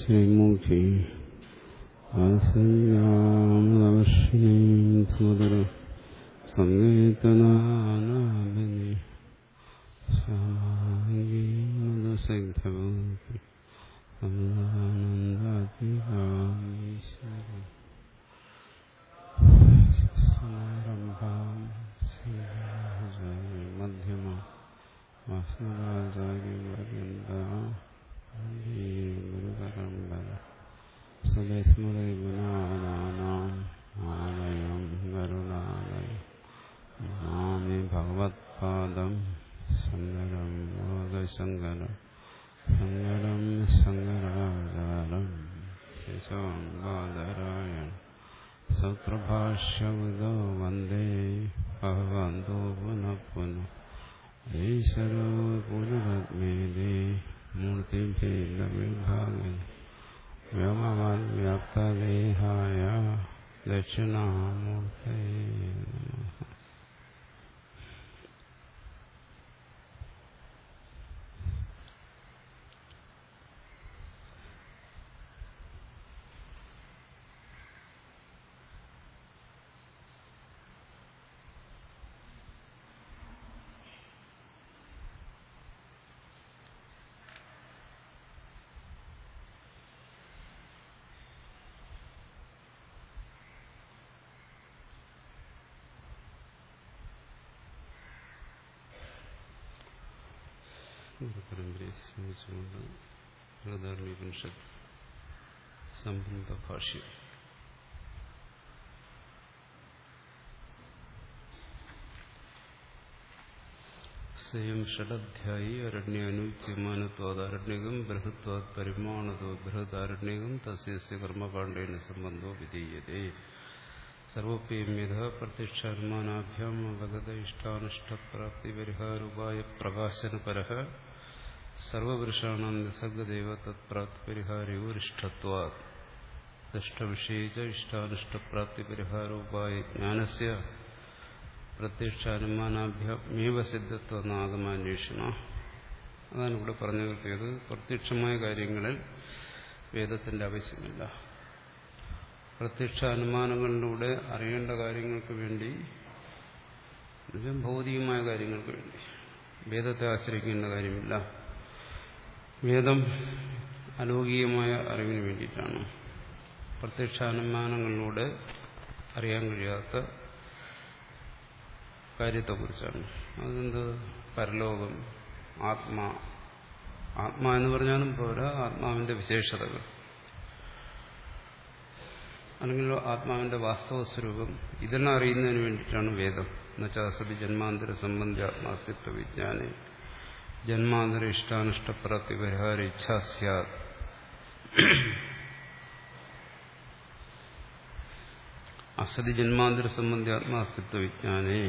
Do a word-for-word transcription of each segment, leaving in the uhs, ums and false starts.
ശ്രീമുഖി ആസയാമവർഷിണീ സുമധുര സംഗീതനാനാഭിനി സാംഗീമദസിദ്ധഭൂതി അമൃതാനന്ദാത്മികാമീശ്വരം സമാരംഭാം മധ്യമ വാസ്മരാചാര്യപര്യന്താം ഗുരുപരമ്പര സദസ്മൃതിഗുണാനാം ആലയം കരുണാലയം നമാമി ഭഗവത്പാദം ശങ്കരം ലോകശങ്കരം ശങ്കരം ശങ്കരാചാര്യം കേശവം ബാദരായണം സൂത്രഭാഷ്യവിദോ വന്ദേ ഭഗവന്തോ പുനഃ പുനഃ ഈശ്വരോ പുനരത്മേദേ മൂർത്തിഭേദവിഭാഗേ വ്യോമവാൻ വ്യാപ്തദേഹായ ദക്ഷിണാമൂർത്തയേ നമഃ. പരമ്പരയെ സ്മരിച്ചുകൊണ്ട് ബൃഹദാരണ്യോപനിഷത്ത് സംബന്ധ ഭാഷ്യം. സ്വയം ഷഡധ്യായി അരണ്യാനുച്യമാനത്വാദ് അരണ്യകം ബൃഹത്വാദ് പരിമാണതോ ബൃഹദാരണ്യകം തസ്യസ്യ കർമ്മകാണ്ഡേന സംബന്ധോ വിധീയതേ. സർവപ്യമേധ പ്രത്യക്ഷാനുമാനാഭ്യാം അവഗത ഇഷ്ടാനിഷ്ടപ്രാപ്തിപരിഹാരോപായ പ്രകാശനപരഃ സർവപുരുഷാണാം നിസർഗദേവ തത്പ്രാപ്തിപരിഹാരയോരിഷ്ടത്വാത് ദൃഷ്ടവിഷയേച ഇഷ്ടാനിഷ്ടപ്രാപ്തിപരിഹാരോപായ ജ്ഞാനസ്യ പ്രത്യക്ഷാനുമാനാഭ്യാമേവ സിദ്ധത്വനാഗമാന്വേഷണ. അതാണ് ഇവിടെ പറഞ്ഞു നിർത്തിയത്. പ്രത്യക്ഷമായ കാര്യങ്ങളിൽ വേദത്തിന്റെ ആവശ്യമില്ല. പ്രത്യക്ഷ അനുമാനങ്ങളിലൂടെ അറിയേണ്ട കാര്യങ്ങൾക്ക് വേണ്ടി, ഭൗതികമായ കാര്യങ്ങൾക്ക് വേണ്ടി വേദത്തെ ആശ്രയിക്കേണ്ട കാര്യമില്ല. വേദം അലൗകികമായ അറിവിന് വേണ്ടിയിട്ടാണ്. പ്രത്യക്ഷാനുമാനങ്ങളിലൂടെ അറിയാൻ കഴിയാത്ത കാര്യത്തെക്കുറിച്ചാണ്. അതെന്ത്? പരലോകം, ആത്മാ. ആത്മാ എന്ന് പറഞ്ഞാലും പോരാ, ആത്മാവിന്റെ വിശേഷതകൾ, അല്ലെങ്കിൽ ആത്മാവിന്റെ വാസ്തവ സ്വരൂപം, ഇതെല്ലാം അറിയുന്നതിന് വേണ്ടിയിട്ടാണ് വേദം. എന്നുവെച്ചാൽ അസതി ജന്മാന്തര സംബന്ധി ആത്മാസ്തിത്വ വിജ്ഞാനെ ജന്മാന്തര ഇഷ്ടാനിഷ്ടപ്രാപ്തി പരിഹാര ഇച്ഛാ സ്യാത്. അസതി ജന്മാന്തര സംബന്ധി ആത്മാസ്തിത്വ വിജ്ഞാനെ,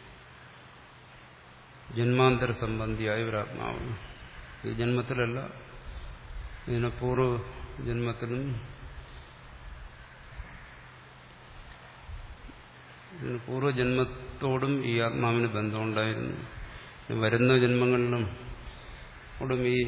ജന്മാന്തര സംബന്ധിയായ ഒരാത്മാവ് ഈ ജന്മത്തിലല്ല, ഇതിനെ പൂർവ്വ ജന്മത്തിലും ഇതിന് പൂർവ്വജന്മത്തോടും ഈ ആത്മാവിന് ബന്ധമുണ്ടായിരുന്നു. വരുന്ന ജന്മങ്ങളിലും ഓടും ഈ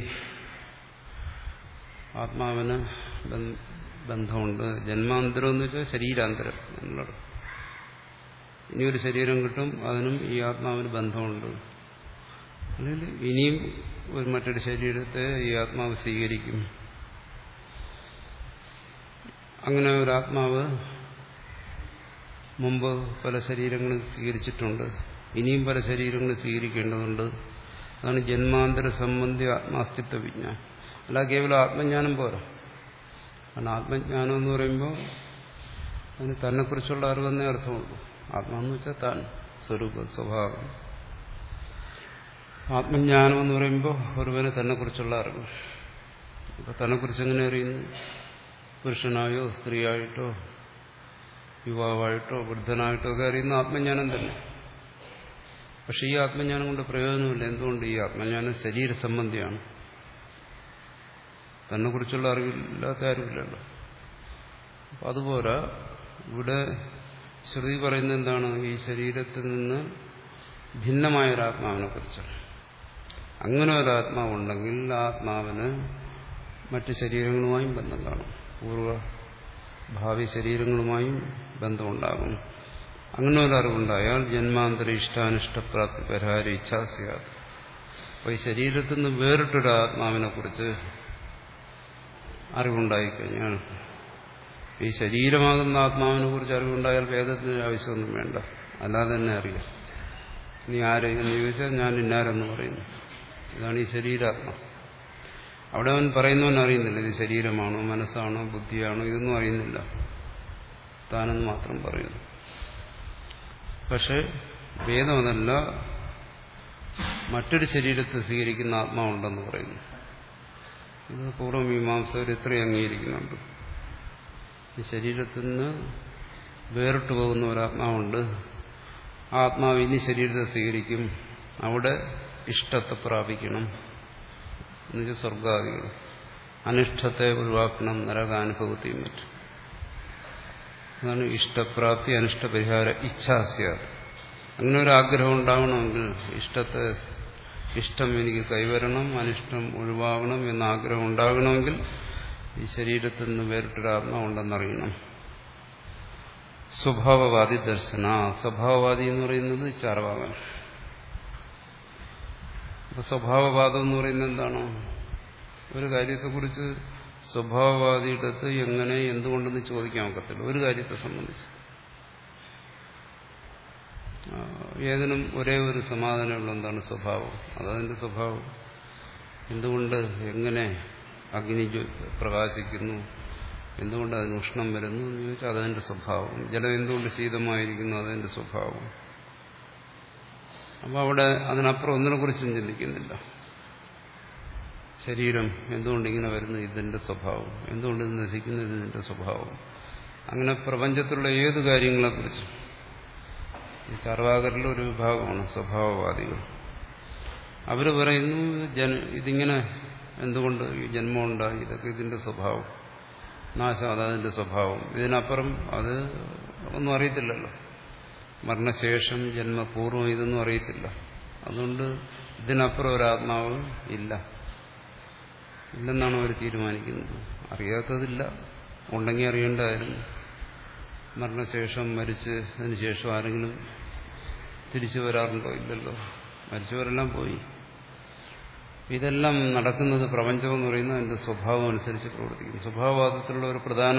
ആത്മാവിന് ബന്ധമുണ്ട്. ജന്മാന്തരം എന്ന് വെച്ചാൽ ശരീരാന്തരം എന്നുള്ളത്. ഇനിയൊരു ശരീരം കിട്ടും, അതിനും ഈ ആത്മാവിന് ബന്ധമുണ്ട്. അല്ലെങ്കിൽ ഇനിയും ഒരു മറ്റൊരു ശരീരത്തെ ഈ ആത്മാവ് സ്വീകരിക്കും. അങ്ങനെ ഒരാത്മാവ് മുമ്പ് പല ശരീരങ്ങളും സ്വീകരിച്ചിട്ടുണ്ട്, ഇനിയും പല ശരീരങ്ങളും സ്വീകരിക്കേണ്ടതുണ്ട്. അതാണ് ജന്മാന്തര സംബന്ധി ആത്മാസ്തിത്വ വിജ്ഞാനം. അല്ല കേവലം ആത്മജ്ഞാനം പോരാ. കാരണം ആത്മജ്ഞാനം എന്ന് പറയുമ്പോൾ അതിന് തന്നെക്കുറിച്ചുള്ള അറിവെന്നേ അർത്ഥമുള്ളൂ. ആത്മാന്ന് വെച്ചാൽ താൻ, സ്വരൂപ സ്വഭാവം. ആത്മജ്ഞാനം എന്ന് പറയുമ്പോൾ ഒരുവന് തന്നെക്കുറിച്ചുള്ള അറിവ്. ഇപ്പൊ തന്നെക്കുറിച്ച് എങ്ങനെ അറിയുന്നു? പുരുഷനായോ സ്ത്രീയായിട്ടോ യുവാവായിട്ടോ വൃദ്ധനായിട്ടോ ഒക്കെ അറിയുന്ന ആത്മജ്ഞാനം തന്നെ. പക്ഷെ ഈ ആത്മജ്ഞാനം കൊണ്ട് പ്രയോജനമില്ല. എന്തുകൊണ്ട്? ഈ ആത്മജ്ഞാനം ശരീര സംബന്ധിയാണ്. തന്നെ കുറിച്ചുള്ള അറിവില്ലാത്ത ആരുമില്ലല്ലോ. അപ്പം അതുപോലെ ഇവിടെ ശ്രുതി പറയുന്നത് എന്താണ്? ഈ ശരീരത്തിൽ നിന്ന് ഭിന്നമായ ഒരാത്മാവിനെ കുറിച്ചാണ്. അങ്ങനെ ഒരാത്മാവുണ്ടെങ്കിൽ ആത്മാവിന് മറ്റ് ശരീരങ്ങളുമായും ബന്ധം കാണും, പൂർവ്വ ഭാവി ശരീരങ്ങളുമായും ബന്ധമുണ്ടാകും. അങ്ങനെ ഒരു അറിവുണ്ടായാൽ ജന്മാന്തര ഇഷ്ടാനിഷ്ടപ്രാപ്തി പരിഹാര ഇച്ഛാസ്യാത്. അപ്പോൾ ഈ ശരീരത്തിൽ നിന്ന് വേറിട്ടൊരു ആത്മാവിനെ കുറിച്ച് അറിവുണ്ടായിക്കഴിഞ്ഞാൽ, ഈ ശരീരമാകുന്ന ആത്മാവിനെ കുറിച്ച് അറിവുണ്ടായാൽ വേദത്തിന് ആവശ്യമൊന്നും വേണ്ട, അല്ലാതെ തന്നെ അറിയാം. നീ ആരെന്ന് ചോദിച്ചാൽ ഞാൻ ഇന്നാരെന്ന് പറയുന്നു. ഇതാണ് ഈ ശരീരാത്മ. അവിടെ അവൻ പറയുന്നവൻ അറിയുന്നില്ല ഇത് ശരീരമാണോ മനസ്സാണോ ബുദ്ധിയാണോ ഇതൊന്നും അറിയുന്നില്ല, താനെന്ന് മാത്രം പറയുന്നു. പക്ഷെ വേദം അതല്ല, മറ്റൊരു ശരീരത്തെ സ്വീകരിക്കുന്ന ആത്മാവുണ്ടെന്ന് പറയുന്നു. ഇത് പൂർവ്വമീമാംസകർ ഇത്രയും അംഗീകരിക്കുന്നുണ്ട്. ഈ ശരീരത്തിൽ നിന്ന് വേറിട്ട് പോകുന്ന ഒരാത്മാവുണ്ട്. ആ ആത്മാവ് ഇനി ശരീരത്തെ സ്വീകരിക്കും, അവിടെ ഇഷ്ടത്തെ പ്രാപിക്കണം എന്നുവെച്ചാൽ സ്വർഗാദികൾ, അനിഷ്ടത്തെ ഒഴിവാക്കണം, നരകാനുഭവത്തെയും മറ്റും. അതാണ് ഇഷ്ടപ്രാപ്തി അനിഷ്ടപരിഹാര ഇച്ഛാസ്യ. അങ്ങനെ ഒരു ആഗ്രഹം ഉണ്ടാവണമെങ്കിൽ, ഇഷ്ടത്തെ ഇഷ്ടം എനിക്ക് കൈവരണം അനിഷ്ടം ഒഴിവാകണം എന്ന ആഗ്രഹം ഉണ്ടാകണമെങ്കിൽ ഈ ശരീരത്തിൽ നിന്ന് വേറിട്ടൊരാത്മാവുണ്ടെന്നറിയണം. സ്വഭാവവാദി ദർശന. സ്വഭാവവാദി എന്ന് പറയുന്നത് ചാർവാകൻ. അപ്പൊ സ്വഭാവവാദം എന്ന് പറയുന്നത് എന്താണ്? ഒരു കാര്യത്തെക്കുറിച്ച് സ്വഭാവവാദിയുടെ അടുത്ത് എങ്ങനെ എന്തുകൊണ്ടെന്ന് ചോദിക്കാൻ ഒക്കത്തില്ല. ഒരു കാര്യത്തെ സംബന്ധിച്ച് ഏതിനും ഒരേ ഒരു സമാധാനമുള്ള എന്താണ്? സ്വഭാവം. അതതിന്റെ സ്വഭാവം. എന്തുകൊണ്ട് എങ്ങനെ അഗ്നി പ്രകാശിക്കുന്നു, എന്തുകൊണ്ട് അതിന് ഉഷ്ണം വരുന്നു എന്ന് ചോദിച്ചാൽ അതതിന്റെ സ്വഭാവം. ജലം എന്തുകൊണ്ട് ശീതമായിരിക്കുന്നു, അതതിന്റെ സ്വഭാവം. അപ്പം അവിടെ അതിനപ്പുറം ഒന്നിനെ കുറിച്ചും ചിന്തിക്കുന്നില്ല. ശരീരം എന്തുകൊണ്ട് ഇങ്ങനെ വരുന്നു, ഇതിന്റെ സ്വഭാവം. എന്തുകൊണ്ട് ഇത് നശിക്കുന്നു, ഇതിന്റെ സ്വഭാവം. അങ്ങനെ പ്രപഞ്ചത്തിലുള്ള ഏത് കാര്യങ്ങളെക്കുറിച്ചും. ഈ ചാർവാകരിലെ ഒരു വിഭാഗമാണ് സ്വഭാവവാദികൾ. അവർ പറയുന്നു ജന ഇതിങ്ങനെ എന്തുകൊണ്ട് ഈ ജന്മം ഉണ്ടായി, ഇതൊക്കെ ഇതിന്റെ സ്വഭാവം, നാശം അതതിന്റെ സ്വഭാവം. ഇതിനപ്പുറം അത് ഒന്നും അറിയത്തില്ലല്ലോ. മരണശേഷം ജന്മപൂർവ്വം ഇതൊന്നും അറിയത്തില്ല. അതുകൊണ്ട് ഇതിനപ്പുറം ഒരാത്മാവ് ഇല്ല ഇല്ലെന്നാണ് അവർ തീരുമാനിക്കുന്നത്. അറിയാത്തതില്ല, ഉണ്ടെങ്കിൽ അറിയേണ്ടതായിരുന്നു. മരണശേഷം മരിച്ച് അതിന് ശേഷം ആരെങ്കിലും തിരിച്ചു വരാറുണ്ടോ? ഇല്ലല്ലോ. മരിച്ചവരെല്ലാം പോയി. ഇതെല്ലാം നടക്കുന്നത് പ്രപഞ്ചമെന്ന് പറയുന്നത് അതിന്റെ സ്വഭാവം അനുസരിച്ച് പ്രവർത്തിക്കുന്നു. സ്വഭാവവാദത്തിലുള്ള ഒരു പ്രധാന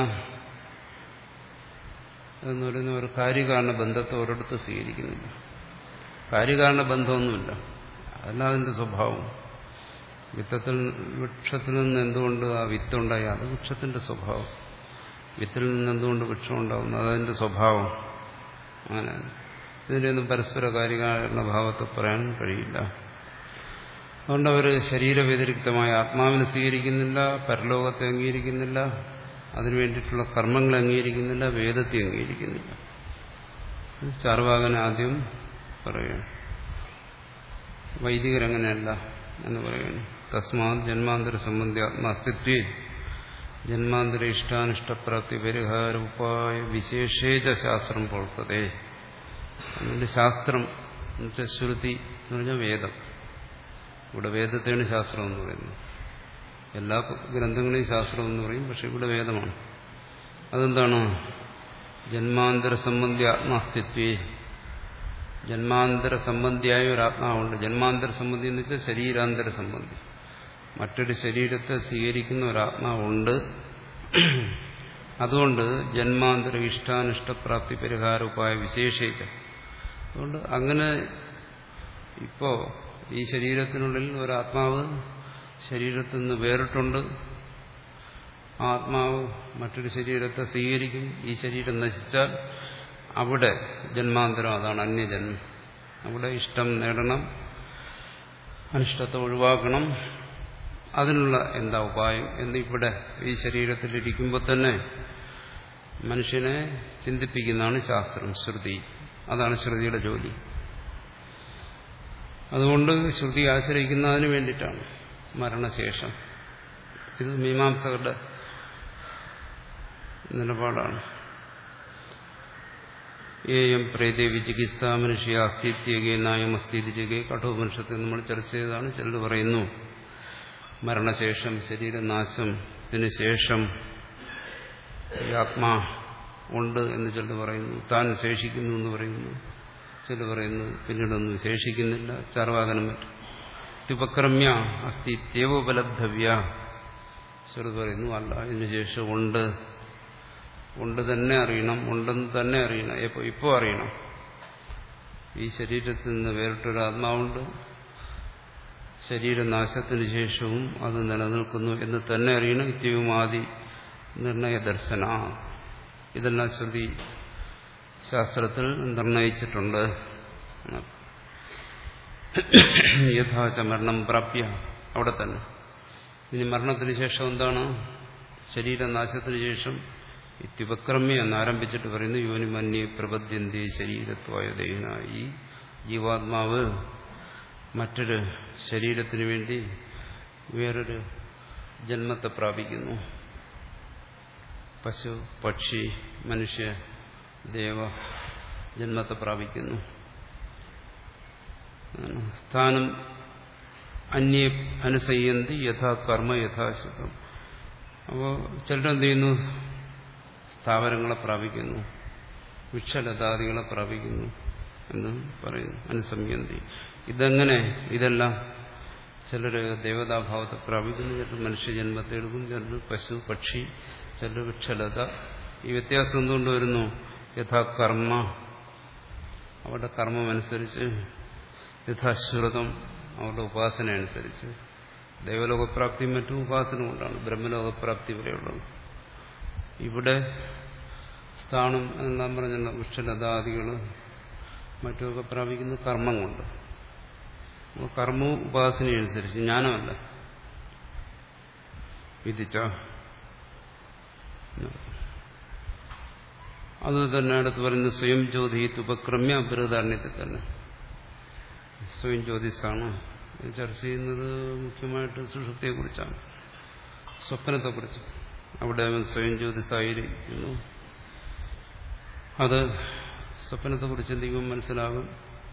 എന്ന് പറയുന്ന ഒരു കാര്യകാരണ ബന്ധത്തെ ഒരിടത്ത് സ്വീകരിക്കുന്നില്ല. കാര്യകാരണ ബന്ധമൊന്നുമില്ല, അതല്ല അതിന്റെ സ്വഭാവം. വിത്തത്തിൽ വൃക്ഷത്തിൽ നിന്ന് എന്തുകൊണ്ട് ആ വിത്തുണ്ടായി, അത് വൃക്ഷത്തിന്റെ സ്വഭാവം. വിത്തിൽ നിന്ന് എന്തുകൊണ്ട് വൃക്ഷം ഉണ്ടാകുന്നു, അതതിന്റെ സ്വഭാവം. അങ്ങനെ ഇതിൻ്റെയൊന്നും പരസ്പര കാര്യകാരണ ഭാവത്തെ പറയാൻ കഴിയില്ല. അതുകൊണ്ട് അവർ ശരീരവ്യതിരിക്തമായ ആത്മാവിനെ സ്വീകരിക്കുന്നില്ല, പരലോകത്തെ അംഗീകരിക്കുന്നില്ല, അതിനു വേണ്ടിയിട്ടുള്ള കർമ്മങ്ങളെ അംഗീകരിക്കുന്നില്ല, വേദത്തെ അംഗീകരിക്കുന്നില്ല. ചാർവാകൻ ആദ്യം പറയുകയാണ്. വൈദികരങ്ങനെയല്ല എന്ന് പറയുന്നു. തസ്മാത് ജന്മാന്തര സംബന്ധി ആത്മാസ്തിത്വേ ജന്മാന്തര ഇഷ്ടാനിഷ്ടപ്രാപ്തി പരിഹാര ഉപായ വിശേഷേച ശാസ്ത്രം പോൾക്കതേ. അതുകൊണ്ട് ശാസ്ത്രം എന്നുവെച്ചാൽ ശ്രുതി എന്ന് പറഞ്ഞാൽ വേദം. ഇവിടെ വേദത്തെയാണ് ശാസ്ത്രം എന്ന് പറയുന്നത്. എല്ലാ ഗ്രന്ഥങ്ങളെയും ശാസ്ത്രം എന്ന് പറയും, പക്ഷെ ഇവിടെ വേദമാണ്. അതെന്താണ്? ജന്മാന്തര സംബന്ധി ആത്മാസ്തിത്വേ, ജന്മാന്തര സംബന്ധിയായ ഒരു ആത്മാവുണ്ട്. ജന്മാന്തര സംബന്ധി എന്ന് വെച്ചാൽ ശരീരാന്തര സംബന്ധി, മറ്റൊരു ശരീരത്തെ സ്വീകരിക്കുന്ന ഒരാത്മാവുണ്ട്. അതുകൊണ്ട് ജന്മാന്തര ഇഷ്ടാനിഷ്ടപ്രാപ്തി പരിഹാര ഉപായ വിശേഷിച്ച. അതുകൊണ്ട് അങ്ങനെ ഇപ്പോ ഈ ശരീരത്തിനുള്ളിൽ ഒരാത്മാവ് ശരീരത്തിൽ നിന്ന് വേറിട്ടുണ്ട്. ആത്മാവ് മറ്റൊരു ശരീരത്തെ സ്വീകരിക്കും. ഈ ശരീരം നശിച്ചാൽ അവിടെ ജന്മാന്തരം, അതാണ് അന്യജന്മം. അവിടെ ഇഷ്ടം നേടണം, അനിഷ്ടത്തെ ഒഴിവാക്കണം. അതിനുള്ള എന്താ ഉപായം എന്ന് ഇവിടെ ഈ ശരീരത്തിലിരിക്കുമ്പോൾ തന്നെ മനുഷ്യനെ ചിന്തിപ്പിക്കുന്നതാണ് ശാസ്ത്രം, ശ്രുതി. അതാണ് ശ്രുതിയുടെ ജോലി. അതുകൊണ്ട് ശ്രുതി ആശ്രയിക്കുന്നതിന് വേണ്ടിയിട്ടാണ് മരണശേഷം. ഇത് മീമാംസകരുടെ നിലപാടാണ്. ഏയം പ്രേതേ വിചികിത്സ മനുഷ്യ അസ്ഥിത്യകേ നായം അസ്ഥിതിജകേ കഠോപനിഷത്തിൽ നമ്മൾ ചർച്ച ചെയ്തതാണ്. ചിലർ പറയുന്നു മരണശേഷം ശരീരനാശത്തിന് ശേഷം ഈ ആത്മാ ഉണ്ട് എന്ന് ചിലർ പറയുന്നു, താൻ ശേഷിക്കുന്നു എന്ന് പറയുന്നു, ചിലർ പറയുന്നു പിന്നീടൊന്നും ശേഷിക്കുന്നില്ല. ചാർവാകനം പറ്റും ഉപക്രമ്യ അസ്തി ത്യേവോപലബ്ധവ്യ. ചിലർ പറയുന്നു അല്ല, അതിനുശേഷം ഉണ്ട്, ഉണ്ട് തന്നെ അറിയണം, ഉണ്ടെന്ന് തന്നെ അറിയണം, എപ്പോ ഇപ്പോൾ അറിയണം. ഈ ശരീരത്തിൽ നിന്ന് വേറിട്ടൊരു ആത്മാവുണ്ട്, ശരീരനാശത്തിന് ശേഷവും അത് നിലനിൽക്കുന്നു എന്ന് തന്നെ അറിയണം. ഇത്യവുമാദി നിർണയ ദർശന. ഇതെല്ലാം ശ്രുതി ശാസ്ത്രത്തിൽ നിർണയിച്ചിട്ടുണ്ട്. യഥാച മരണം പ്രാപ്യ, അവിടെ തന്നെ. ഇനി മരണത്തിന് ശേഷം എന്താണ്? ശരീരനാശത്തിന് ശേഷം ഇത്യുപക്രമ്യ എന്നാരംഭിച്ചിട്ട് പറയുന്നു യോനിമന്യേ പ്രപദ്യന്തി ശരീരത്വായ ദേഹിന. ഈ ജീവാത്മാവ് മറ്റൊരു ശരീരത്തിന് വേണ്ടി വേറൊരു ജന്മത്തെ പ്രാപിക്കുന്നു. പശു, പക്ഷി, മനുഷ്യ, ദേവ ജന്മത്തെ പ്രാപിക്കുന്നു. സ്ഥാനം അന്യേ അനുസയ്യന്തി യഥാ കർമ്മ യഥാശുദ്ധം. അപ്പോൾ ചിലരെന്ത് ചെയ്യുന്നു? സ്ഥാവരങ്ങളെ പ്രാപിക്കുന്നു, വൃക്ഷലതാദികളെ പ്രാപിക്കുന്നു എന്ന് പറയുന്നു. അനുസംയന്തി. ഇതെങ്ങനെ? ഇതെല്ലാം ചിലർ ദേവതാഭാവത്തെ പ്രാപിക്കുന്നു, ചിലർ മനുഷ്യജന്മത്തെ എടുക്കും, ചിലർ പശു, പക്ഷി, ചിലർ വൃക്ഷലത. ഈ വ്യത്യാസം എന്തുകൊണ്ട് വരുന്നു? യഥാ കർമ്മ, അവരുടെ കർമ്മമനുസരിച്ച്, യഥാശ്രുതം അവരുടെ ഉപാസന അനുസരിച്ച്. ദൈവലോകപ്രാപ്തി മറ്റും ഉപാസന കൊണ്ടാണ്, ബ്രഹ്മലോകപ്രാപ്തി വരെയുള്ളത്. ഇവിടെ സ്ഥാനം എന്നെല്ലാം പറഞ്ഞുള്ള വൃക്ഷലതാദികൾ മറ്റുമൊക്കെ പ്രാപിക്കുന്നത് കർമ്മം കൊണ്ട്. കർമ്മവും ഉപാസനയനുസരിച്ച്, ജ്ഞാനമല്ല. വിധിച്ച അത് തന്നെ അടുത്ത് പറയുന്നത് സ്വയം ജ്യോതി ഉപക്രമ്യ ബൃഹദാരണ്യത്തിൽ തന്നെ. സ്വയം ജ്യോതിസാണ് ചർച്ച ചെയ്യുന്നത്. മുഖ്യമായിട്ട് സുഷുപ്തിയെക്കുറിച്ചാണ്, സ്വപ്നത്തെക്കുറിച്ച്. അവിടെ അവൻ സ്വയം ജ്യോതിസായിരിക്കുന്നു. അത് സ്വപ്നത്തെക്കുറിച്ച് എന്തെങ്കിലും മനസ്സിലാകും,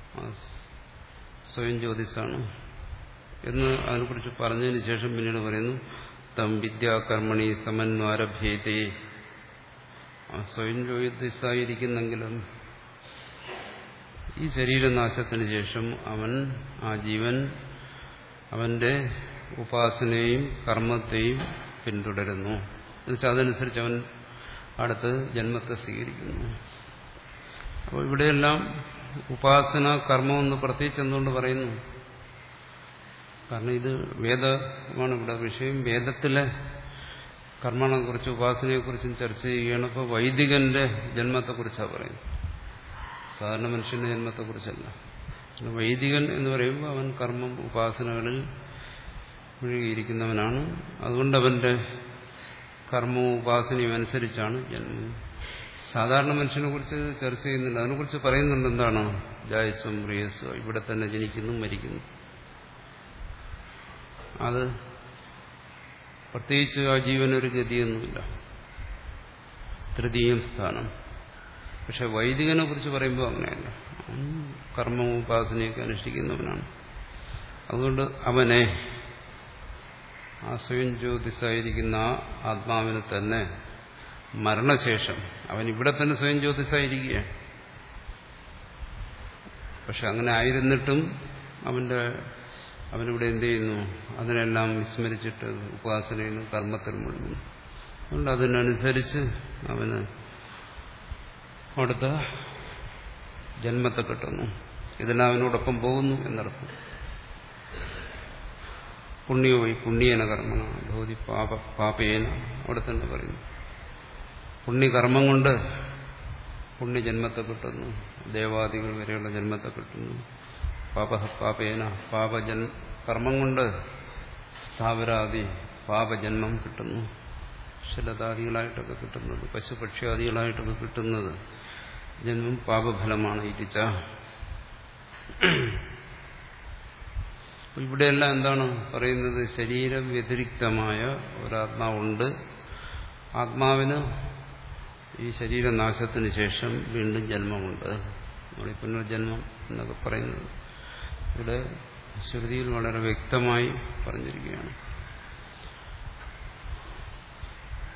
സ്വയം ജ്യോതിസാണ് എന്ന് അതിനെക്കുറിച്ച് പറഞ്ഞതിന് ശേഷം പിന്നീട് പറയുന്നു തം വിദ്യാകർമ്മണി സമന്വാരഭ്യേതേ. സ്വയം ജ്യോതിസായിരിക്കുന്നെങ്കിലും ഈ ശരീരനാശത്തിന് ശേഷം അവൻ, ആ ജീവൻ, അവന്റെ ഉപാസനയും കർമ്മത്തെയും പിന്തുടരുന്നു. എന്നുവെച്ചാൽ അതനുസരിച്ച് അവൻ അടുത്ത് ജന്മത്തെ സ്വീകരിക്കുന്നു. അപ്പോൾ ഇവിടെയെല്ലാം ഉപാസന കർമ്മമെന്ന് പ്രത്യേകിച്ച് എന്തുകൊണ്ട് പറയുന്നു? കാരണം ഇത് വേദമാണ് ഇവിടെ വിഷയം. വേദത്തിലെ കർമ്മങ്ങളെക്കുറിച്ചും ഉപാസനയെക്കുറിച്ചും ചർച്ച ചെയ്യുകയാണ്. ഇപ്പോൾ വൈദികന്റെ ജന്മത്തെക്കുറിച്ചാണ് പറയുന്നത്, സാധാരണ മനുഷ്യന്റെ ജന്മത്തെക്കുറിച്ചല്ല. വൈദികൻ എന്ന് പറയുമ്പോൾ അവൻ കർമ്മം ഉപാസനകളിൽ മുഴുകിയിരിക്കുന്നവനാണ്. അതുകൊണ്ട് അവന്റെ കർമ്മവും ഉപാസനയും അനുസരിച്ചാണ് ജന്മം. സാധാരണ മനുഷ്യനെ കുറിച്ച് ചർച്ച ചെയ്യുന്നുണ്ട്, അതിനെക്കുറിച്ച് പറയുന്നുണ്ട്. എന്താണ്? ജായസ്വം പ്രിയസ്വം, ഇവിടെ തന്നെ ജനിക്കുന്നു, മരിക്കുന്നു. അത് പ്രത്യേകിച്ച് ആ ജീവനൊരു ഗതിയൊന്നുമില്ല, തൃതീയം സ്ഥാനം. പക്ഷെ വൈദികനെ കുറിച്ച് പറയുമ്പോൾ അങ്ങനെയല്ല, കർമ്മവും ഉപാസനയൊക്കെ അനുഷ്ഠിക്കുന്നവനാണ്. അതുകൊണ്ട് അവനെ, ആ സ്വയം ജ്യോതിസായിരിക്കുന്ന ആ ആത്മാവിനെ തന്നെ മരണശേഷം, അവൻ ഇവിടെ തന്നെ സ്വയം ജ്യോതിസായിരിക്കുകയാണ്. പക്ഷെ അങ്ങനെ ആയിരുന്നിട്ടും അവന്റെ അവനിവിടെ എന്ത് ചെയ്യുന്നു? അതിനെല്ലാം വിസ്മരിച്ചിട്ട് ഉപാസനയിലും കർമ്മത്തിലും മുഴുകുന്നു. അതുകൊണ്ട് അതിനനുസരിച്ച് അവന് അടുത്ത ജന്മത്തെ കിട്ടുന്നു. ഇതെല്ലാം അവനോടൊപ്പം പോകുന്നു എന്നർത്ഥം. പുണ്യോ വൈ പുണ്യേന കർമ്മണ ഭവതി പാപ പാപേന, അവിടെ തന്നെ പറയുന്നു. പുണ്യകർമ്മം കൊണ്ട് പുണ്യജന്മത്തെ കിട്ടുന്നു, ദേവാദികൾ വരെയുള്ള ജന്മത്തെ കിട്ടുന്നു. പാപ പാപേന, പാപജൻ കർമ്മം കൊണ്ട് സ്ഥാവരാദി പാപജന്മം കിട്ടുന്നു. ശലതാദികളായിട്ടൊക്കെ കിട്ടുന്നത്, പശുപക്ഷ്യാദികളായിട്ടൊക്കെ കിട്ടുന്നത് ജന്മം പാപഫലമാണ്. ഇരിച്ച ഇവിടെയെല്ലാം എന്താണ് പറയുന്നത്? ശരീരം വ്യതിരിക്തമായ ഒരാത്മാവുണ്ട്. ആത്മാവിന് ഈ ശരീരനാശത്തിന് ശേഷം വീണ്ടും ജന്മമുണ്ട്. നമ്മുടെ പുനർജന്മം എന്നൊക്കെ പറയുന്നത് ഇവിടെ ശ്രുതിയിൽ വളരെ വ്യക്തമായി പറഞ്ഞിരിക്കുകയാണ്.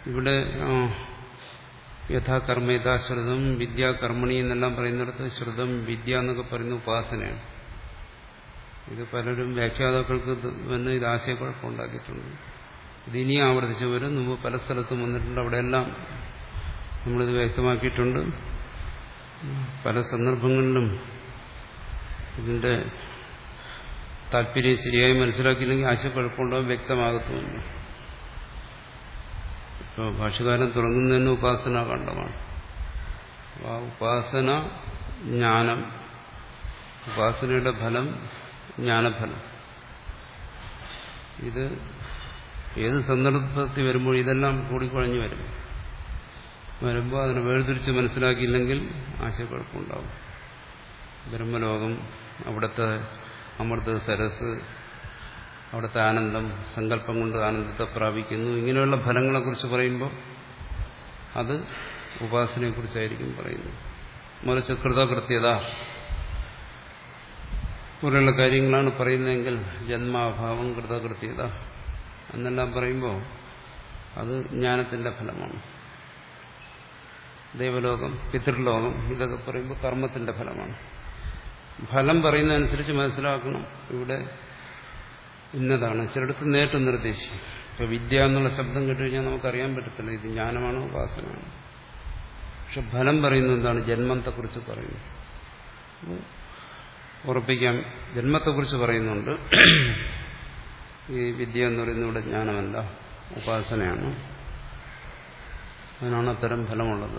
ഇവിടെ യഥാകർമ്മ യഥാശ്രുതം വിദ്യാകർമ്മണി എന്നെല്ലാം പറയുന്നിടത്ത് ശ്രുതം വിദ്യ എന്നൊക്കെ പറയുന്ന ഉപാസനയാണ്. ഇത് പലരും വ്യാഖ്യാതാക്കൾക്ക് തന്നെ ഇത് ആശയക്കുഴപ്പം ഉണ്ടാക്കിയിട്ടുണ്ട്. ഇത് ഇനിയും ആവർത്തിച്ചു വരും. മുമ്പ് പല സ്ഥലത്തും വന്നിട്ടുണ്ട്. അവിടെയെല്ലാം നമ്മളിത് വ്യക്തമാക്കിയിട്ടുണ്ട്. പല സന്ദർഭങ്ങളിലും ഇതിന്റെ താല്പര്യം ശരിയായി മനസ്സിലാക്കിയില്ലെങ്കിൽ ആശയക്കുഴപ്പമുണ്ടാവും, വ്യക്തമാകത്തുമില്ല. ഇപ്പോൾ ഭാഷ്യകാരൻ തുടങ്ങുന്നതിന് ഉപാസന കണ്ടമാണ്. ആ ഉപാസന ജ്ഞാനം, ഉപാസനയുടെ ഫലം ജ്ഞാനഫലം. ഇത് ഏത് സന്ദർഭത്തിൽ വരുമ്പോൾ ഇതെല്ലാം കൂടിക്കുഴഞ്ഞു വരും. വരുമ്പോൾ അതിനെ വേർതിരിച്ച് മനസ്സിലാക്കിയില്ലെങ്കിൽ ആശയക്കുഴപ്പമുണ്ടാവും. ബ്രഹ്മലോകം, അവിടുത്തെ അമൃത സരസ്, അവിടുത്തെ ആനന്ദം, സങ്കല്പം കൊണ്ട് ആനന്ദത്തെ പ്രാപിക്കുന്നു, ഇങ്ങനെയുള്ള ഫലങ്ങളെക്കുറിച്ച് പറയുമ്പോൾ അത് ഉപാസനയെക്കുറിച്ചായിരിക്കും പറയുന്നത്. മറിച്ച് കൃതകൃത്യത പോലെയുള്ള കാര്യങ്ങളാണ് പറയുന്നതെങ്കിൽ ജന്മാഭാവം, കൃതകൃത്യത എന്നെല്ലാം പറയുമ്പോൾ അത് ജ്ഞാനത്തിന്റെ ഫലമാണ്. ദേവലോകം, പിതൃലോകം ഇതൊക്കെ പറയുമ്പോൾ കർമ്മത്തിന്റെ ഫലമാണ്. ഫലം പറയുന്നതനുസരിച്ച് മനസ്സിലാക്കണം ഇവിടെ ഇന്നതാണ്. ചിലടത്ത് നേരിട്ട് നിർദ്ദേശിക്കും. ഇപ്പൊ വിദ്യ എന്നുള്ള ശബ്ദം കേട്ടുകഴിഞ്ഞാൽ നമുക്കറിയാൻ പറ്റത്തില്ല ഇത് ജ്ഞാനമാണോ ഉപാസനയാണോ. പക്ഷെ ഫലം പറയുന്നത് എന്താണ്? ജന്മത്തെക്കുറിച്ച് പറയുന്നു. ഉറപ്പിക്കാം, ജന്മത്തെക്കുറിച്ച് പറയുന്നുണ്ട്. ഈ വിദ്യ എന്ന് പറയുന്നത് ഇവിടെ ജ്ഞാനമല്ല, ഉപാസനയാണ്. അതിനാണ് അത്തരം ഫലമുള്ളത്.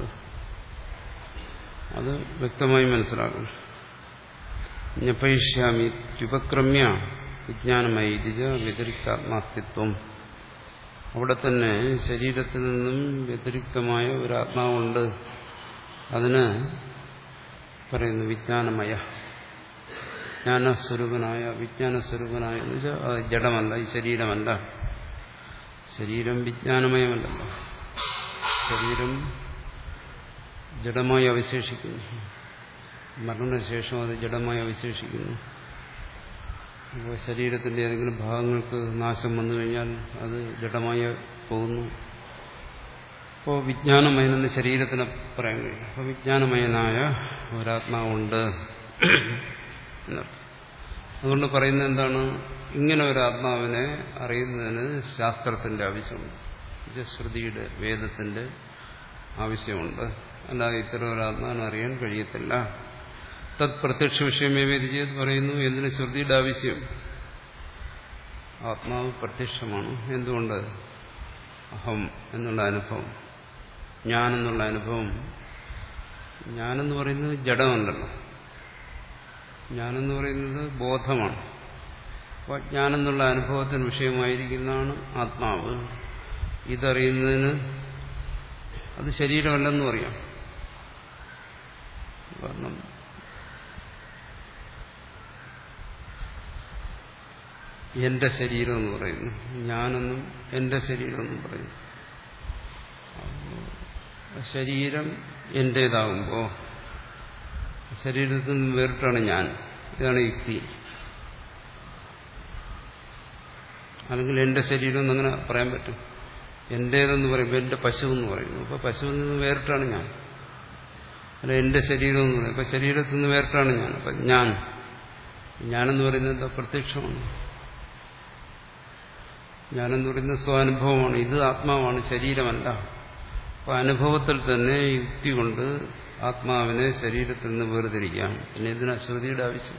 അത് വ്യക്തമായി മനസ്സിലാക്കണം. ജ്ഞപയിഷ്യാമി ഉപക്രമ്യ വിജ്ഞാനമായി ഇതിജ വ്യതിരിക്താത്മാസ്തിത്വം. അവിടെ തന്നെ ശരീരത്തിൽ നിന്നും വ്യതിരിക്തമായ ഒരു ആത്മാവുണ്ട്. അതിന് പറയുന്നു വിജ്ഞാനമയ, ജ്ഞാനസ്വരൂപനായ, വിജ്ഞാനസ്വരൂപനായ എന്ന് വെച്ചാൽ അത് ജഡമല്ല, ഈ ശരീരമല്ല. ശരീരം വിജ്ഞാനമയമല്ലല്ലോ. ശരീരം ജഡമായി അവശേഷിക്കുന്നു. മരണശേഷം അത് ജഡമായി അവശേഷിക്കുന്നു. അപ്പോൾ ശരീരത്തിന്റെ ഏതെങ്കിലും ഭാഗങ്ങൾക്ക് നാശം വന്നു കഴിഞ്ഞാൽ അത് ജഡമായി പോകുന്നു. അപ്പോൾ വിജ്ഞാനമയനെന്ന് ശരീരത്തിന് പറയാൻ കഴിയും. അപ്പോൾ വിജ്ഞാനമയനായ ഒരാത്മാവുണ്ട് എന്നർത്ഥം. അതുകൊണ്ട് പറയുന്നത് എന്താണ്? ഇങ്ങനെ ഒരു ആത്മാവിനെ അറിയുന്നതിന് ശാസ്ത്രത്തിന്റെ ആവശ്യമുണ്ട്, ശ്രുതിയുടെ, വേദത്തിന്റെ ആവശ്യമുണ്ട്. അല്ലാതെ ഇത്തരം ഒരു ആത്മാവിനെ അറിയാൻ കഴിയത്തില്ല. തത് പ്രത്യക്ഷ വിഷയമേ വേദിച്ചത് പറയുന്നു. എന്തിന് ശ്രുതിയുടെ ആവശ്യം? ആത്മാവ് പ്രത്യക്ഷമാണ്. എന്തുകൊണ്ട്? അഹം എന്നുള്ള അനുഭവം, ഞാനെന്നുള്ള അനുഭവം. ഞാനെന്ന് പറയുന്നത് ജഡമല്ലല്ലോ, ഞാനെന്ന് പറയുന്നത് ബോധമാണ്. അപ്പോൾ ഞാനെന്നുള്ള അനുഭവത്തിന് വിഷയമായിരിക്കുന്നതാണ് ആത്മാവ്. ഇതറിയുന്നതിന് അത് ശരീരമല്ലെന്നും അറിയാം. കാരണം എന്റെ ശരീരം എന്ന് പറയുന്നു, ഞാനെന്നും എന്റെ ശരീരം എന്നും പറയുന്നു. ശരീരം എന്റേതാകുമ്പോൾ ശരീരത്തിൽ നിന്ന് വേറിട്ടാണ് ഞാൻ. ഇതാണ് യുക്തി. അല്ലെങ്കിൽ എന്റെ ശരീരം എന്നങ്ങനെ പറയാൻ പറ്റും. എന്റേതെന്ന് പറയുമ്പോൾ എന്റെ പശു എന്ന് പറയുന്നു. അപ്പൊ പശുവിൽ നിന്ന് വേറിട്ടാണ് ഞാൻ. അല്ല എന്റെ ശരീരം എന്ന് പറയും. അപ്പൊ ശരീരത്തിൽ നിന്ന് വേറിട്ടാണ് ഞാൻ. അപ്പൊ ഞാൻ ഞാനെന്ന് പറയുന്നത് എന്താ? പ്രത്യക്ഷമാണ്. ഞാനെന്ന് പറയുന്നത് സ്വാനുഭവമാണ്. ഇത് ആത്മാവാണ്, ശരീരമല്ല. അപ്പൊ അനുഭവത്തിൽ തന്നെ യുക്തി കൊണ്ട് ആത്മാവിനെ ശരീരത്തിൽ നിന്ന് വേർതിരിക്കാം. പിന്നെ ഇതിന് ശ്രുതിയുടെ ആവശ്യം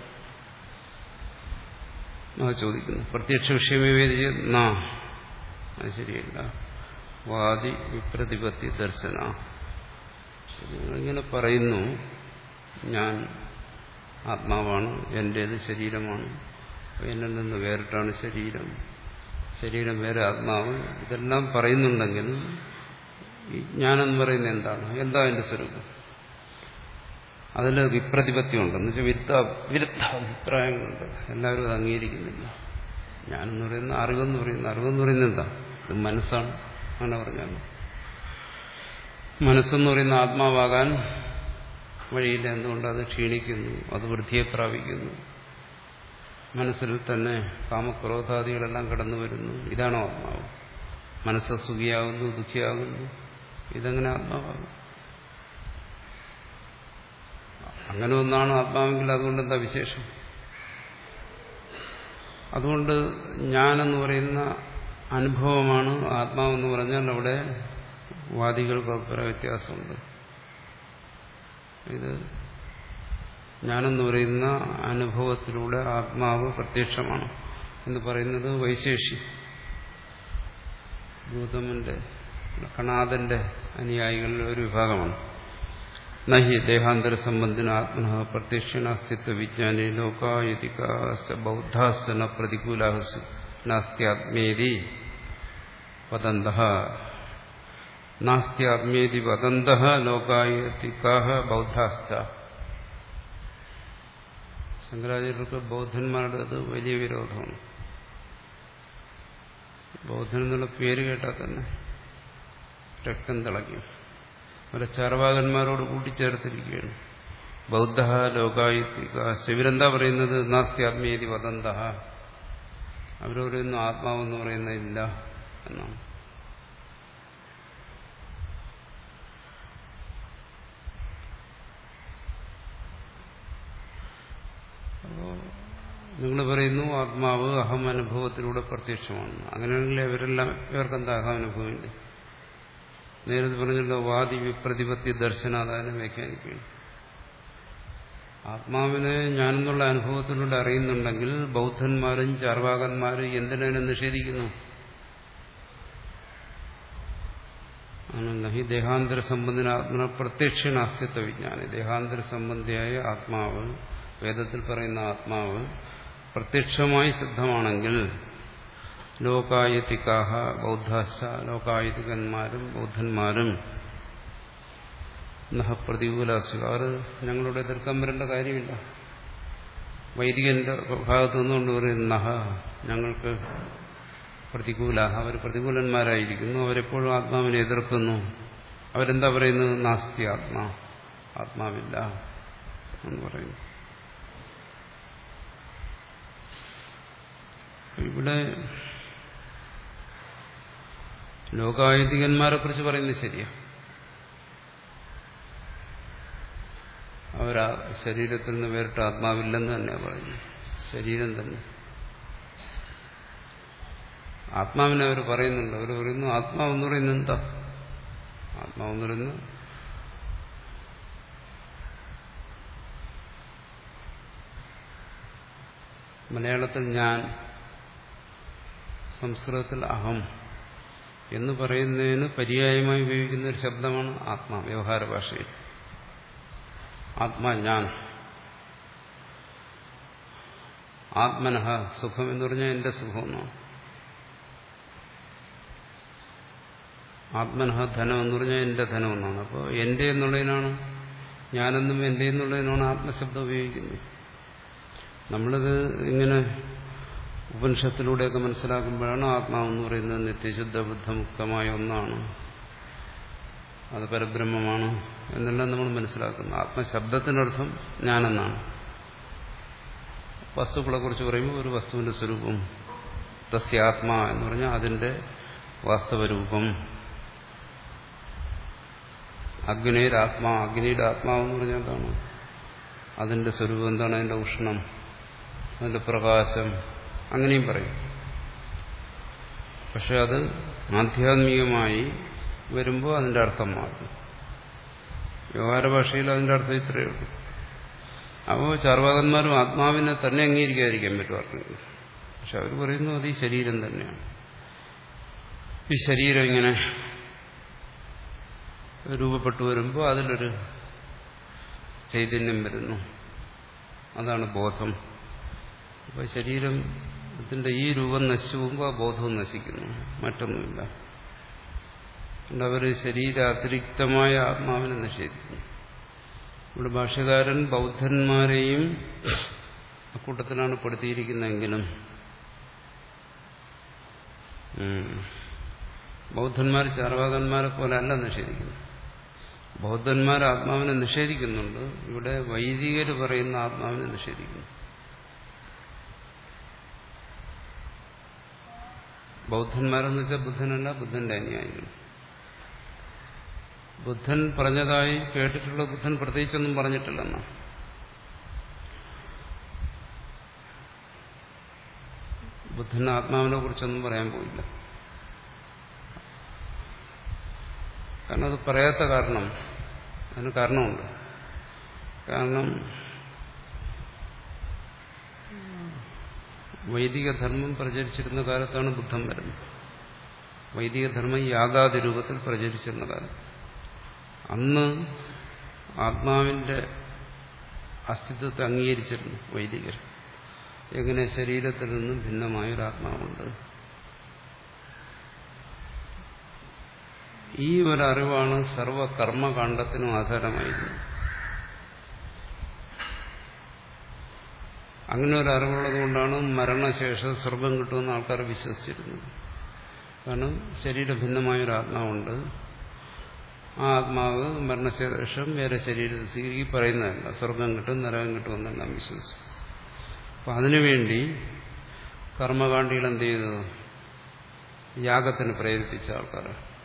ആ ചോദിക്കുന്നു. പ്രത്യക്ഷ വിഷയമേ വേദിച്ച അത് ശരിയല്ല. വാദി വിപ്രതിപത്തി ദർശന. ഇങ്ങനെ പറയുന്നു, ഞാൻ ആത്മാവാണ്, എന്റേത് ശരീരമാണ്, എന്നിൽ നിന്ന് വേറിട്ടാണ് ശരീരം, ശരീരം വേറെ ആത്മാവ്, ഇതെല്ലാം പറയുന്നുണ്ടെങ്കിൽ ഞാനെന്ന് പറയുന്നത് എന്താണ്? എന്താ എന്റെ സ്വരൂപം? അതിൽ വിപ്രതിപത്തി ഉണ്ടെന്ന് വെച്ചാൽ വിരുദ്ധ വിരുദ്ധ അഭിപ്രായങ്ങളുണ്ട്. എല്ലാവരും അത് അംഗീകരിക്കുന്നില്ല. ഞാനെന്ന് പറയുന്ന അറിവെന്ന് പറയുന്ന അറിവെന്ന് പറയുന്നത് എന്താ? ഇത് മനസ്സാണ്. അങ്ങനെ പറഞ്ഞാൽ മനസ്സെന്ന് പറയുന്ന ആത്മാവാകാൻ വഴിയില്ല. എന്തുകൊണ്ട്? അത് ക്ഷീണിക്കുന്നു, അത് വൃദ്ധിയെ പ്രാപിക്കുന്നു. മനസ്സിൽ തന്നെ കാമക്രോധാദികളെല്ലാം കടന്നു വരുന്നു. ഇതാണോ ആത്മാവ്? മനസ്സ് സുഖിയാകുന്നു, ദുഃഖിയാകുന്നു. ഇതെങ്ങനെ ആത്മാവാകും? അങ്ങനെ ഒന്നാണ് ആത്മാവെങ്കിൽ അതുകൊണ്ട് എന്താ വിശേഷം? അതുകൊണ്ട് ഞാനെന്ന് പറയുന്ന അനുഭവമാണ് ആത്മാവെന്ന് പറഞ്ഞാൽ അവിടെ വാദികൾക്ക് അഭിപ്രായ വ്യത്യാസമുണ്ട്. ഇത് ഞാനെന്ന് പറയുന്ന അനുഭവത്തിലൂടെ ആത്മാവ് പ്രത്യക്ഷമാണ് എന്ന് പറയുന്നത് വൈശേഷി ഗൗതമന്റെ കണാദന്റെ അനുയായികളിലെ ഒരു വിഭാഗമാണ്. നഹി ദേഹാന്തര സംബന്ധിന ആത്മന പ്രത്യക്ഷനാസ്തിത്വ വിജ്ഞാനി ലോകായതികാശ്ച ബൗദ്ധാശ്ച ന പ്രതികൂലാഹസു നാസ്ത്യാത്മേതി വദന്തഃ നാസ്ത്യാത്മേതി വദന്തഃ ലോകായതികാഃ ബൗദ്ധാശ്ച. ശങ്കരാചാര്യർക്ക് ബൗദ്ധന്മാരുടെ അത് വലിയ വിരോധമാണ്. ബൗദ്ധൻ എന്നുള്ള പേര് കേട്ടാൽ തന്നെ രക്തം തിളയ്ക്കും. അവരെ ചാർവാകന്മാരോട് കൂട്ടിച്ചേർത്തിരിക്കുകയാണ്. ബൗദ്ധ ലോകായുക്തിക. ഇവരെന്താ പറയുന്നത്? നാസ്ത്യാത്മേതി വദന്തഃ. അവർ പറയുന്നു ആത്മാവെന്ന് പറയുന്നതില്ല എന്നാണ്. അപ്പോ നിങ്ങൾ പറയുന്നു ആത്മാവ് അഹം അനുഭവത്തിലൂടെ പ്രത്യക്ഷമാണ്. അങ്ങനെയാണെങ്കിൽ ഇവരെല്ലാം ഇവർക്കെന്താ അഹം അനുഭവമില്ല? നേരത്തെ പറഞ്ഞല്ലോ വാദി വിപ്രതിപത്തി ദർശനാദാനം വ്യാഖ്യാനിക്കുകയാണ്. ആത്മാവിനെ ഞാനെന്നുള്ള അനുഭവത്തിലൂടെ അറിയുന്നുണ്ടെങ്കിൽ ബൗദ്ധന്മാരും ചാർവാകന്മാരും എന്തിനെ നിഷേധിക്കുന്നു? ഈ ദേഹാന്തര സംബന്ധിന ആത്മന പ്രത്യക്ഷനാസ്തിത്വ വിജ്ഞാനി. ദേഹാന്തര സംബന്ധിയായ ആത്മാവ്, വേദത്തിൽ പറയുന്ന ആത്മാവ് പ്രത്യക്ഷമായി സിദ്ധമാണെങ്കിൽ ലോകായതികാഹ ബൗദ്ധാശ്ച, ലോകായതികന്മാരും ബൗദ്ധന്മാരും നഹ പ്രതികൂലാസ്തു, അവർ ഞങ്ങളോട് എതിർക്കാൻ വരേണ്ട കാര്യമില്ല. വൈദികന്റെ ഭാഗത്തു നിന്നുകൊണ്ട് പറയുന്ന നഹ ഞങ്ങൾക്ക് പ്രതികൂല, അവർ പ്രതികൂലന്മാരായിരിക്കുന്നു, അവരെപ്പോഴും ആത്മാവിനെ എതിർക്കുന്നു. അവരെന്താ പറയുന്നത്? നാസ്തി ആത്മാ, ആത്മാവില്ല എന്ന് പറയുന്നു. ഇവിടെ ലോകായതികന്മാരെ കുറിച്ച് പറയുന്നത് ശരിയാ. അവരാ ശരീരത്തിൽ നിന്ന് വേറിട്ട് ആത്മാവില്ലെന്ന് തന്നെയാണ് പറയുന്നത്. ശരീരം തന്നെ ആത്മാവിനെ അവർ പറയുന്നുണ്ട്. അവർ പറയുന്നു ആത്മാവെന്ന് പറയുന്നത് എന്താ? ആത്മാവെന്ന് പറയുന്നത് മലയാളത്തിൽ ഞാൻ, സംസ്കൃതത്തിൽ അഹം എന്ന് പറയുന്നതിന് പര്യായമായി ഉപയോഗിക്കുന്ന ഒരു ശബ്ദമാണ് ആത്മാ. വ്യവഹാര ഭാഷയിൽ ആത്മാ ഞാൻ. ആത്മനഃ സുഖം എന്ന് പറഞ്ഞാൽ എന്റെ സുഖം എന്നാണ്. ആത്മനഃ ധനം എന്ന് പറഞ്ഞാൽ എന്റെ ധനം എന്നാണ്. അപ്പോൾ എന്റെ എന്നുള്ളതിനാണ്, ഞാനെന്നും എന്റെ എന്നുള്ളതിനാണ് ആത്മശബ്ദം ഉപയോഗിക്കുന്നത്. നമ്മളിത് ഇങ്ങനെ ഉപനിഷത്തിലൂടെയൊക്കെ മനസ്സിലാക്കുമ്പോഴാണ് ആത്മാവെന്ന് പറയുന്നത് നിത്യശുദ്ധ ബുദ്ധമുക്തമായ ഒന്നാണ്, അത് പരബ്രഹ്മമാണ് എന്നെല്ലാം നമ്മൾ മനസ്സിലാക്കുന്നു. ആത്മശബ്ദത്തിനർത്ഥം ഞാനെന്നാണ്. വസ്തുക്കളെ കുറിച്ച് പറയുമ്പോൾ ഒരു വസ്തുവിന്റെ സ്വരൂപം, തസ്യാത്മാ എന്ന് പറഞ്ഞാൽ അതിന്റെ വാസ്തവരൂപം. അഗ്നിയുടെ ആത്മാ, അഗ്നിയുടെ ആത്മാവെന്ന് പറഞ്ഞാൽ എന്താണ്? അതിന്റെ സ്വരൂപം എന്താണ്? അതിന്റെ ഉഷ്ണം, അതിന്റെ പ്രകാശം, അങ്ങനെയും പറയും. പക്ഷെ അത് ആധ്യാത്മികമായി വരുമ്പോൾ അതിന്റെ അർത്ഥം മാറും. വ്യവഹാര ഭാഷയിൽ അതിന്റെ അർത്ഥം ഇത്രയേ ഉള്ളൂ. അപ്പോൾ ചാർവാകന്മാരും ആത്മാവിനെ തന്നെ അംഗീകരിക്കാതിരിക്കാൻ പറ്റും ആർക്കെങ്കിലും. പക്ഷെ അവർ പറയുന്നു അത് ഈ ശരീരം തന്നെയാണ്. ഈ ശരീരം ഇങ്ങനെ രൂപപ്പെട്ടു വരുമ്പോൾ അതിലൊരു ചൈതന്യം വരുന്നു, അതാണ് ബോധം. അപ്പോൾ ശരീരത്തിന്റെ ഈ രൂപം നശിച്ചു പോകുമ്പോൾ ആ ബോധവും നശിക്കുന്നു, മറ്റൊന്നുമില്ല. അവർ ശരീരാതിരിക്തമായ ആത്മാവിനെ നിഷേധിക്കുന്നു. ഇവിടെ ഭാഷ്യകാരൻ ബൗദ്ധന്മാരെയും അക്കൂട്ടത്തിലാണ് പെടുത്തിയിരിക്കുന്നതെങ്കിലും ബൗദ്ധന്മാർ ചാർവാകന്മാരെ പോലെ അല്ല നിഷേധിക്കുന്നു. ബൗദ്ധന്മാർ ആത്മാവിനെ നിഷേധിക്കുന്നുണ്ട്, ഇവിടെ വൈദികർ പറയുന്ന ആത്മാവിനെ നിഷേധിക്കുന്നു. ബൗദ്ധന്മാരെന്ന് വെച്ചാൽ ബുദ്ധനല്ല, ബുദ്ധന്റെ അനുയായികൾ. ബുദ്ധൻ പറഞ്ഞതായി കേട്ടിട്ടുള്ള ബുദ്ധൻ പ്രത്യേകിച്ചൊന്നും പറഞ്ഞിട്ടില്ലെന്നാ. ബുദ്ധൻ ആത്മാവിനെ കുറിച്ചൊന്നും പറയാൻ പോയില്ല. കാരണം അത് പറയാത്ത കാരണം, അതിന് കാരണമുണ്ട്. കാരണം വൈദിക ധർമ്മം പ്രചരിച്ചിരുന്ന കാലത്താണ് ബുദ്ധൻ വരുന്നത്. വൈദിക ധർമ്മം യാഗാദി രൂപത്തിൽ പ്രചരിച്ചിരുന്ന കാലം. അന്ന് ആത്മാവിന്റെ അസ്തിത്വത്തെ അംഗീകരിച്ചിരുന്നു വൈദികർ. എങ്ങനെ ശരീരത്തിൽ നിന്നും ഭിന്നമായൊരാത്മാവുണ്ട്. ഈ ഒരറിവാണ് സർവകർമ്മകാണ്ഡത്തിനും ആധാരമായിരുന്നത്. അങ്ങനെ ഒരു അറിവുള്ളത് കൊണ്ടാണ് മരണശേഷം സ്വർഗം കിട്ടുമെന്ന് ആൾക്കാർ വിശ്വസിച്ചിരുന്നത്. കാരണം ശരീരഭിന്നമായൊരാത്മാവുണ്ട്. ആ ആത്മാവ് മരണശേഷം വേറെ ശരീരത്തിൽ സ്വീകരിക്കി പറയുന്നതല്ല, സ്വർഗം കിട്ടും നരകം കിട്ടുമെന്നെല്ലാം വിശ്വസിച്ചു. അപ്പം അതിനുവേണ്ടി കർമ്മകാണ്ഡികൾ എന്ത് ചെയ്തു? യാഗത്തിന് പ്രേരിപ്പിച്ച ആൾക്കാർ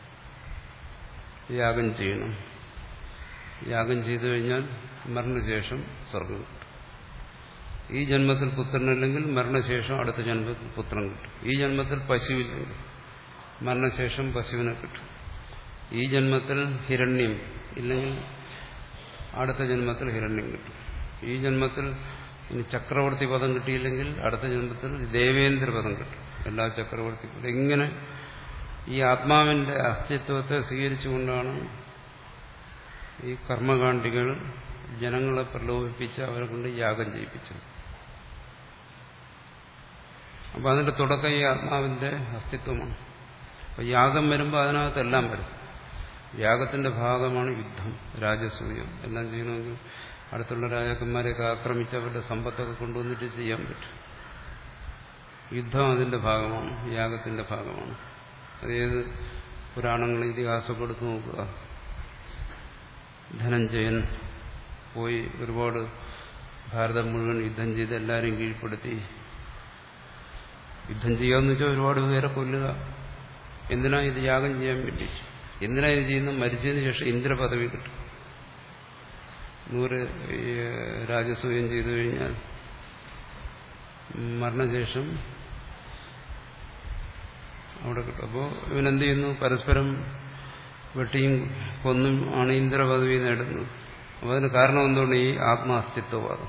യാഗം ചെയ്യണം. യാഗം ചെയ്തു കഴിഞ്ഞാൽ മരണശേഷം സ്വർഗം കിട്ടും. ഈ ജന്മത്തിൽ പുത്രനല്ലെങ്കിൽ മരണശേഷം അടുത്ത ജന്മത്തിൽ പുത്രൻ കിട്ടും. ഈ ജന്മത്തിൽ പശുവില്ലെങ്കിൽ മരണശേഷം പശുവിനെ കിട്ടും. ഈ ജന്മത്തിൽ ഹിരണ്യം ഇല്ലെങ്കിൽ അടുത്ത ജന്മത്തിൽ ഹിരണ്യം കിട്ടും. ഈ ജന്മത്തിൽ ഇനി ചക്രവർത്തി പദം കിട്ടിയില്ലെങ്കിൽ അടുത്ത ജന്മത്തിൽ ദേവേന്ദ്ര പദം കിട്ടും. എല്ലാ ചക്രവർത്തി പദം. ഇങ്ങനെ ഈ ആത്മാവിന്റെ അസ്തിത്വത്തെ സ്വീകരിച്ചുകൊണ്ടാണ് ഈ കർമ്മകാണ്ഡികൾ ജനങ്ങളെ പ്രലോഭിപ്പിച്ച് അവരെ കൊണ്ട് യാഗം ചെയ്യിപ്പിച്ചത്. അപ്പം അതിന്റെ തുടക്കം ഈ ആത്മാവിന്റെ അസ്തിത്വമാണ്. അപ്പം യാഗം വരുമ്പോൾ അതിനകത്തെല്ലാം വരും. യാഗത്തിന്റെ ഭാഗമാണ് യുദ്ധം, രാജസൂയം എല്ലാം ചെയ്യണമെങ്കിൽ അടുത്തുള്ള രാജാക്കന്മാരെയൊക്കെ ആക്രമിച്ച് അവരുടെ സമ്പത്തൊക്കെ കൊണ്ടുവന്നിട്ട് ചെയ്യാൻ പറ്റും. യുദ്ധം അതിന്റെ ഭാഗമാണ്, യാഗത്തിന്റെ ഭാഗമാണ്. അതേത് പുരാണങ്ങൾ ഇതിഹാസമൊക്കെ എടുത്ത് നോക്കുക. ധനഞ്ജയൻ പോയി ഒരുപാട് ഭാരതം മുഴുവൻ യുദ്ധം ചെയ്ത് എല്ലാവരെയും കീഴ്പ്പെടുത്തി. യുദ്ധം ചെയ്യാന്ന് വെച്ചാൽ ഒരുപാട് പേരെ കൊല്ലുക. എന്തിനാ ഇത്? യാഗം ചെയ്യാൻ വേണ്ടി. എന്തിനാ ഇത് ചെയ്യുന്നത്? മരിച്ചതിന് ശേഷം ഇന്ദ്രപദവി കിട്ടും. നൂറ് രാജസൂയം ചെയ്തു കഴിഞ്ഞാൽ മരണശേഷം അവിടെ കിട്ടും. അപ്പോൾ ഇവനെന്ത് ചെയ്യുന്നു? പരസ്പരം വെട്ടിയും കൊന്നും ആണ് ഇന്ദ്രപദവി നേടുന്നത്. അപ്പോൾ അതിന് കാരണം എന്തുകൊണ്ട്? ഈ ആത്മാസ്തിത്വവാദം.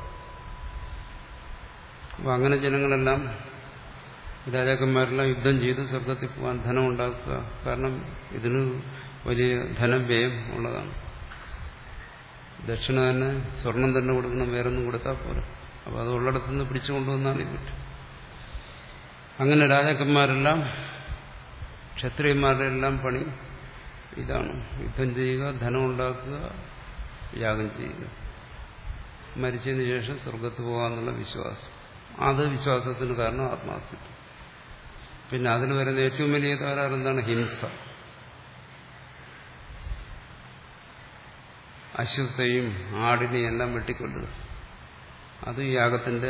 അപ്പോൾ അങ്ങനെ ജനങ്ങളെല്ലാം, രാജാക്കന്മാരെല്ലാം യുദ്ധം ചെയ്ത് സ്വർഗത്തിൽ പോകാൻ ധനം ഉണ്ടാക്കുക. കാരണം ഇതിന് വലിയ ധനവ്യയം ഉള്ളതാണ്. ദക്ഷിണ തന്നെ സ്വർണം തന്നെ കൊടുക്കണം, വേറൊന്നും കൊടുത്താൽ പോരാ. അപ്പോൾ അത് ഉള്ളിടത്തുനിന്ന് പിടിച്ചുകൊണ്ടുവന്നാണ് ഈ പറ്റും. അങ്ങനെ രാജാക്കന്മാരെല്ലാം, ക്ഷത്രിയന്മാരുടെ എല്ലാം പണി ഇതാണ്. യുദ്ധം ചെയ്യുക, ധനം ഉണ്ടാക്കുക, യാഗം ചെയ്യുക, മരിച്ചതിന് ശേഷം സ്വർഗത്ത് പോകാമെന്നുള്ള വിശ്വാസം. അത് വിശ്വാസത്തിന് കാരണം ആത്മാസ്തിത്വം. പിന്നെ അതിന് വരുന്ന ഏറ്റവും വലിയ തകരാറ് എന്താണ്? ഹിംസ. അശ്വത്തെയും ആടിനെയും എല്ലാം വെട്ടിക്കൊല്ലുക. അത് യാഗത്തിന്റെ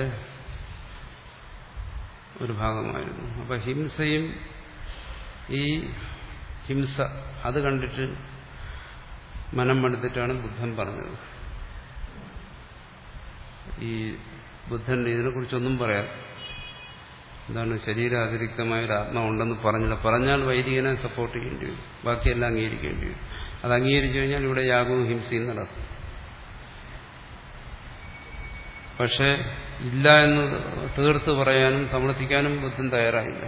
ഒരു ഭാഗമായിരുന്നു. അപ്പൊ ഹിംസയും ഈ ഹിംസ അത് കണ്ടിട്ട് മനം മടുത്തിട്ടാണ് ബുദ്ധൻ പറഞ്ഞത്. ഈ ബുദ്ധൻ ഇതിനെക്കുറിച്ചൊന്നും പറയാം. എന്താണ്? ശരീരാതിരിക്തമായ ഒരു ആത്മാവുണ്ടെന്ന് പറഞ്ഞില്ല. പറഞ്ഞാൽ വൈദികനെ സപ്പോർട്ട് ചെയ്യേണ്ടി വരും, ബാക്കിയെല്ലാം അംഗീകരിക്കേണ്ടി വരും. അത് അംഗീകരിച്ചു കഴിഞ്ഞാൽ ഇവിടെ യാഗവും ഹിംസയും നടക്കും. പക്ഷെ ഇല്ല എന്ന് തീർത്ത് പറയാനും സമർത്ഥിക്കാനും ബുദ്ധൻ തയ്യാറായില്ല.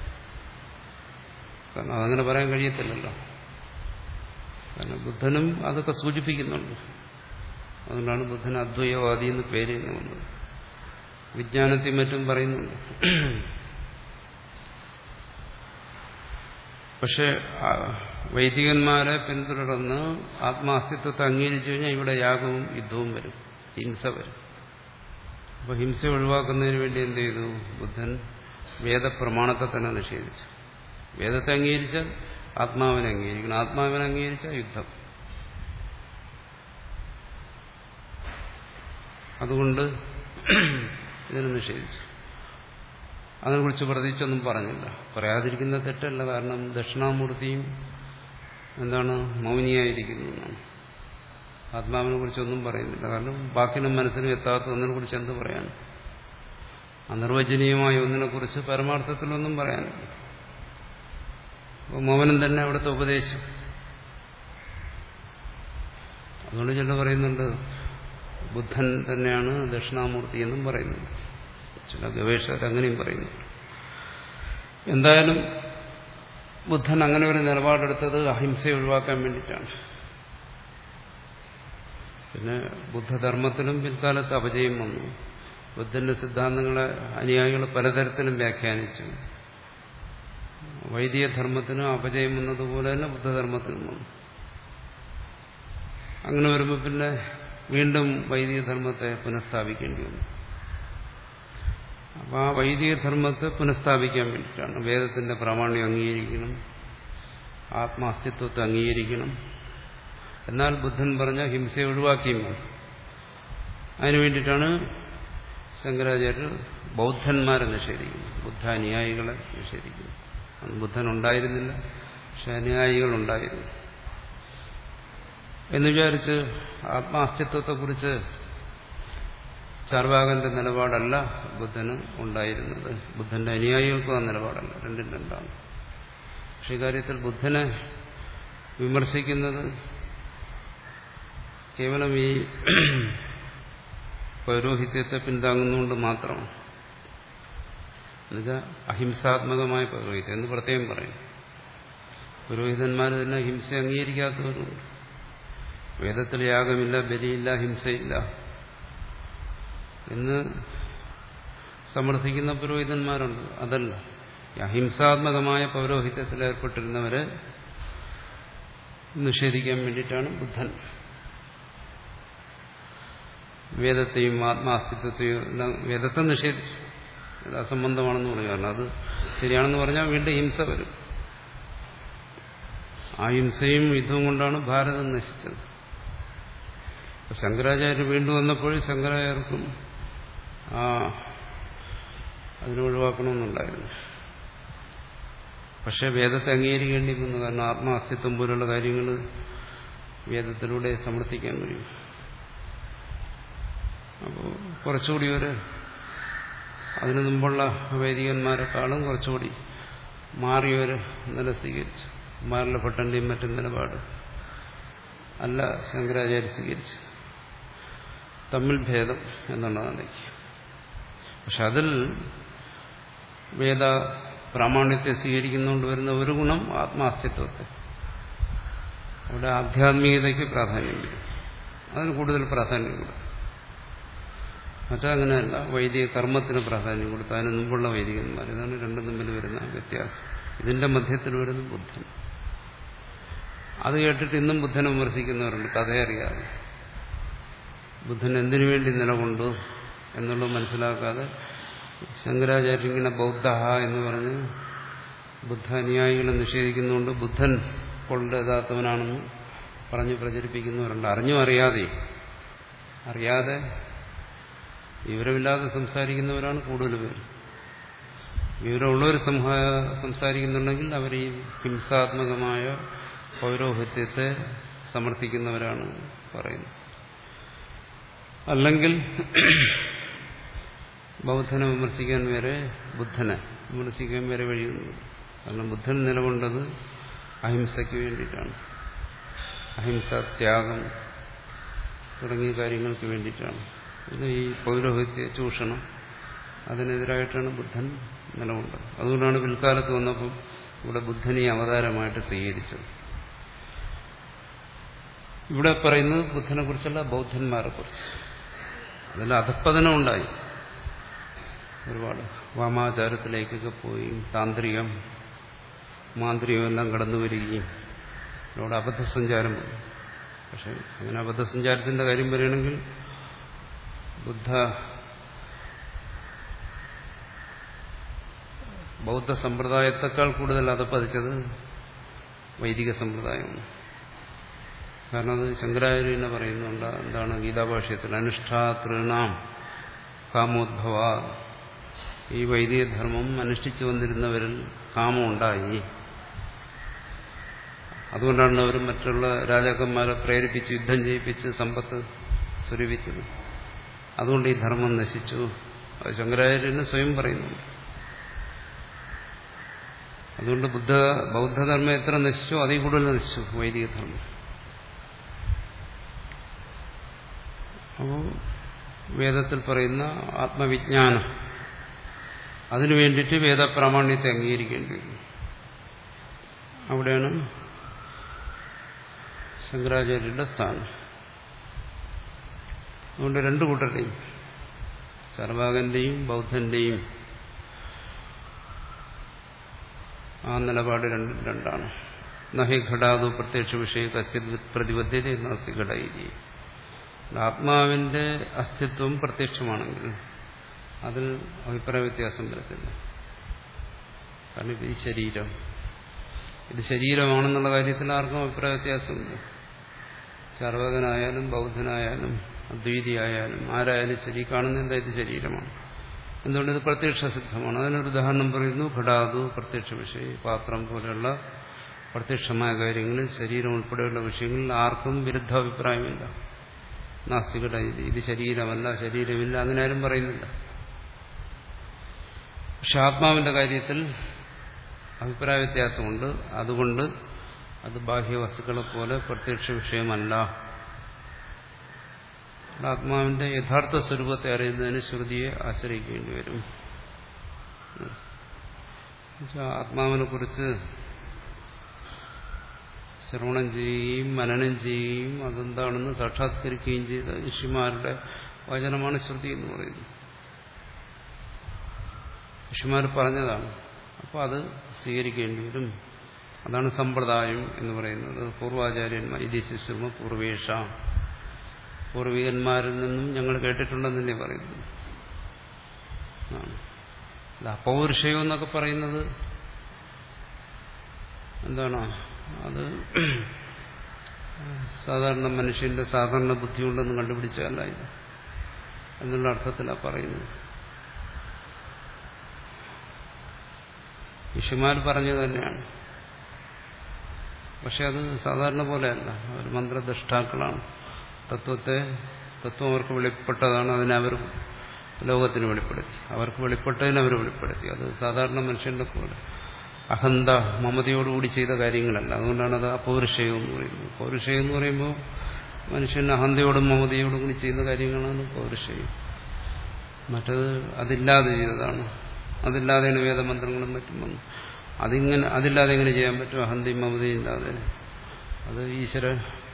കാരണം അതങ്ങനെ പറയാൻ കഴിയത്തില്ലല്ലോ. കാരണം ബുദ്ധനും അതൊക്കെ സൂചിപ്പിക്കുന്നുണ്ട്. അതുകൊണ്ടാണ് ബുദ്ധൻ അദ്വൈതവാദി എന്ന് പേര് വന്നത്. വിജ്ഞാനത്തിൽ മറ്റും പറയുന്നുണ്ട്. പക്ഷെ വൈദികന്മാരെ പിന്തുടർന്ന് ആത്മാസ്തിത്വത്തെ അംഗീകരിച്ചു കഴിഞ്ഞാൽ ഇവിടെ യാഗവും യുദ്ധവും വരും, ഹിംസ വരും. അപ്പൊ ഹിംസ ഒഴിവാക്കുന്നതിന് വേണ്ടി എന്ത് ചെയ്തു? ബുദ്ധൻ വേദപ്രമാണത്തെ തന്നെ നിഷേധിച്ചു. വേദത്തെ അംഗീകരിച്ചാൽ ആത്മാവിനെ അംഗീകരിക്കണം, ആത്മാവിനെ അംഗീകരിച്ചാൽ യുദ്ധം. അതുകൊണ്ട് ഇതിനെ നിഷേധിച്ചു. അതിനെക്കുറിച്ച് പ്രത്യേകിച്ചൊന്നും പറഞ്ഞില്ല. പറയാതിരിക്കുന്ന തെറ്റല്ല, കാരണം ദക്ഷിണാമൂർത്തിയും എന്താണ് മൗനിയായിരിക്കുന്നു എന്നാണ്. ആത്മാവിനെ കുറിച്ചൊന്നും പറയുന്നില്ല, കാരണം ബാക്കിനും മനസ്സിനും എത്താത്ത ഒന്നിനെ കുറിച്ച് എന്ത് പറയാൻ? അനിർവചനീയമായ ഒന്നിനെ കുറിച്ച് പരമാർത്ഥത്തിലൊന്നും പറയാനില്ല. മൗനം തന്നെ അവിടുത്തെ ഉപദേശം. അതുകൊണ്ട് ചില പറയുന്നുണ്ട് ബുദ്ധൻ തന്നെയാണ് ദക്ഷിണാമൂർത്തി എന്നും പറയുന്നുണ്ട്. ചില ഗവേഷകർ അങ്ങനെയും പറയുന്നു. എന്തായാലും ബുദ്ധൻ അങ്ങനെ ഒരു നിലപാടെടുത്തത് അഹിംസയെ ഒഴിവാക്കാൻ വേണ്ടിയിട്ടാണ്. പിന്നെ ബുദ്ധധർമ്മത്തിലും പിൽക്കാലത്ത് അപജയം വന്നു. ബുദ്ധന്റെ സിദ്ധാന്തങ്ങളെ അനുയായികൾ പലതരത്തിലും വ്യാഖ്യാനിച്ചു. വൈദിക ധർമ്മത്തിനും അപജയം വന്നതുപോലെ തന്നെ ബുദ്ധധർമ്മത്തിനും വന്നു. അങ്ങനെ വരുമ്പോൾ പിന്നെ വീണ്ടും വൈദിക ധർമ്മത്തെ പുനഃസ്ഥാപിക്കേണ്ടി വന്നു. അപ്പോൾ ആ വൈദിക ധർമ്മത്തെ പുനഃസ്ഥാപിക്കാൻ വേണ്ടിയിട്ടാണ് വേദത്തിന്റെ പ്രാമാണ്യം അംഗീകരിക്കണം, ആത്മാസ്തിത്വത്തെ അംഗീകരിക്കണം. എന്നാൽ ബുദ്ധൻ പറഞ്ഞ ഹിംസയെ ഒഴിവാക്കിയും വേണം. അതിനു വേണ്ടിയിട്ടാണ് ശങ്കരാചാര്യർ ബൗദ്ധന്മാരെ നിഷേധിക്കുന്നത്, ബുദ്ധ അനുയായികളെ നിഷേധിക്കുന്നു. ബുദ്ധൻ ഉണ്ടായിരുന്നില്ല, പക്ഷെ അനുയായികളുണ്ടായിരുന്നു എന്ന് വിചാരിച്ച് ആത്മാസ്തിത്വത്തെക്കുറിച്ച് ചാർവാകന്റെ നിലപാടല്ല ബുദ്ധന് ഉണ്ടായിരുന്നത്. ബുദ്ധന്റെ അനുയായികൾക്കും ആ നിലപാടല്ല, രണ്ടും രണ്ടാണ്. പക്ഷെ ഇക്കാര്യത്തിൽ ബുദ്ധനെ വിമർശിക്കുന്നത് കേവലം ഈ പൗരോഹിത്യത്തെ പിന്താങ്ങുന്നതുകൊണ്ട് മാത്രമാണ്. എന്നുവെച്ചാൽ അഹിംസാത്മകമായ പൗരോഹിത്യം എന്ന് പ്രത്യേകം പറയും. പുരോഹിതന്മാർ തന്നെ ഹിംസ അംഗീകരിക്കാത്തവരുണ്ട്. വേദത്തിൽ യാഗമില്ല, ബലിയില്ല, ഹിംസയില്ല എന്ന് സമർത്ഥിക്കുന്ന പുരോഹിതന്മാരുണ്ട്. അതല്ല, അഹിംസാത്മകമായ പൗരോഹിത്യത്തിൽ ഏർപ്പെട്ടിരുന്നവരെ നിഷേധിക്കാൻ വേണ്ടിയിട്ടാണ് ബുദ്ധൻ വേദത്തെയും ആത്മാസ്തിത്വത്തെയും എല്ലാം വേദത്തെ നിഷേധിച്ചു. ഇത് അസംബന്ധമാണെന്ന് പറഞ്ഞു. കാരണം അത് ശരിയാണെന്ന് പറഞ്ഞാൽ വീണ്ടും ഹിംസ വരും. ആ ഹിംസയും യുദ്ധവും കൊണ്ടാണ് ഭാരതം നശിച്ചത്. ശങ്കരാചാര്യർ വീണ്ടും വന്നപ്പോൾ ശങ്കരാചാര്യർക്കും ആ അതിനെ ഒഴിവാക്കണമെന്നുണ്ടായിരുന്നു. പക്ഷെ വേദത്തെ അംഗീകരിക്കേണ്ടി വന്നു. കാരണം ആത്മാസ്തിത്വം പോലുള്ള കാര്യങ്ങൾ വേദത്തിലൂടെ സമർത്ഥിക്കാൻ കഴിയും. അപ്പോൾ കുറച്ചുകൂടി ഒരു അതിനു മുമ്പുള്ള വൈദികന്മാരെക്കാളും കുറച്ചുകൂടി മാറിയൊരു നില സ്വീകരിച്ചു. കുമാരല ഭട്ടന്റെയും മറ്റും നിലപാട് അല്ല ശങ്കരാചാര്യ സ്വീകരിച്ചു. തമ്മിൽ ഭേദം എന്നുള്ളതാണ്. പക്ഷെ അതിൽ വേദ പ്രാമാണ്യത്തെ സ്വീകരിക്കുന്നുകൊണ്ട് വരുന്ന ഒരു ഗുണം ആത്മാസ്തിത്വത്തെ, അവിടെ ആധ്യാത്മികതയ്ക്ക് പ്രാധാന്യം വരും. അതിന് കൂടുതൽ പ്രാധാന്യം കൊടുക്കും. മറ്റങ്ങനെയല്ല, വൈദിക കർമ്മത്തിന് പ്രാധാന്യം കൊടുത്തു. അതിന് മുമ്പുള്ള വൈദികന്മാർ. ഇതാണ് രണ്ടും തമ്മിൽ വരുന്ന വ്യത്യാസം. ഇതിന്റെ മധ്യത്തിൽ വരുന്ന ബുദ്ധൻ. അത് കേട്ടിട്ട് ഇന്നും ബുദ്ധനെ വിമർശിക്കുന്നവരുണ്ട്, കഥയറിയാതെ. ബുദ്ധൻ എന്തിനു വേണ്ടി നിലകൊണ്ടു എന്നുള്ളത് മനസ്സിലാക്കാതെ ശങ്കരാചാര്യ ഇങ്ങനെ ബൗദ്ധ എന്ന് പറഞ്ഞ് ബുദ്ധ അനുയായികളെ നിഷേധിക്കുന്നുകൊണ്ട് ബുദ്ധൻ കൊള്ളരുതാത്തവനാണെന്ന് പറഞ്ഞ് പ്രചരിപ്പിക്കുന്നവരുണ്ട്. അറിഞ്ഞും അറിയാതെ അറിയാതെ വിവരമില്ലാതെ സംസാരിക്കുന്നവരാണ് കൂടുതൽ പേര്. വിവരമുള്ളവർ സംസാരിക്കുന്നുണ്ടെങ്കിൽ അവർ ഈ ഹിംസാത്മകമായ പൗരോഹിത്യത്തെ സമർത്ഥിക്കുന്നവരാണ് പറയുന്നത്. അല്ലെങ്കിൽ ബൗദ്ധനെ വിമർശിക്കാൻ വരെ ബുദ്ധനെ വിമർശിക്കാൻ വരെ വഴിയുന്നു. കാരണം ബുദ്ധൻ നിലകൊണ്ടത് അഹിംസയ്ക്ക് വേണ്ടിയിട്ടാണ്. അഹിംസ, ത്യാഗം തുടങ്ങിയ കാര്യങ്ങൾക്ക് വേണ്ടിയിട്ടാണ്. ഇത് ഈ പൗരോഹിത്യ ചൂഷണം അതിനെതിരായിട്ടാണ് ബുദ്ധൻ നിലകൊണ്ടത്. അതുകൊണ്ടാണ് പിൽക്കാലത്ത് വന്നപ്പോൾ ഇവിടെ ബുദ്ധനെ അവതാരമായിട്ട് സ്വീകരിച്ചത്. ഇവിടെ പറയുന്നത് ബുദ്ധനെ കുറിച്ചല്ല, ബൗദ്ധന്മാരെ കുറിച്ച്. അതിൽ അധപ്പതനം ഉണ്ടായി. ഒരുപാട് വാമാചാരത്തിലേക്കൊക്കെ പോയി താന്ത്രികം മാന്ത്രികം എല്ലാം കടന്നു വരികയും ഇവിടെ അബദ്ധസഞ്ചാരം വന്നു. പക്ഷെ അങ്ങനെ അബദ്ധസഞ്ചാരത്തിന്റെ കാര്യം പറയുകയാണെങ്കിൽ ബുദ്ധ ബൗദ്ധ സമ്പ്രദായത്തെക്കാൾ കൂടുതൽ അധപ്പതിച്ചത് വൈദിക സമ്പ്രദായമാണ്. കാരണം അത് ശങ്കരാചാര്യ തന്നെ പറയുന്നുണ്ട്. എന്താണ് ഗീതാഭാഷ്യത്തിൽ അനുഷ്ഠാതൃണാം കാമോദ്ഭവ ഈ വൈദിക ധർമ്മം അനുഷ്ഠിച്ചു വന്നിരുന്നവരിൽ കാമം ഉണ്ടായി. അതുകൊണ്ടാണ് അവർ മറ്റുള്ള രാജാക്കന്മാരെ പ്രേരിപ്പിച്ച് യുദ്ധം ചെയ്യിപ്പിച്ച് സമ്പത്ത് സ്വരൂപിച്ചത്. അതുകൊണ്ട് ഈ ധർമ്മം നശിച്ചു. അത് ശങ്കരാചാര്യന് സ്വയം പറയുന്നുണ്ട്. അതുകൊണ്ട് ബുദ്ധ ബൗദ്ധധർമ്മം എത്ര നശിച്ചോ അതിൽ കൂടുതൽ നശിച്ചു വൈദിക ധർമ്മം. അപ്പോൾ വേദത്തിൽ പറയുന്ന ആത്മവിജ്ഞാനം, അതിനു വേണ്ടിയിട്ട് വേദപ്രാമാണ്യത്തെ അംഗീകരിക്കേണ്ടി വരും. അവിടെയാണ് ശങ്കരാചാര്യരുടെ സ്ഥാനം. അതുകൊണ്ട് രണ്ടു കൂട്ടരുടെയും, ചർവാകന്റെയും ബൗദ്ധന്റെയും ആ നിലപാട് രണ്ടും രണ്ടാണ്. നഹി ഘടാതു പ്രത്യക്ഷ വിഷയ കസ്യ പ്രതിബദ്ധത നാസ്തി ഘടൈതി. ആത്മാവിന്റെ അസ്തിത്വം പ്രത്യക്ഷമാണെങ്കിൽ അതിൽ അഭിപ്രായ വ്യത്യാസം വരത്തില്ല. കാരണം ഇത് ഈ ശരീരം ഇത് ശരീരമാണെന്നുള്ള കാര്യത്തിൽ ആർക്കും അഭിപ്രായ വ്യത്യാസമുണ്ട്. ചർവകനായാലും ബൗദ്ധനായാലും അദ്വൈതിയായാലും ആരായാലും ശരി, കാണുന്ന എന്താ ഇത് ശരീരമാണ്. എന്തുകൊണ്ട് ഇത് പ്രത്യക്ഷ സിദ്ധമാണ്. അതിനൊരു ഉദാഹരണം പറയുന്നു. ഘടാതു പ്രത്യക്ഷ വിഷയം, പാത്രം പോലെയുള്ള പ്രത്യക്ഷമായ കാര്യങ്ങളിൽ ശരീരം ഉൾപ്പെടെയുള്ള വിഷയങ്ങളിൽ ആർക്കും വിരുദ്ധാഭിപ്രായമില്ല. നാസ്തികട ഇത് ശരീരമല്ല, ശരീരമില്ല, അങ്ങനെ ആരും പറയുന്നില്ല. പക്ഷെ ആത്മാവിന്റെ കാര്യത്തിൽ അഭിപ്രായ വ്യത്യാസമുണ്ട്. അതുകൊണ്ട് അത് ബാഹ്യവസ്തുക്കളെ പോലെ പ്രത്യക്ഷ വിഷയമല്ല. ആത്മാവിന്റെ യഥാർത്ഥ സ്വരൂപത്തെ അറിയുന്നതിന് ശ്രുതിയെ ആശ്രയിക്കേണ്ടി വരും. ആത്മാവിനെ കുറിച്ച് ശ്രവണം ചെയ്യുകയും മനനം ചെയ്യുകയും അതെന്താണെന്ന് സാക്ഷാത്കരിക്കുകയും ചെയ്ത ഋഷിമാരുടെ വചനമാണ് ശ്രുതി എന്ന് പറയുന്നത്. ഋഷിമാർ പറഞ്ഞതാണ്. അപ്പോൾ അത് സ്വീകരിക്കേണ്ടി വരും. അതാണ് സമ്പ്രദായം എന്ന് പറയുന്നത്. പൂർവാചാര്യന്മാർ ഇത് ശിശുമ പൂർവേഷ, പൂർവികന്മാരിൽ നിന്നും ഞങ്ങൾ കേട്ടിട്ടുണ്ടെന്ന് തന്നെ പറയുന്നു. അപൗരുഷയം എന്നൊക്കെ പറയുന്നത് എന്താണ്? അത് സാധാരണ മനുഷ്യന്റെ സാധാരണ ബുദ്ധി കൊണ്ടൊന്നും കണ്ടുപിടിച്ചതല്ല ഇത് എന്നുള്ള അർത്ഥത്തിലാണ് പറയുന്നത്. ഋഷിമാർ പറഞ്ഞത് തന്നെയാണ്. പക്ഷെ അത് സാധാരണ പോലെയല്ല. അവർ മന്ത്രദൃഷ്ടാക്കളാണ്. തത്വത്തെ തത്വം അവർക്ക് വെളിപ്പെട്ടതാണ്. അതിനെ അവർ ലോകത്തിന് വെളിപ്പെടുത്തി. അവർക്ക് വെളിപ്പെട്ടതിന് അവർ വെളിപ്പെടുത്തി. അത് സാധാരണ മനുഷ്യന്റെ പോലെ അഹന്ത മമതയോടുകൂടി ചെയ്ത കാര്യങ്ങളല്ല. അതുകൊണ്ടാണ് അത് അപൗരുഷയം എന്ന് പറയുന്നത്. പൗരുഷയം എന്ന് പറയുമ്പോൾ മനുഷ്യൻ അഹന്തയോടും മമതയോടും കൂടി ചെയ്യുന്ന കാര്യങ്ങളാണ് പൗരുഷയം. മറ്റത് അതില്ലാതെ ചെയ്തതാണ്. അതില്ലാതെയാണ് വേദമന്ത്രങ്ങളും മറ്റും വന്നു. അതിങ്ങനെ അതില്ലാതെ എങ്ങനെ ചെയ്യാൻ പറ്റും? അഹന്തയും മമതയും ഇല്ലാതെ. അത് ഈശ്വര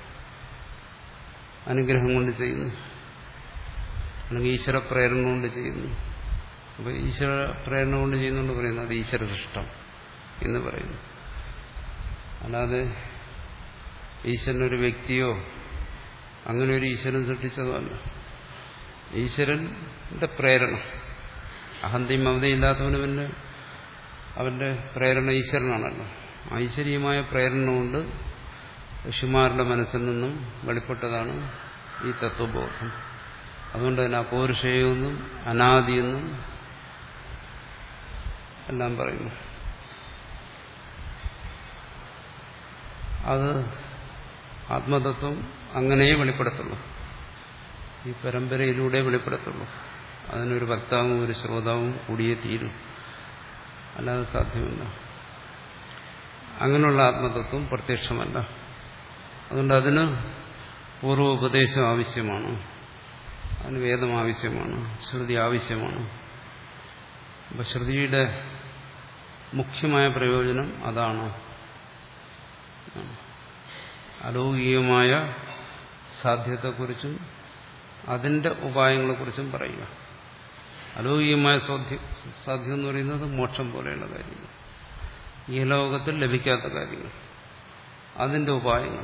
അനുഗ്രഹം കൊണ്ട് ചെയ്യുന്നു, അല്ലെങ്കിൽ ഈശ്വര പ്രേരണ കൊണ്ട് ചെയ്യുന്നു. അപ്പോൾ ഈശ്വര പ്രേരണ കൊണ്ട് ചെയ്യുന്നുകൊണ്ട് പറയുന്നത് അത് ഈശ്വര സൃഷ്ടം എന്ന് പറയുന്നു. അല്ലാതെ ഈശ്വരനൊരു വ്യക്തിയോ അങ്ങനെ ഒരു ഈശ്വരൻ സൃഷ്ടിച്ചതോ അല്ല. ഈശ്വരന്റെ പ്രേരണ. അഹന്തയും മമതയും ഇല്ലാത്തവന് പിന്നെ അവന്റെ പ്രേരണ ഈശ്വരനാണല്ലോ. ഐശ്വര്യമായ പ്രേരണ കൊണ്ട് ഋഷിമാരുടെ മനസ്സിൽ നിന്നും വെളിപ്പെട്ടതാണ് ഈ തത്വബോധം. അതുകൊണ്ട് തന്നെ അപൗരുഷയെന്നും അനാദിയെന്നും എല്ലാം പറയുന്നു. അത് ആത്മതത്വം അങ്ങനെയേ വെളിപ്പെടുത്തുള്ളൂ. ഈ പരമ്പരയിലൂടെ വെളിപ്പെടുത്തുള്ളൂ. അതിനൊരു വക്താവും ഒരു ശ്രോതാവും കൂടിയേ തീരും, അല്ലാതെ സാധ്യമല്ല. അങ്ങനെയുള്ള ആത്മതത്വം പ്രത്യക്ഷമല്ല. അതുകൊണ്ട് അതിന് പൂർവോപദേശം ആവശ്യമാണ്, അതിന് വേദം ആവശ്യമാണ്, ശ്രുതി ആവശ്യമാണ്. അപ്പം ശ്രുതിയുടെ മുഖ്യമായ പ്രയോജനം അതാണ്. അലൗകികമായ സാധ്യതയെക്കുറിച്ചും അതിന്റെ ഉപായങ്ങളെക്കുറിച്ചും പറയുക. അലൗകികമായ സാധ്യം എന്ന് പറയുന്നത് മോക്ഷം പോലെയുള്ള കാര്യങ്ങൾ, ഈ ലോകത്തിൽ ലഭിക്കാത്ത കാര്യങ്ങൾ, അതിന്റെ ഉപായങ്ങൾ.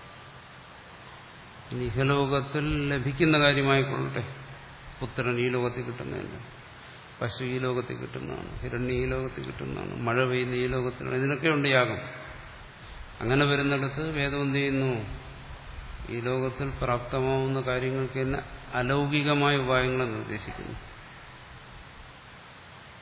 ഇഹലോകത്തിൽ ലഭിക്കുന്ന കാര്യമായിക്കൊള്ളട്ടെ. പുത്രൻ ഈ ലോകത്തിൽ കിട്ടുന്നതല്ല, പശു ഈ ലോകത്തിൽ കിട്ടുന്നതാണ്, ഹിരണ്യ ഈ ലോകത്തിൽ കിട്ടുന്നതാണ്, മഴ പെയ്യുന്ന ഈ ലോകത്തിലാണ്. ഇതിനൊക്കെ ഉണ്ട് യാഗം. അങ്ങനെ വരുന്നിടത്ത് വേദം എന്ത് ചെയ്യുന്നു? ഈ ലോകത്തിൽ പ്രാപ്തമാവുന്ന കാര്യങ്ങൾക്ക് തന്നെ അലൗകികമായ ഉപായങ്ങളെ നിർദ്ദേശിക്കുന്നു.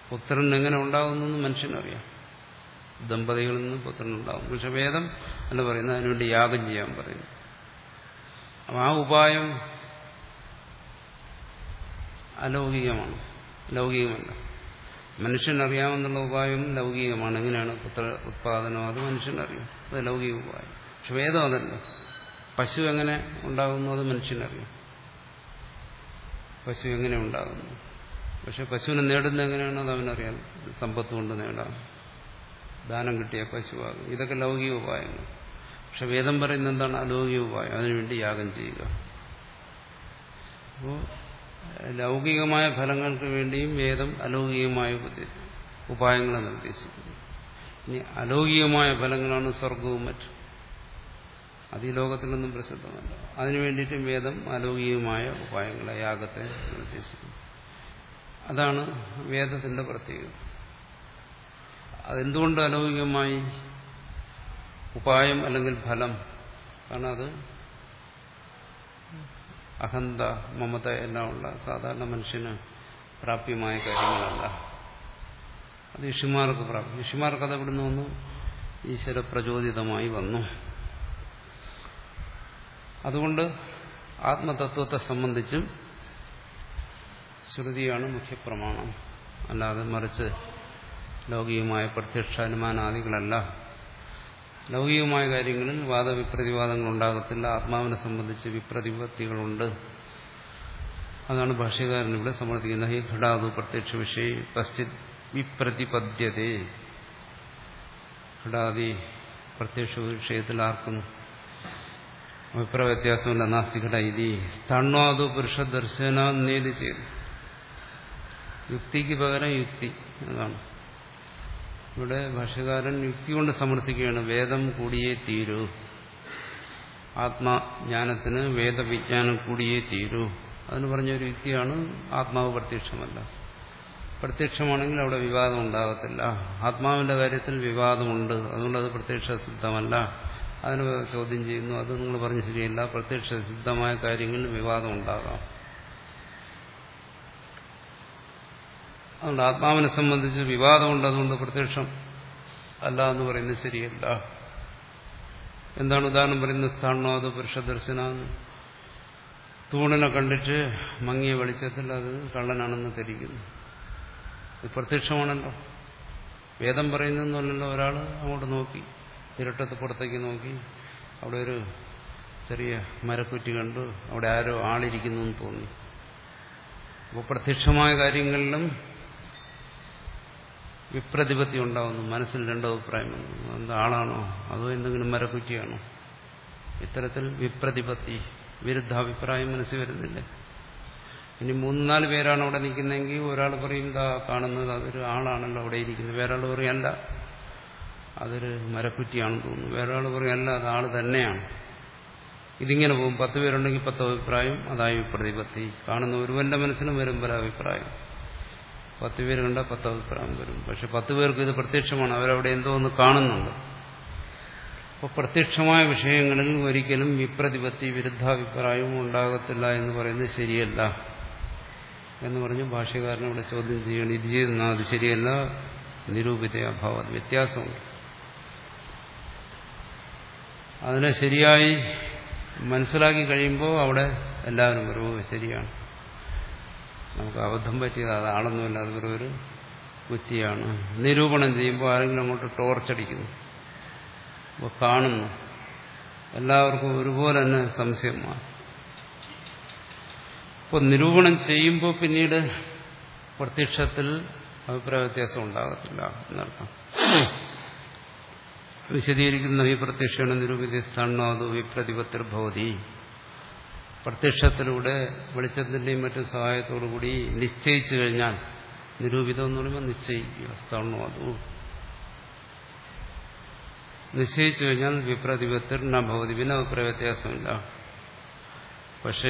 പുത്രൻ എങ്ങനെ ഉണ്ടാകുന്നു മനുഷ്യനറിയാം. ദമ്പതികളിൽ നിന്ന് പുത്രനുണ്ടാകും. പക്ഷെ വേദം അല്ല പറയുന്നത് അതിനുവേണ്ടി യാഗം ചെയ്യാൻ പറയുന്നു. അപ്പം ആ ഉപായം അലൗകികമാണ്, ലൗകികമല്ല. മനുഷ്യനറിയാമെന്നുള്ള ഉപായം ലൗകികമാണ്. എങ്ങനെയാണ് പുത്ര ഉത്പാദനം, അത് മനുഷ്യനറിയാം, അത് ലൗകിക ഉപായം. പക്ഷെ വേദം അതല്ല. പശു എങ്ങനെ ഉണ്ടാകുന്നു അത് മനുഷ്യനറിയാം, പശു എങ്ങനെ ഉണ്ടാകുന്നു. പക്ഷെ പശുവിനെ നേടുന്നത് എങ്ങനെയാണ് അത് അവനറിയാം. സമ്പത്ത് കൊണ്ട് നേടാം, ദാനം കിട്ടിയ പശുവാകും. ഇതൊക്കെ ലൗകിക ഉപായങ്ങൾ. പക്ഷെ വേദം പറയുന്നത് എന്താണ്? അലൗകിക ഉപായം. അതിനുവേണ്ടി യാഗം ചെയ്യുക. അപ്പോൾ ലൗകികമായ ഫലങ്ങൾക്ക് വേണ്ടിയും വേദം അലൗകികമായ ഉപായങ്ങളെ നിർദ്ദേശിക്കുന്നു. ഇനി അലൗകികമായ ഫലങ്ങളാണ് സ്വർഗവും മറ്റും. അത് ഈ ലോകത്തിലൊന്നും പ്രസിദ്ധമല്ല. അതിനു വേണ്ടിയിട്ടും വേദം അലൗകികമായ ഉപായങ്ങളെ, യാഗത്തെ നിർദ്ദേശിക്കുന്നു. അതാണ് വേദത്തിന്റെ പ്രത്യേകത. അതെന്തുകൊണ്ട് അലൗകികമായി ഉപായം അല്ലെങ്കിൽ ഫലം? കാരണം അത് അഹന്ത, മമത എല്ലാം ഉള്ള സാധാരണ മനുഷ്യന് പ്രാപ്യമായ കാര്യങ്ങളല്ല. അത് ഋഷിമാർക്ക് പ്രാപ്തി. ഋഷിമാർക്ക് അത് എവിടെ നിന്ന് വന്നു? ഈശ്വര പ്രചോദിതമായി വന്നു. അതുകൊണ്ട് ആത്മതത്വത്തെ സംബന്ധിച്ചും ശ്രുതിയാണ് മുഖ്യപ്രമാണം. അല്ലാതെ മറിച്ച് ലൗകികമായ പ്രത്യക്ഷ അനുമാനാദികളല്ല. ലൗകികമായ കാര്യങ്ങളിൽ വാദവിപ്രതിവാദങ്ങൾ ഉണ്ടാകത്തില്ല. ആത്മാവിനെ സംബന്ധിച്ച് വിപ്രതിപത്തികളുണ്ട്. അതാണ് ഭാഷ്യകാരൻ ഇവിടെ സമർത്ഥിക്കുന്നത്. ഹി ഘടാതു പ്രത്യക്ഷ വിഷയ കശ്ചിത് വിപ്രതിപദ്യതേ. ഘടാദി പ്രത്യക്ഷ വിഷയത്തിൽ ആർക്കും അഭിപ്രായ വ്യത്യാസമില്ല. നാസ്തി ഘട ഇതി സ്ഥണ്വാതു പുരുഷ ദർശനേത് ചെയ്തു. യുക്തിക്ക് പകരം യുക്തി എന്നാണ് ഇവിടെ ഭാഷ്യകാരൻ യുക്തി കൊണ്ട് സമർത്ഥിക്കുകയാണ്. വേദം കൂടിയേ തീരൂ, ആത്മജ്ഞാനത്തിന് വേദവിജ്ഞാനം കൂടിയേ തീരൂ. അതിന് പറഞ്ഞൊരു യുക്തിയാണ് ആത്മാവ് പ്രത്യക്ഷമല്ല. പ്രത്യക്ഷമാണെങ്കിൽ അവിടെ വിവാദം ഉണ്ടാകത്തില്ല. ആത്മാവിന്റെ കാര്യത്തിൽ വിവാദമുണ്ട്, അതുകൊണ്ട് അത് പ്രത്യക്ഷ സിദ്ധമല്ല. അതിന് ചോദ്യം ചെയ്യുന്നു. അത് നിങ്ങൾ പറഞ്ഞ് ശരിയല്ല. പ്രത്യക്ഷ സിദ്ധമായ കാര്യങ്ങളിൽ വിവാദം ഉണ്ടാകാം. അതുകൊണ്ട് ആത്മാവിനെ സംബന്ധിച്ച് വിവാദമുണ്ട്, അതുകൊണ്ട് പ്രത്യക്ഷം അല്ല എന്ന് പറയുന്നത് ശരിയല്ല. എന്താണ് ഉദാഹരണം പറയുന്നത്? സ്ഥാണോ അത് പുരുഷദർശനാന്ന്. തൂണിനെ കണ്ടിട്ട് മങ്ങിയ വെളിച്ചത്തിൽ അത് കള്ളനാണെന്ന് ധരിക്കുന്നു. ഇത് പ്രത്യക്ഷമാണല്ലോ. വേദം പറയുന്നൊന്നുമല്ലല്ലോ. ഒരാൾ അങ്ങോട്ട് നോക്കി, ഇരട്ടത്ത് പുറത്തേക്ക് നോക്കി, അവിടെ ഒരു ചെറിയ മരക്കുറ്റി കണ്ടു, അവിടെ ആരോ ആളിരിക്കുന്നു എന്ന് തോന്നി. അപ്പോൾ പ്രത്യക്ഷമായ കാര്യങ്ങളിലും വിപ്രതിപത്തി ഉണ്ടാകുന്നു. മനസ്സിൽ രണ്ടോ അഭിപ്രായം വന്നു. എന്താ, ആളാണോ അതോ എന്തെങ്കിലും മരക്കുറ്റിയാണോ? ഇത്തരത്തിൽ വിപ്രതിപത്തി, വിരുദ്ധാഭിപ്രായം മനസ്സിൽ വരുന്നില്ല. ഇനി മൂന്നാല് പേരാണ് അവിടെ നിൽക്കുന്നതെങ്കിൽ ഒരാൾ പറയും ദാ കാണുന്നത് അതൊരു ആളാണല്ലോ അവിടെ ഇരിക്കുന്നത്. വേറൊരാൾ പറയും അല്ല അതൊരു മരക്കുറ്റിയാണെന്ന് തോന്നുന്നു. വേറൊരാൾ പറയും അല്ല അത് ആള് തന്നെയാണ്. ഇതിങ്ങനെ പോകും. പത്ത് പേരുണ്ടെങ്കിൽ പത്ത് അഭിപ്രായം, അതായി വിപ്രതിപത്തി. കാണുന്ന ഒരുവന്റെ മനസ്സിലും വരും പല അഭിപ്രായം. പത്ത് പേര് കണ്ടാൽ പത്ത് അഭിപ്രായം വരും. പക്ഷെ പത്ത് പേർക്ക് ഇത് പ്രത്യക്ഷമാണ്, അവരവിടെ എന്തോ ഒന്ന് കാണുന്നുണ്ട്. അപ്പോൾ പ്രത്യക്ഷമായ വിഷയങ്ങളിൽ ഒരിക്കലും വിപ്രതിപത്തി, വിരുദ്ധാഭിപ്രായവും ഉണ്ടാകത്തില്ല എന്ന് പറയുന്നത് ശരിയല്ല എന്ന് പറഞ്ഞ് ഭാഷ്യകാരനോട് ചോദ്യം ചെയ്യണം. ഇത് ചെയ്യുന്ന അത് ശരിയല്ല, നിരൂപിത അഭാവം, വ്യത്യാസമുണ്ട്. അതിനെ ശരിയായി മനസ്സിലാക്കി കഴിയുമ്പോൾ അവിടെ എല്ലാവരും വരും ശരിയാണ്, നമുക്ക് അബദ്ധം പറ്റിയത് അത് ആളൊന്നുമില്ല, അത് വെറും ഒരു ബുദ്ധിയാണ്. നിരൂപണം ചെയ്യുമ്പോൾ ആരെങ്കിലും അങ്ങോട്ട് ടോർച്ചടിക്കുന്നു, അപ്പോൾ കാണുന്നു, എല്ലാവർക്കും ഒരുപോലെ തന്നെ സംശയമാണ്. അപ്പോൾ നിരൂപണം ചെയ്യുമ്പോൾ പിന്നീട് പ്രത്യക്ഷത്തിൽ അഭിപ്രായ വ്യത്യാസം ഉണ്ടാകത്തില്ല എന്നർത്ഥം. വിശദീകരിക്കുന്ന ഈ പ്രത്യക്ഷമാണ് നിരൂപിത സ്ഥാണാതു വിപ്രതിപത്തിർഭവതി. പ്രത്യക്ഷത്തിലൂടെ വെളിച്ചത്തിന്റെയും മറ്റും സഹായത്തോടുകൂടി നിശ്ചയിച്ചു കഴിഞ്ഞാൽ, നിരൂപിതം എന്ന് പറയുമ്പോൾ നിശ്ചയിക്കുക, സ്ഥാണാതു നിശ്ചയിച്ചു കഴിഞ്ഞാൽ വിപ്രതിപത്തിർ ന ഭവതി, പിന്നെ അഭിപ്രായ വ്യത്യാസമില്ല. പക്ഷേ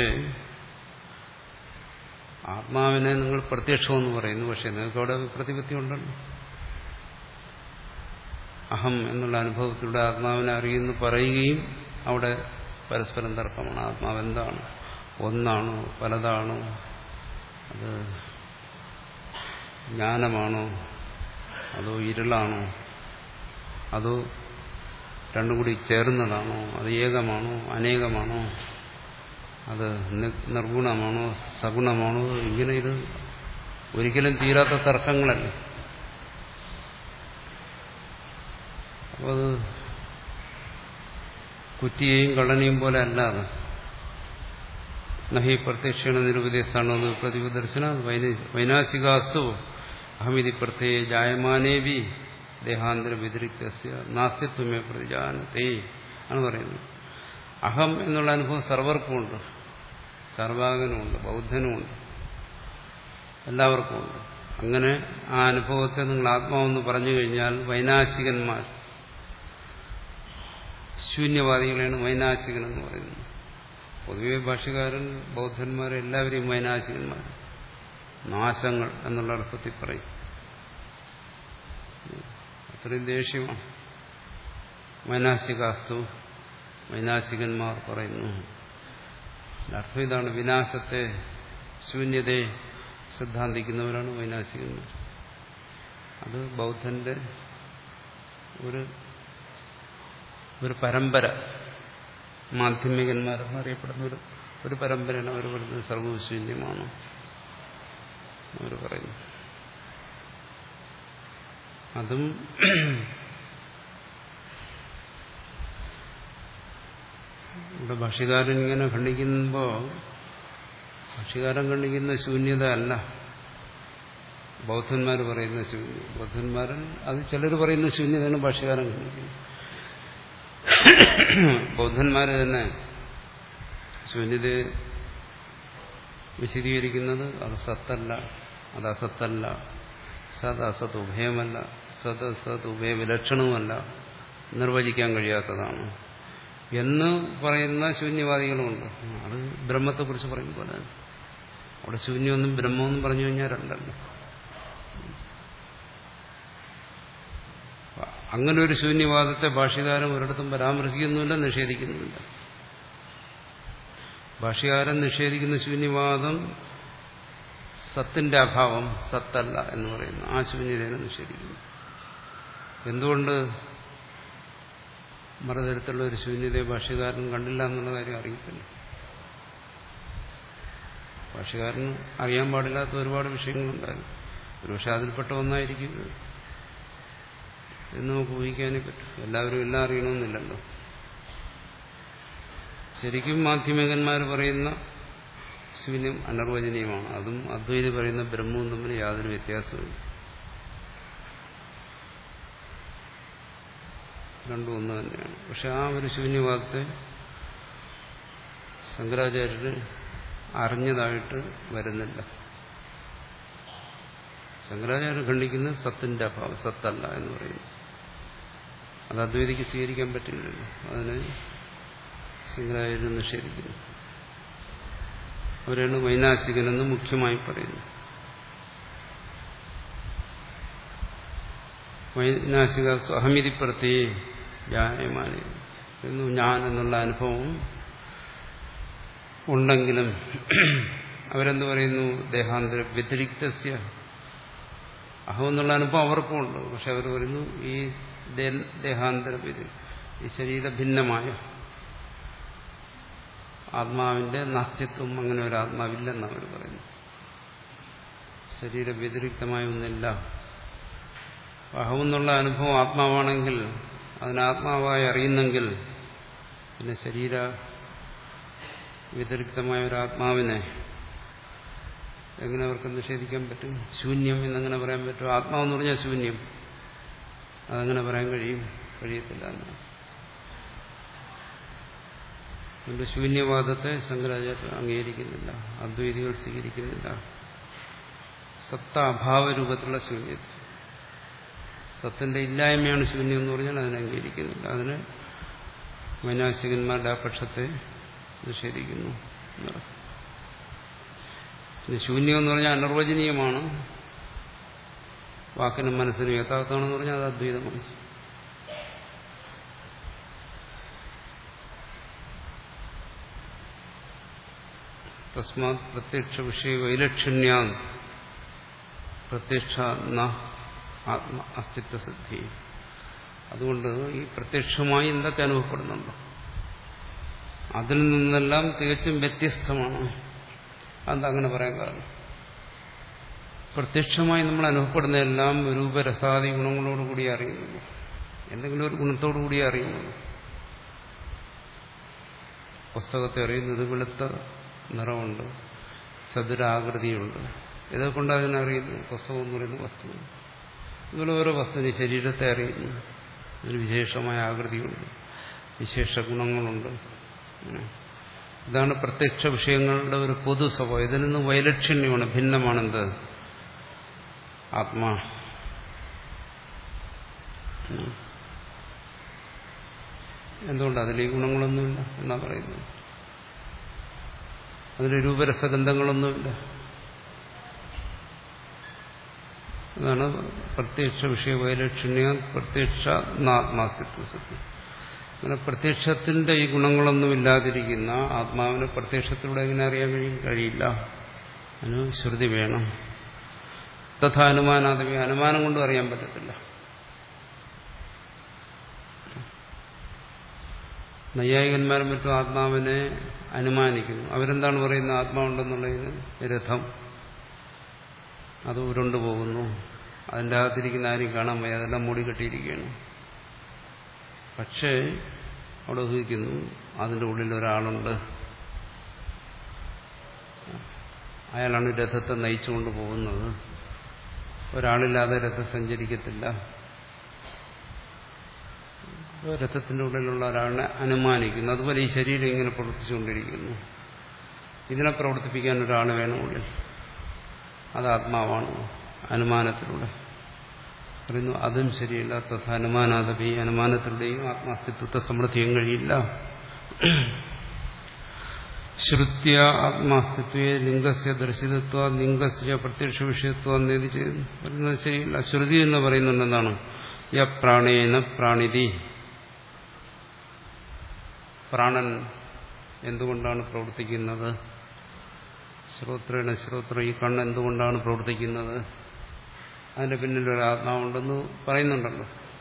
ആത്മാവിനെ നിങ്ങൾ പ്രത്യക്ഷമെന്ന് പറയുന്നു, പക്ഷെ നിങ്ങൾക്ക് അവിടെ വിപ്രതിപത്തി ഉണ്ടല്ലോ. അഹം എന്നുള്ള അനുഭവത്തിലൂടെ ആത്മാവിനെ അറിയുന്നു പറയുകയും അവിടെ പരസ്പരം തർക്കമാണ്. ആത്മാവ് എന്താണ്, ഒന്നാണോ പലതാണോ, അത് ജ്ഞാനമാണോ അതോ ഇരുളാണോ അതോ രണ്ടും കൂടി ചേർന്നതാണോ അത് ഏകമാണോ അനേകമാണോ അത് നിർഗുണമാണോ സഗുണമാണോ ഇങ്ങനെ ഇത് ഒരിക്കലും തീരാത്ത തർക്കങ്ങളല്ലേ. അപ്പോൾ അത് കുറ്റിയെയും കള്ളനെയും പോലെ അല്ലാതെ നഹി പ്രത്യക്ഷണ നിരുപദേശാണോ അത് പ്രതിപദർശന വൈനാശികാസ്തു അഹമിതി പ്രത്യയ ജായമാനേവി ദേഹാന്തര വ്യതിരിക്തസ്യ നാസ്തിത്വമേ പ്രതിജാനത്തെ ആണ് പറയുന്നത്. അഹം എന്നുള്ള അനുഭവം സർവർക്കുമുണ്ട്, ചർവാകനുമുണ്ട്, ബൗദ്ധനുമുണ്ട്, എല്ലാവർക്കുമുണ്ട്. അങ്ങനെ ആ അനുഭവത്തെ നിങ്ങൾ ആത്മാവെന്ന് പറഞ്ഞു കഴിഞ്ഞാൽ വൈനാശികന്മാർ, ശൂന്യവാദികളെയാണ് വൈനാശികനെന്ന് പറയുന്നത്. പൊതുവെ ഭാഷ്യകാരൻ ബൗദ്ധന്മാരെ എല്ലാവരെയും വൈനാശികന്മാർ, നാശങ്ങൾ എന്നുള്ള അർത്ഥത്തിൽ പറയും. അത്രയും ദേഷ്യമാണ്. വൈനാശികാസ്തു, വൈനാശികന്മാർ പറയുന്നു. അർത്ഥം ഇതാണ്, വിനാശത്തെ ശൂന്യതയെ സിദ്ധാന്തിക്കുന്നവരാണ് വൈനാശികന്മാർ. അത് ബൗദ്ധന്റെ ഒരു ഒരു പരമ്പര, മാധ്യമികന്മാരെന്ന് അറിയപ്പെടുന്ന ഒരു ഒരു പരമ്പരയാണ്. അവർ പറയുന്നത് സർവശൂന്യമാണ് അവർ പറയുന്നു. അതും ഇവിടെ ഭാഷ്യകാരൻ ഇങ്ങനെ ഖണ്ഡിക്കുമ്പോൾ ഭാഷ്യകാരൻ ഖണ്ഡിക്കുന്ന ശൂന്യത അല്ല ബൗദ്ധന്മാർ പറയുന്ന ശൂന്യത. ബൗദ്ധന്മാരൻ അത് ചിലർ പറയുന്ന ശൂന്യതയാണ് ഭാഷ്യകാരൻ ഖണ്ഡിക്കുന്നത്. ബൗദ്ധന്മാർ തന്നെ ശൂന്യതയെ വിശദീകരിക്കുന്നത് അത് സത്തല്ല, അത് അസത്തല്ല, സത് അസത് ഉഭയമല്ല, സത് അസത് ഉഭയ വിലക്ഷണവുമല്ല, നിർവചിക്കാൻ കഴിയാത്തതാണ് എന്ന് പറയുന്ന ശൂന്യവാദികളുമുണ്ട്. അത് ബ്രഹ്മത്തെക്കുറിച്ച് പറയും പോലെ. അവിടെ ശൂന്യമൊന്നും ബ്രഹ്മമെന്നും പറഞ്ഞു കഴിഞ്ഞാൽ രണ്ടല്ല. അങ്ങനെ ഒരു ശൂന്യവാദത്തെ ഭാഷ്യകാരൻ ഒരിടത്തും പരാമർശിക്കുന്നുമില്ല, നിഷേധിക്കുന്നുമില്ല. ഭാഷ്യകാരൻ നിഷേധിക്കുന്ന ശൂന്യവാദം സത്തിന്റെ അഭാവം, സത്തല്ല എന്ന് പറയുന്നു. ആ ശൂന്യതയെ നിഷേധിക്കുന്നു. എന്തുകൊണ്ട് മറുതരത്തിലുള്ള ഒരു ശൂന്യതയെ ഭാഷ്യകാരൻ കണ്ടില്ല എന്നുള്ള കാര്യം അറിയത്തില്ല. ഭാഷ്യകാരന് അറിയാൻ പാടില്ലാത്ത ഒരുപാട് വിഷയങ്ങളുണ്ടായിരുന്നു. ഒരുപക്ഷെ അതിൽപ്പെട്ട ഒന്നായിരിക്കും എന്ന് നമുക്ക് ഊഹിക്കാനേ പറ്റും. എല്ലാവരും എല്ലാം അറിയണമെന്നില്ലല്ലോ. ശരിക്കും മാധ്യമികന്മാർ പറയുന്ന ശൂന്യം അനിർവചനീയമാണ്. അതും അദ്വൈതി പറയുന്ന ബ്രഹ്മവും തമ്മിൽ യാതൊരു വ്യത്യാസമില്ല. രണ്ടും ഒന്ന് തന്നെയാണ്. പക്ഷെ ആ ഒരു ശൂന്യവാദത്തെ ശങ്കരാചാര്യര് അറിഞ്ഞതായിട്ട് വരുന്നില്ല. ശങ്കരാചാര്യർ ഖണ്ഡിക്കുന്നത് സത്തിന്റെ അഭാവം, സത്തല്ല എന്ന് പറയുന്നു. അത് അദ്വൈതിക്ക് സ്വീകരിക്കാൻ പറ്റില്ലല്ലോ. അതിന് ശങ്കരാചാര്യർ നിഷേധിക്കുന്നു. അവരാണ് വൈനാശികനെന്ന് മുഖ്യമായി പറയുന്നത്. വൈനാശിക അഹമിതി പ്രത്യേ ജായമാനെ എന്നു ഞാൻ എന്നുള്ള അനുഭവം ഉണ്ടെങ്കിലും അവരെന്ത് പറയുന്നു? ദേഹാന്തര വ്യതിരിക്തസ്യ, അഹം എന്നുള്ള അനുഭവം അവർക്കും ഉണ്ട്. പക്ഷെ അവർ പറയുന്നു ഈ ദേഹാന്തര ഈ ശരീര ഭിന്നമായ ആത്മാവിന്റെ നാസ്തിത്വം, അങ്ങനെ ഒരു ആത്മാവില്ലെന്ന് അവർ പറയുന്നു. ശരീര വ്യതിരിക്തമായ ഒന്നില്ല. അഹമെന്നുള്ള അനുഭവം ആത്മാവാണെങ്കിൽ, അതിനാത്മാവായി അറിയുന്നെങ്കിൽ പിന്നെ ശരീര വ്യതിരിക്തമായ ഒരു ആത്മാവിനെ എങ്ങനെ അവർക്ക് നിഷേധിക്കാൻ പറ്റും? ശൂന്യം എന്നെങ്ങനെ പറയാൻ പറ്റും? ആത്മാവെന്ന് പറഞ്ഞാൽ ശൂന്യം, അതെങ്ങനെ പറയാൻ കഴിയും? കഴിയത്തില്ല. അതുകൊണ്ട് ശൂന്യവാദത്തെ ശങ്കരാചാര്യർ അംഗീകരിക്കുന്നില്ല, അദ്വൈതികൾ സ്വീകരിക്കുന്നില്ല. സത്ത അഭാവ രൂപത്തിലുള്ള ശൂന്യത, സത്തിന്റെ ഇല്ലായ്മയാണ് ശൂന്യം എന്ന് പറഞ്ഞാൽ അതിനെ അംഗീകരിക്കുന്നില്ല. അതിന് വൈനാശികന്മാരുടെ ആ പക്ഷത്തെ നിഷേധിക്കുന്നു. പിന്നെ ശൂന്യം എന്ന് പറഞ്ഞാൽ അനിർവചനീയമാണ്, വാക്കിനും മനസ്സിനും യഥാർത്ഥമാണെന്ന് പറഞ്ഞാൽ അത് അദ്വൈതമാണ്. തസ്മാത് പ്രത്യക്ഷ വിഷയ വൈലക്ഷണ്യാ പ്രത്യക്ഷ ആത്മ അസ്തിത്വസിദ്ധി. അതുകൊണ്ട് ഈ പ്രത്യക്ഷമായി എന്തൊക്കെ അനുഭവപ്പെടുന്നുണ്ടോ അതിൽ നിന്നെല്ലാം തികച്ചും വ്യത്യസ്തമാണ്. അതങ്ങനെ പറയാൻ കാരണം പ്രത്യക്ഷമായി നമ്മൾ അനുഭവപ്പെടുന്നതെല്ലാം രൂപരസാദി ഗുണങ്ങളോടുകൂടി അറിയുന്നു. എന്തെങ്കിലും ഒരു ഗുണത്തോടുകൂടി അറിയുന്നു. പുസ്തകത്തെ അറിയുന്നത് വെളുത്ത നിറമുണ്ട്, ചതുരാകൃതിയുണ്ട്, ഇതൊക്കെ കൊണ്ട് അതിനറിയുന്നു. പുസ്തകം എന്ന് പറയുന്ന വസ്തു. ഇതുപോലെ ഓരോ വസ്തുവിന് ശരീരത്തെ അറിയുന്നു. അതിന് വിശേഷമായ ആകൃതിയുണ്ട്, വിശേഷ ഗുണങ്ങളുണ്ട്. ഇതാണ് പ്രത്യക്ഷ വിഷയങ്ങളുടെ ഒരു പൊതു സ്വഭാവം. ഇതിൽ നിന്ന് വൈലക്ഷണ്യമാണ്, ഭിന്നമാണെന്ത് ആത്മാ. എന്തുകൊണ്ട് അതിൽ ഈ ഗുണങ്ങളൊന്നുമില്ല എന്നാ പറയുന്നത്? അതിൽ രൂപരസഗന്ധങ്ങളൊന്നുമില്ല. അതാണ് പ്രത്യക്ഷ വിഷയ വൈലക്ഷണ്യ പ്രത്യക്ഷ ആത്മാസ്തിത്വ സത്യം. അങ്ങനെ പ്രത്യക്ഷത്തിന്റെ ഈ ഗുണങ്ങളൊന്നും ഇല്ലാതിരിക്കുന്ന ആത്മാവിനെ പ്രത്യക്ഷത്തിലൂടെ എങ്ങനെ അറിയാൻ കഴിയും? കഴിയില്ല. അതിന് ശ്രുതി വേണം. തഥാ അനുമാനാദവി, അനുമാനം കൊണ്ടും അറിയാൻ പറ്റത്തില്ല. നൈയായികന്മാരും മറ്റും ആത്മാവിനെ അനുമാനിക്കുന്നു. അവരെന്താണ് പറയുന്നത്? ആത്മാവുണ്ടെന്നുള്ളതിന് രഥം അത് ഉരുണ്ടു പോകുന്നു, അതിൻ്റെ അകത്തിരിക്കുന്ന ആരും കാണാൻ വയ്യ, അതെല്ലാം മൂടി കെട്ടിയിരിക്കുകയാണ്. പക്ഷേ അവിടെ ഊഹിക്കുന്നു അതിൻ്റെ ഉള്ളിൽ ഒരാളുണ്ട്, അയാളാണ് രഥത്തെ നയിച്ചുകൊണ്ട് പോകുന്നത്. ഒരാളില്ലാതെ രഥം സഞ്ചരിക്കത്തില്ല. രഥത്തിന്റെ ഉള്ളിലുള്ള ഒരാളെ അനുമാനിക്കുന്നു. അതുപോലെ ഈ ശരീരം ഇങ്ങനെ പ്രവർത്തിച്ചുകൊണ്ടിരിക്കുന്നു. ഇതിനെ പ്രവർത്തിപ്പിക്കാൻ ഒരാൾ വേണം ഉള്ളിൽ, അത് ആത്മാവാണ്. അനുമാനത്തിലൂടെ പറയുന്നു അതും ശരിയല്ല. തഥ അനുമാനാദപി, അനുമാനത്തിലൂടെയും ആത്മാസ്തിത്വത്തെ സമർത്ഥിക്കാൻ കഴിയില്ല. ശ്രുത്യ ആത്മാസ്തിത്വേ ലിംഗസ്യ ദർശിതത്വ ലിംഗസ്യ പ്രത്യക്ഷ വിഷയത്വ എന്നേത് ചെയ്യുന്നു പറയുന്നത് ശരിയല്ല. ശ്രുതി എന്ന് പറയുന്നുണ്ട് എന്താണ്? യ പ്രാണേന പ്രാണിതി, പ്രാണൻ എന്തുകൊണ്ടാണ് പ്രവർത്തിക്കുന്നത്? ശ്രോത്രേണ ശ്രോത്ര, ഈ കണ്ണ് എന്തുകൊണ്ടാണ് പ്രവർത്തിക്കുന്നത്? അതിന്റെ പിന്നിൽ ഒരു ആത്മാവുണ്ടെന്ന് പറയുന്നുണ്ടല്ലോ.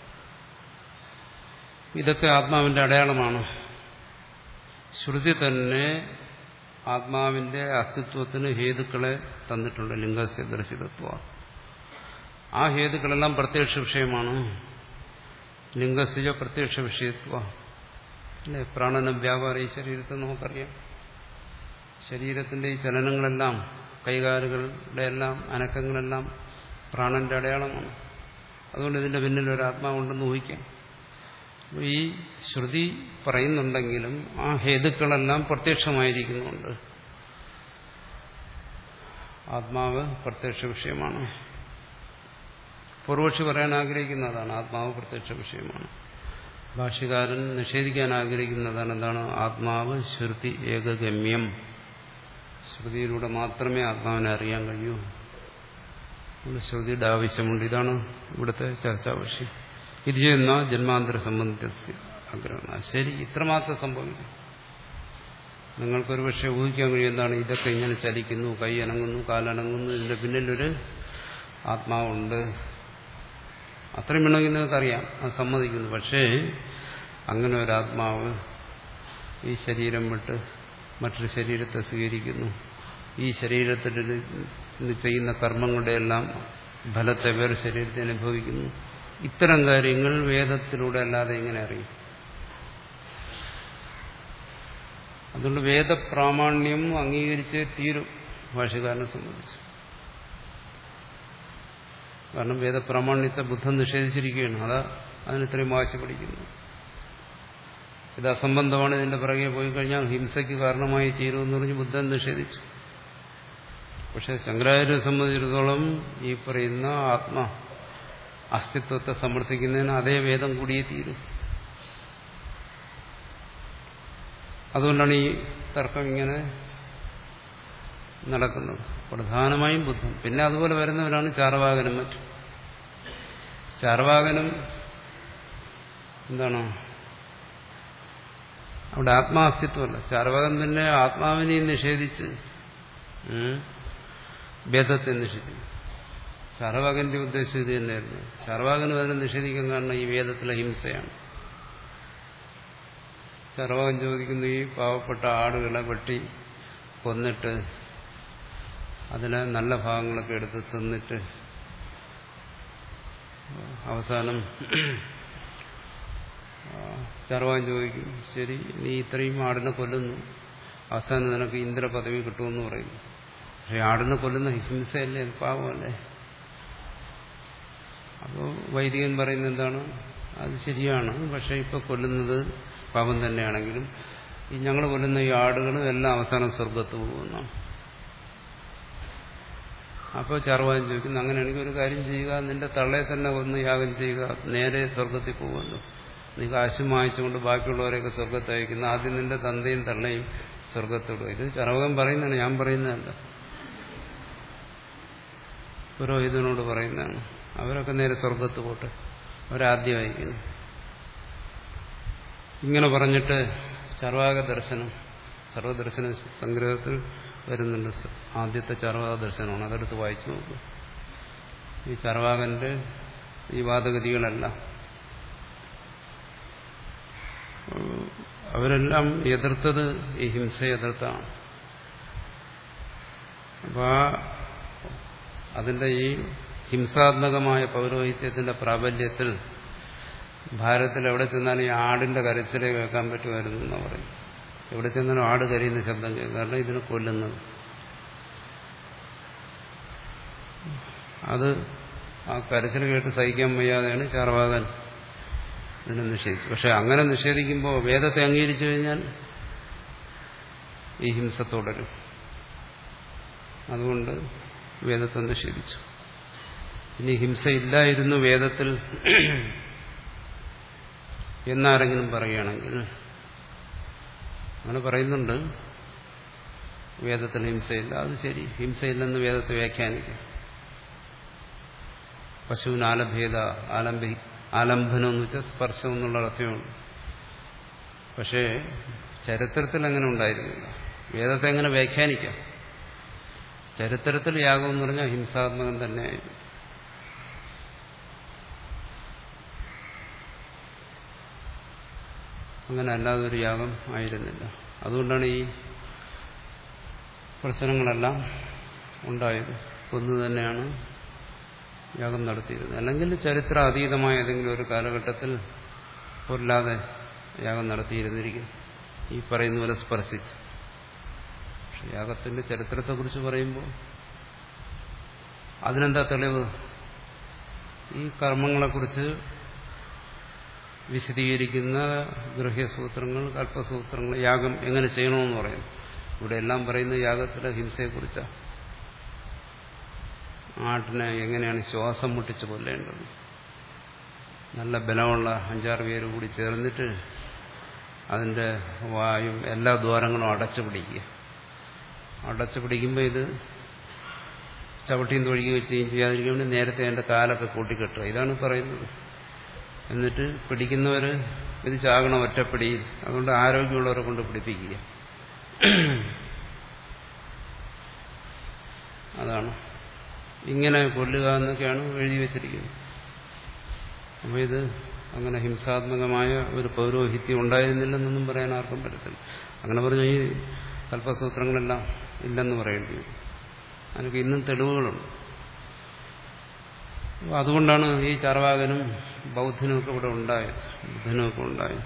ഇതൊക്കെ ആത്മാവിന്റെ അടയാളമാണ്. ശ്രുതി തന്നെ ആത്മാവിന്റെ അസ്തിത്വത്തിന് ഹേതുക്കളെ തന്നിട്ടുണ്ട്. ലിംഗസ്യ ദർശിതത്വ, ആ ഹേതുക്കളെല്ലാം പ്രത്യക്ഷ വിഷയമാണ്. ലിംഗസ്യ പ്രത്യക്ഷ വിഷയത്വ അല്ലെ? പ്രാണന വ്യാപാര ഈ ശരീരത്തെ നമുക്കറിയാം. ശരീരത്തിന്റെ ഈ ചലനങ്ങളെല്ലാം, കൈകാലുകളുടെ എല്ലാം അനക്കങ്ങളെല്ലാം പ്രാണന്റെ അടയാളമാണ്. അതുകൊണ്ട് ഇതിന്റെ പിന്നിൽ ഒരു ആത്മാവുണ്ടെന്ന് ഊഹിക്കാം. ഈ ശ്രുതി പറയുന്നുണ്ടെങ്കിലും ആ ഹേതുക്കളെല്ലാം പ്രത്യക്ഷമായിരിക്കുന്നുണ്ട്. ആത്മാവ് പ്രത്യക്ഷ വിഷയമാണ്. പൂർവക്ഷി പറയാൻ ആഗ്രഹിക്കുന്നതാണ് ആത്മാവ് പ്രത്യക്ഷ വിഷയമാണ്. ഭാഷ്യകാരൻ നിഷേധിക്കാൻ ആഗ്രഹിക്കുന്നതാണ് എന്താണ്? ആത്മാവ് ശ്രുതി ഏകഗമ്യം, ശ്രുതിയിലൂടെ മാത്രമേ ആത്മാവിനെ അറിയാൻ കഴിയൂ. ശ്രുതിയുടെ ആവശ്യമുണ്ട്. ഇതാണ് ഇവിടുത്തെ ചർച്ചാ വിഷയം. ഇത് ചെയ്യുന്ന ജന്മാന്തര സംബന്ധിച്ച ആഗ്രഹമാണ്. ശരി, ഇത്രമാത്രം സംഭവിക്കും. നിങ്ങൾക്കൊരു പക്ഷേ ഊഹിക്കാൻ കഴിയും എന്താണ്? ഇതൊക്കെ ഇങ്ങനെ ചലിക്കുന്നു, കൈ അനങ്ങുന്നു, കാലനങ്ങുന്നു, ഇതിന്റെ പിന്നിലൊരു ആത്മാവുണ്ട്. അത്രയും വേണമെങ്കിൽ നിങ്ങൾക്കറിയാം, അത് സമ്മതിക്കുന്നു. പക്ഷേ അങ്ങനെ ഒരു ആത്മാവ് ഈ ശരീരം വിട്ട് മറ്റൊരു ശരീരത്തെ സ്വീകരിക്കുന്നു. ഈ ശരീരത്തിൽ ചെയ്യുന്ന കർമ്മങ്ങളുടെ എല്ലാം ഫലത്തെ വേറെ ശരീരത്തെ അനുഭവിക്കുന്നു. ഇത്തരം കാര്യങ്ങൾ വേദത്തിലൂടെ അല്ലാതെ എങ്ങനെ അറിയും? അതുകൊണ്ട് വേദപ്രാമാണ്യം അംഗീകരിച്ചേ തീരും ഭാഷ്യകാരനെ സംബന്ധിച്ച്. കാരണം വേദപ്രാമാണ്യത്തെ ബുദ്ധൻ നിഷേധിച്ചിരിക്കുകയാണ്. അതാ അതിന് ഇത്രയും വാശി പഠിക്കുന്നു. ഇത് അസംബന്ധമാണ്, ഇതിന്റെ പിറകെ പോയി കഴിഞ്ഞാൽ ഹിംസയ്ക്ക് കാരണമായി തീരുമെന്ന് പറഞ്ഞ് ബുദ്ധൻ നിഷേധിച്ചു. പക്ഷെ ശങ്കരാചാര്യരെ സംബന്ധിച്ചിടത്തോളം ഈ പറയുന്ന ആത്മ അസ്തിത്വത്തെ സമർത്ഥിക്കുന്നതിന് അതേ വേദം കൂടിയേ തീരും. അതുകൊണ്ടാണ് ഈ തർക്കം ഇങ്ങനെ നടക്കുന്നത്. പ്രധാനമായും ബുദ്ധൻ. പിന്നെ അതുപോലെ വരുന്നവരാണ് ചാർവാകനും മറ്റും. ചാർവാകനും എന്താണ് അവിടെ ആത്മാസ്തിത്വമല്ല. ചാർവാകൻ തന്നെ ആത്മാവിനെയും നിഷേധിച്ച് വേദത്തെ നിഷേധിച്ചു. ചാർവാകന്റെ ഉദ്ദേശം ഇത് തന്നെയായിരുന്നു. ചാർവാകനും അതിനെ നിഷേധിക്കാൻ കാരണം ഈ വേദത്തിലെ ഹിംസയാണ്. ചാർവാകൻ ചോദിക്കുന്നു, ഈ പാവപ്പെട്ട ആടുകളെ വെട്ടി കൊന്നിട്ട് അതിലെ നല്ല ഭാഗങ്ങളൊക്കെ എടുത്ത് തിന്നിട്ട് അവസാനം ചാർവാകൻ ചോദിക്കും, ശരി നീ ഇത്രയും ആടിനെ കൊല്ലുന്നു, അവസാനം നിനക്ക് ഇന്ദ്ര പദവി കിട്ടുമെന്ന് പറയുന്നു. പക്ഷെ ആടിനെ കൊല്ലുന്ന ഹിംസയല്ലേ, പാവമല്ലേ? അപ്പോൾ വൈദികൻ പറയുന്നത് എന്താണ്, അത് ശരിയാണ്, പക്ഷെ ഇപ്പൊ കൊല്ലുന്നത് പാപം തന്നെയാണെങ്കിലും ഈ ഞങ്ങൾ കൊല്ലുന്ന ഈ ആടുകളും എല്ലാം അവസാനം സ്വർഗത്ത് പോകുമെന്നാണ്. അപ്പോൾ ചാർവാകൻ ചോദിക്കുന്നു, അങ്ങനെയാണെങ്കിൽ ഒരു കാര്യം ചെയ്യുക, നിന്റെ തള്ളയെ തന്നെ കൊന്ന് യാഗം ചെയ്യുക, നേരെ സ്വർഗത്തിൽ പോകുമല്ലോ. നീ കാശും വാങ്ങിച്ചുകൊണ്ട് ബാക്കിയുള്ളവരെയൊക്കെ സ്വർഗത്ത് അയക്കുന്നു, ആദ്യം നിന്റെ തന്തയും തള്ളയും സ്വർഗത്തോടും. ഇത് ചാർവാകൻ പറയുന്നതാണ്, ഞാൻ പറയുന്നതല്ല, പുരോഹിതനോട് പറയുന്നതാണ്. അവരൊക്കെ നേരെ സ്വർഗത്ത് പോട്ടെ, അവരാദ്യം അയക്കുന്നു. ഇങ്ങനെ പറഞ്ഞിട്ട് ചാർവാക ദർശനം, സർവദർശന സംഗ്രഹത്തിൽ വരുന്നുണ്ട്. ആദ്യത്തെ ചാർവാക ദർശനമാണ്, അതെടുത്ത് വായിച്ചു നോക്കും. ഈ ചാർവാകന്റെ ഈ വാദഗതികളെല്ലാം അവരെല്ലാം എതിർത്തത് ഈ ഹിംസയെ എതിർത്താണ്. അപ്പൊ അതിന്റെ ഈ ഹിംസാത്മകമായ പൗരോഹിത്യത്തിന്റെ പ്രാബല്യത്തിൽ ഭാരതത്തിൽ എവിടെ ചെന്നാലും ഈ ആടിന്റെ കരച്ചിലെ കേൾക്കാൻ പറ്റുമായിരുന്നു എന്നാണ് പറയും. എവിടെ ചെന്നാലും ആട് കരയുന്ന ശബ്ദം കേൾക്കും, കാരണം ഇതിനെ കൊല്ലുന്നത്. അത് ആ കരച്ചിൽ കേട്ട് സഹിക്കാൻ വയ്യാതെയാണ് ചാർവാകൻ ഇതിനെ നിഷേധിക്കും. പക്ഷെ അങ്ങനെ നിഷേധിക്കുമ്പോൾ വേദത്തെ അംഗീകരിച്ചു കഴിഞ്ഞാൽ ഈ ഹിംസ തുടരും. അതുകൊണ്ട് വേദത്തെ നിഷേധിച്ചു. ഇനി ഹിംസയില്ലായിരുന്നു വേദത്തിൽ എന്നാരെങ്കിലും പറയുകയാണെങ്കിൽ, അങ്ങനെ പറയുന്നുണ്ട്, വേദത്തിൽ ഹിംസയില്ല, അത് ശരി, ഹിംസയില്ലെന്ന് വേദത്തെ വ്യാഖ്യാനിക്കും. പശുവിന് ആലഭേദ, ആലംബി ആലംബനം എന്ന് വെച്ചാൽ സ്പർശം എന്നുള്ള അർത്ഥമുണ്ട്. പക്ഷേ ചരിത്രത്തിൽ അങ്ങനെ ഉണ്ടായിരുന്നില്ല. വേദത്തെ എങ്ങനെ വ്യാഖ്യാനിക്കാം? ചരിത്രത്തിൽ യാഗം എന്ന് പറഞ്ഞാൽ ഹിംസാത്മകം തന്നെയായിരുന്നു. അങ്ങനെ അല്ലാതെ ഒരു യാഗം ആയിരുന്നില്ല. അതുകൊണ്ടാണ് ഈ പ്രശ്നങ്ങളെല്ലാം ഉണ്ടായത്. കൊന്നു തന്നെയാണ് യാഗം നടത്തിയിരുന്നത്. അല്ലെങ്കിൽ ചരിത്ര അതീതമായ ഏതെങ്കിലും ഒരു കാലഘട്ടത്തിൽ കൊല്ലാതെ യാഗം നടത്തിയിരുന്നിരിക്കും, ഈ പറയുന്ന പോലെ സ്പർശിച്ച്. പക്ഷെ യാഗത്തിന്റെ ചരിത്രത്തെക്കുറിച്ച് പറയുമ്പോൾ അതിനെന്താ തെളിവ്? ഈ കർമ്മങ്ങളെക്കുറിച്ച് വിശദീകരിക്കുന്ന ഗൃഹ്യസൂത്രങ്ങൾ, കൽപ്പസൂത്രങ്ങൾ, യാഗം എങ്ങനെ ചെയ്യണമെന്ന് പറയുന്നു. ഇവിടെ എല്ലാം പറയുന്ന യാഗത്തിലെ ഹിംസയെക്കുറിച്ചാണ്. ആട്ടിനെ എങ്ങനെയാണ് ശ്വാസം മുട്ടിച്ച് കൊല്ലേണ്ടത്, നല്ല ബലമുള്ള അഞ്ചാറ് പേര് കൂടി ചേർന്നിട്ട് അതിൻ്റെ വായും എല്ലാ ദ്വാരങ്ങളും അടച്ചു പിടിക്കുക. അടച്ചു പിടിക്കുമ്പോൾ ഇത് ചവിട്ടിയും തൊഴിക്കുകയും ചെയ്യുകയും ചെയ്യാതിരിക്കാൻ വേണ്ടി നേരത്തെ അതിൻ്റെ കാലൊക്കെ കൂട്ടിക്കെട്ടുക. ഇതാണ് പറയുന്നത്. എന്നിട്ട് പിടിക്കുന്നവർ ഇത് ചാകണം ഒറ്റപ്പിടിയിൽ. അതുകൊണ്ട് ആരോഗ്യമുള്ളവരെ കൊണ്ട് പിടിപ്പിക്കുക. അതാണ് ഇങ്ങനെ കൊല്ലുക എന്നൊക്കെയാണ് എഴുതി വച്ചിരിക്കുന്നത്. അപ്പോൾ ഇത് അങ്ങനെ ഹിംസാത്മകമായ ഒരു പൗരോഹിത്യം ഉണ്ടായിരുന്നില്ലെന്നൊന്നും പറയാൻ ആർക്കും പറ്റത്തില്ല. അങ്ങനെ പറഞ്ഞാൽ ഈ കൽപ്പസൂത്രങ്ങളെല്ലാം ഇല്ലെന്ന് പറയേണ്ടി വരും. അതിനൊക്കെ ഇന്നും തെളിവുകളുണ്ട്. അതുകൊണ്ടാണ് ഈ ചാർവാകനും ബൗദ്ധനുമൊക്കെ ഇവിടെ ഉണ്ടായത്, ബുദ്ധനുമൊക്കെ ഉണ്ടായത്.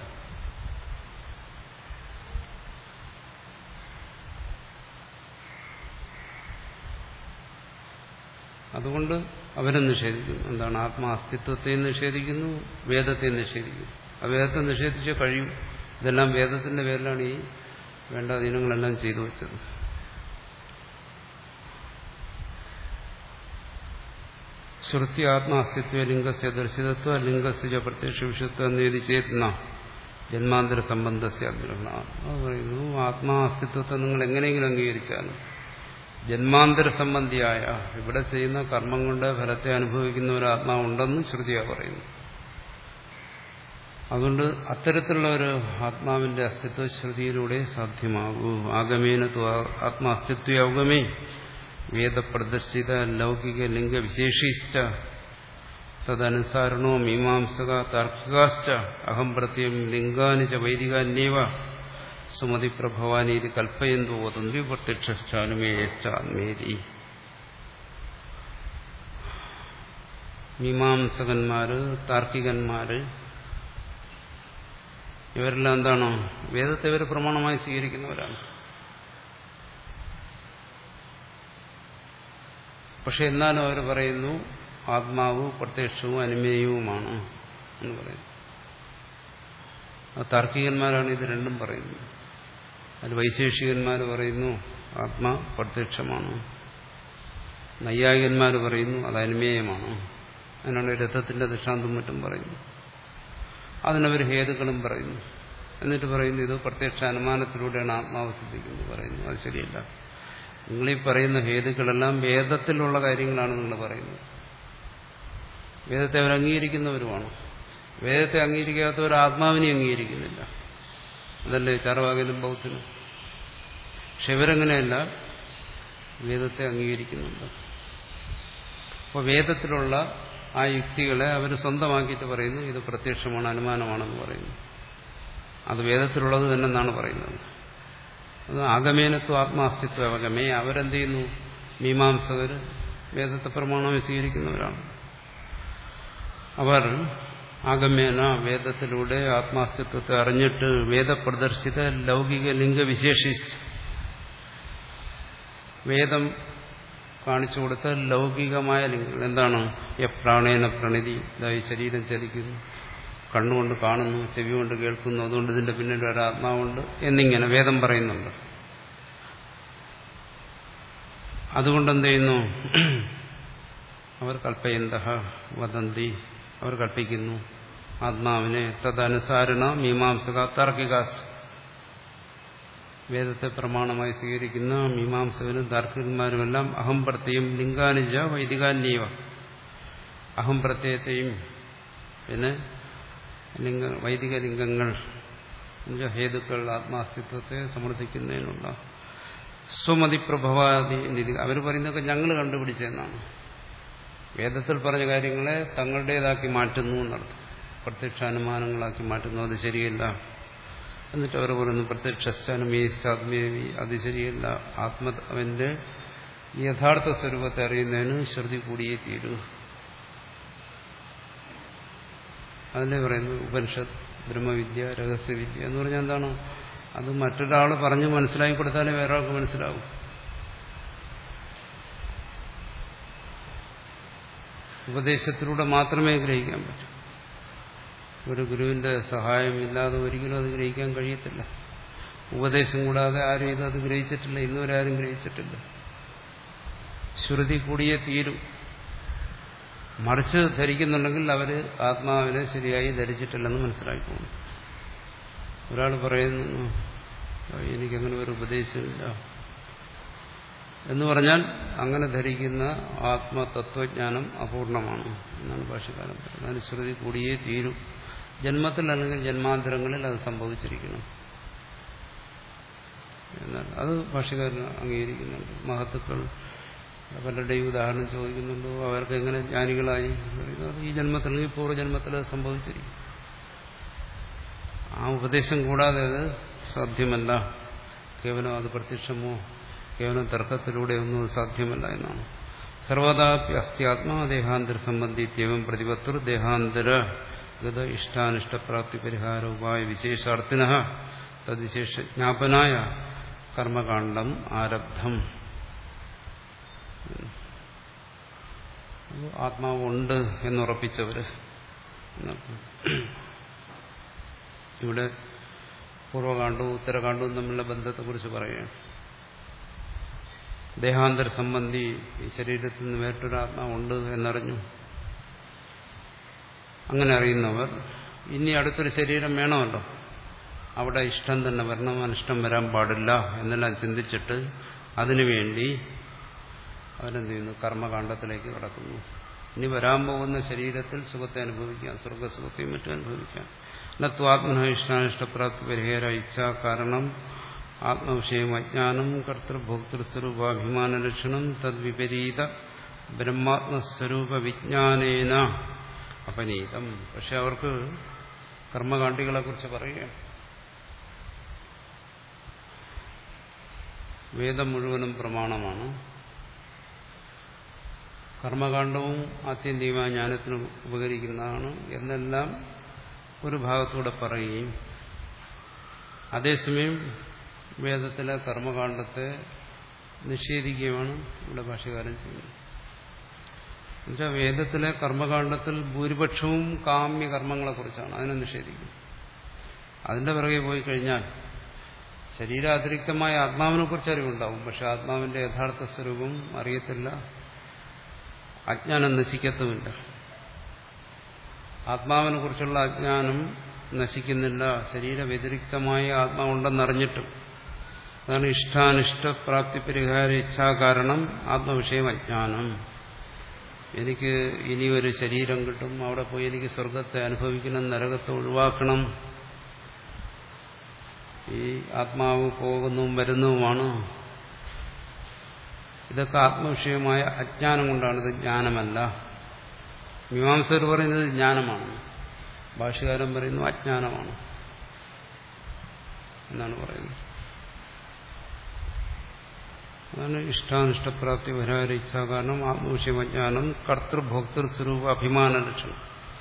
അതുകൊണ്ട് അവരെ നിഷേധിക്കുന്നു. എന്താണ്? ആത്മാസ്തിത്വത്തെ നിഷേധിക്കുന്നു, വേദത്തെ നിഷേധിക്കുന്നു. ആ വേദത്തെ നിഷേധിച്ചേ കഴിയും. ഇതെല്ലാം വേദത്തിന്റെ പേരിലാണ് ഈ വേണ്ട ദിനങ്ങളെല്ലാം ചെയ്തു വെച്ചത്. ശ്രുതി ആത്മാസ്തിത്വ ലിംഗസ്യ ദർശിതത്വ ലിംഗസ്യ പ്രത്യക്ഷ വിഷയത്വ നേതി ചേത്ന ജന്മാന്തര സംബന്ധസ്യ ആഗ്രഹണ. അത് പറയുന്നു, ആത്മാസ്തിത്വത്തെ നിങ്ങൾ എങ്ങനെയെങ്കിലും അംഗീകരിച്ചാലും ജന്മാന്തര സംബന്ധിയായ ഇവിടെ ചെയ്യുന്ന കർമ്മങ്ങളുടെ ഫലത്തെ അനുഭവിക്കുന്ന ഒരു ആത്മാവുണ്ടെന്ന് ശ്രുതിയാ പറയുന്നു. അതുകൊണ്ട് അത്തരത്തിലുള്ള ഒരു ആത്മാവിന്റെ അസ്തിത്വ ശ്രുതിയിലൂടെ സാധ്യമാകൂ. ആഗമേന ആത്മാ അസ്തിത്വ ഔഗമേ വേദപ്രദർശിത ലൗകിക ലിംഗവിശേഷിശ്ച തദനുസാരണോ മീമാംസക താർക്കികാശ്ച അഹം പ്രത്യം ലിംഗാനി ച വൈദികാന്യേവ സുമതി പ്രഭവാനീതി കൽപ്പയന്തോ വദന്തി പ്രത്യക്ഷാനുമേഷ്ടാത്മേതി. മീമാംസകന്മാര്, താർക്കികന്മാര് ഇവരെല്ലാം എന്താണോ വേദത്തെ ഇവർ പ്രമാണമായി സ്വീകരിക്കുന്നവരാണ്. പക്ഷെ എന്നാലും അവർ പറയുന്നു ആത്മാവ് പ്രത്യക്ഷവും അനുമേയവുമാണ് എന്ന് പറയുന്നു. താർക്കികന്മാരാണ് ഇത് രണ്ടും പറയുന്നത്. അതിൽ വൈശേഷികന്മാർ പറയുന്നു ആത്മാ പ്രത്യക്ഷമാണ്, നൈയായികന്മാർ പറയുന്നു അത് അനുമേയമാണ്. അതിനാണ് രഥത്തിന്റെ ദൃഷ്ടാന്തം മറ്റും പറയുന്നു. അതിനവർ ഹേതുക്കളും പറയുന്നു. എന്നിട്ട് പറയുന്നു ഇത് പ്രത്യക്ഷ അനുമാനത്തിലൂടെയാണ് ആത്മാവ് സിദ്ധിക്കുന്നത് പറയുന്നു. അത് ശരിയല്ല. നിങ്ങളീ പറയുന്ന ഹേതുക്കളെല്ലാം വേദത്തിലുള്ള കാര്യങ്ങളാണ് നിങ്ങൾ പറയുന്നത്. വേദത്തെ അവർ അംഗീകരിക്കുന്നവരുമാണ്. വേദത്തെ അംഗീകരിക്കാത്തവർ ആത്മാവിനെ അംഗീകരിക്കുന്നില്ല. അതല്ലേ ചാർവാകനും ബൗദ്ധനും. പക്ഷെ ഇവരങ്ങനെയല്ല, വേദത്തെ അംഗീകരിക്കുന്നുണ്ട്. അപ്പോൾ വേദത്തിലുള്ള ആ യുക്തികളെ അവർ സ്വന്തമാക്കിയിട്ട് പറയുന്നു ഇത് പ്രത്യക്ഷമാണ്, അനുമാനമാണെന്ന് പറയുന്നു. അത് വേദത്തിലുള്ളത് തന്നെ എന്നാണ് പറയുന്നത്. അത് ആഗമേനത്വ ആത്മാസ്തിത്വ അവഗമേ. അവരെന്ത് ചെയ്യുന്നു? മീമാംസകർ വേദത്തെ പ്രമാണമായി സ്വീകരിക്കുന്നവരാണ്. അവർ ആഗമേന വേദത്തിലൂടെ ആത്മാസ്തിത്വത്തെ അറിഞ്ഞിട്ട് വേദപ്രദർശിത ലൗകിക ലിംഗവിശേഷിച്ച് വേദം കാണിച്ചു കൊടുത്ത ലൗകികമായ ലിംഗങ്ങൾ എന്താണ്? പ്രാണേന പ്രണിതി, ഇതായി ശരീരം ചലിക്കുന്നു, കണ്ണുകൊണ്ട് കാണുന്നു, ചെവി കൊണ്ട് കേൾക്കുന്നു, അതുകൊണ്ട് ഇതിന്റെ പിന്നിൽ ഒരാത്മാവുണ്ട് എന്നിങ്ങനെ വേദം പറയുന്നുണ്ട്. അതുകൊണ്ട് എന്ത് ചെയ്യുന്നു? അവർ കൽപ്പയന്തഃ വദന്തി, അവർ കൽപ്പിക്കുന്നു ആത്മാവിനെ തദനുസാരണ മീമാംസക താർക്കികാസ്, വേദത്തെ പ്രമാണമായി സ്വീകരിക്കുന്ന മീമാംസകരും താർക്കികന്മാരുമെല്ലാം അഹം പ്രത്യയം ലിംഗാനിജ വൈദികാന്യവ, അഹം പ്രത്യയത്തെയും പിന്നെ ലിംഗ വൈദിക ലിംഗങ്ങൾ ഹേതുക്കൾ ആത്മാസ്തിത്വത്തെ സമർത്ഥിക്കുന്നതിനുള്ള സ്വമതി പ്രഭവാദി നിധി അവർ പറയുന്നതൊക്കെ ഞങ്ങൾ കണ്ടുപിടിച്ചതെന്നാണ്. വേദത്തിൽ പറഞ്ഞ കാര്യങ്ങളെ തങ്ങളുടേതാക്കി മാറ്റുന്നു എന്നർത്ഥം. പ്രത്യക്ഷാനുമാനങ്ങളാക്കി മാറ്റുന്നു, അത് ശരിയല്ല. എന്നിട്ട് അവർ പറയുന്നു പ്രത്യക്ഷാനുമേശ്ചാത്മേവി, അത് ശരിയല്ല. ആത്മാവിന്റെ യഥാർത്ഥ സ്വരൂപത്തെ അറിയുന്നതിന് ശ്രുതി കൂടിയേ തീരൂ. അതിനെ പറയുന്നു ഉപനിഷത്ത്, ബ്രഹ്മവിദ്യ, രഹസ്യവിദ്യ എന്ന് പറഞ്ഞാൽ എന്താണ്? അത് മറ്റൊരാൾ പറഞ്ഞ് മനസ്സിലാക്കി കൊടുത്താലേ വേറെ ആൾക്ക് മനസ്സിലാവും. ഉപദേശത്തിലൂടെ മാത്രമേ ഗ്രഹിക്കാൻ പറ്റൂ. ഒരു ഗുരുവിന്റെ സഹായമില്ലാതെ ഒരിക്കലും അത് ഗ്രഹിക്കാൻ കഴിയത്തില്ല. ഉപദേശം കൂടാതെ ആരും ഇതത് ഗ്രഹിച്ചിട്ടില്ല, ഇന്നുവരെ ആരും ഗ്രഹിച്ചിട്ടില്ല. ശ്രുതി കൂടിയേ തീരും. മറിച്ച് ധരിക്കുന്നുണ്ടെങ്കിൽ അവർ ആത്മാവിനെ ശരിയായി ധരിച്ചിട്ടില്ലെന്ന് മനസ്സിലാക്കിപ്പോകും. ഒരാൾ പറയുന്നു എനിക്കങ്ങനെ ഒരു ഉപദേശമില്ല എന്ന് പറഞ്ഞാൽ അങ്ങനെ ധരിക്കുന്ന ആത്മതത്വജ്ഞാനം അപൂർണമാണ് എന്നാണ് ഭാഷ്യകാരൻ പറയുന്നത്. അതിന് ശ്രുതി കൂടിയേ തീരും. ജന്മത്തിൽ അല്ലെങ്കിൽ ജന്മാന്തരങ്ങളിൽ അത് സംഭവിച്ചിരിക്കണം എന്നാൽ അത് ഭാഷ്യകാരൻ അംഗീകരിക്കുന്നുണ്ട്. മഹത്തുക്കൾ പലരുടെയും ഉദാഹരണം ചോദിക്കുന്നുണ്ടോ, അവർക്ക് എങ്ങനെ ജ്ഞാനികളായി? ഈ ജന്മത്തിൽ ഈ പൂർവ്വജന്മത്തിൽ അത് സംഭവിച്ചിരിക്കും. ആ ഉപദേശം കൂടാതെ അത് സാധ്യമല്ല. കേവലം അത് പ്രത്യക്ഷമോ കേവലം തർക്കത്തിലൂടെ ഒന്നും സാധ്യമല്ല എന്നാണ്. സർവദാപി അസ്ത്യാത്മാ ദേഹാന്തര സംബന്ധിത്യവും പ്രതിപത്തുർ ദേഹാന്തര ഗത ഇഷ്ടാനിഷ്ടപ്രാപ്തി പരിഹാര ഉപായ വിശേഷാർത്ഥിന തദ്വിശേഷ ജ്ഞാപനായ കർമ്മകാണ്ഡം ആരബ്ധം. ആത്മാവുണ്ട് എന്നുറപ്പിച്ചവര്. ഇവിടെ പൂർവ്വകാണ്ഡവും ഉത്തരകാണ്ഡവും തമ്മിലുള്ള ബന്ധത്തെക്കുറിച്ച് പറയുകയാണ്. ദേഹാന്തര സംബന്ധി, ഈ ശരീരത്തിൽ നിന്ന് വേറിട്ടൊരു ആത്മാവുണ്ട് എന്നറിഞ്ഞു. അങ്ങനെ അറിയുന്നവർ ഇനി അടുത്തൊരു ശരീരം വേണമല്ലോ, അവിടെ ഇഷ്ടം തന്നെ വരണം, അനിഷ്ടം വരാൻ പാടില്ല എന്നെല്ലാം ചിന്തിച്ചിട്ട് അതിനുവേണ്ടി അവരെന്ത് ചെയ്യുന്നു? കർമ്മകാണ്ഡത്തിലേക്ക് കടക്കുന്നു. ഇനി വരാൻ പോകുന്ന ശരീരത്തിൽ സുഖത്തെ അനുഭവിക്കാം, സ്വർഗസുഖത്തെയും മറ്റും അനുഭവിക്കാം. നത്വാത്മന ഇഷ്ടാനിഷ്ടപ്രാപ്തി പരിഹാര ഇച്ഛ കാരണം ആത്മവിഷയം അജ്ഞാനം കർത്തൃഭോക്തൃസ്വരൂപാഭിമാന ലക്ഷണം തദ്വിപരീത ബ്രഹ്മാത്മസ്വരൂപ വിജ്ഞാനേന അപനീതം. പക്ഷെ അവർക്ക് കർമ്മകാണ്ഡികളെ കുറിച്ച് പറയുകയാണ്. വേദം മുഴുവനും പ്രമാണമാണ്. കർമ്മകാണ്ഡവും ആത്യന്തികമായ ജ്ഞാനത്തിന് ഉപകരിക്കുന്നതാണ് എന്നെല്ലാം ഒരു ഭാഗത്തൂടെ പറയുകയും അതേസമയം വേദത്തിലെ കർമ്മകാണ്ഡത്തെ നിഷേധിക്കുകയുമാണ് ഇവിടെ ഭാഷ്യകാരൻ ചെയ്യുന്നത്. എന്നുവെച്ചാൽ വേദത്തിലെ കർമ്മകാണ്ഡത്തിൽ ഭൂരിപക്ഷവും കാമ്യ കർമ്മങ്ങളെക്കുറിച്ചാണ്, അതിനെ നിഷേധിക്കും. അതിന്റെ പിറകെ പോയി കഴിഞ്ഞാൽ ശരീരാതിരിക്തമായ ആത്മാവിനെ കുറിച്ച് അറിവുണ്ടാവും, പക്ഷെ ആത്മാവിന്റെ യഥാർത്ഥ സ്വരൂപം അറിയത്തില്ല, അജ്ഞാനം നശിക്കത്തുമില്ല. ആത്മാവിനെ കുറിച്ചുള്ള അജ്ഞാനം നശിക്കുന്നില്ല, ശരീരവ്യതിരിക്തമായ ആത്മാവുണ്ടെന്നറിഞ്ഞിട്ടും. അതാണ് ഇഷ്ടാനിഷ്ടപ്രാപ്തി പരിഹാര ഇച്ഛാ കാരണം ആത്മവിഷയം അജ്ഞാനം. എനിക്ക് ഇനി ഒരു ശരീരം കിട്ടും, അവിടെ പോയി എനിക്ക് സ്വർഗത്തെ അനുഭവിക്കണം, നരകത്തെ ഒഴിവാക്കണം, ഈ ആത്മാവ് പോകുന്നതും വരുന്നതുമാണ്. ഇതൊക്കെ ആത്മവിഷയമായ അജ്ഞാനം കൊണ്ടാണ്, ഇത് ജ്ഞാനമല്ല. മീമാംസകർ പറയുന്നത് ജ്ഞാനമാണ്, ഭാഷ്യകാരൻ പറയുന്നു അജ്ഞാനമാണ് എന്നാണ് പറയുന്നത്. അതാണ് ഇഷ്ടാനിഷ്ടപ്രാപ്തി പരിഹാര ഇച്ഛാ കാരണം ആത്മവിഷയം അജ്ഞാനം കർത്തൃഭോക്തൃ സ്വരൂപ അഭിമാന ലക്ഷണം.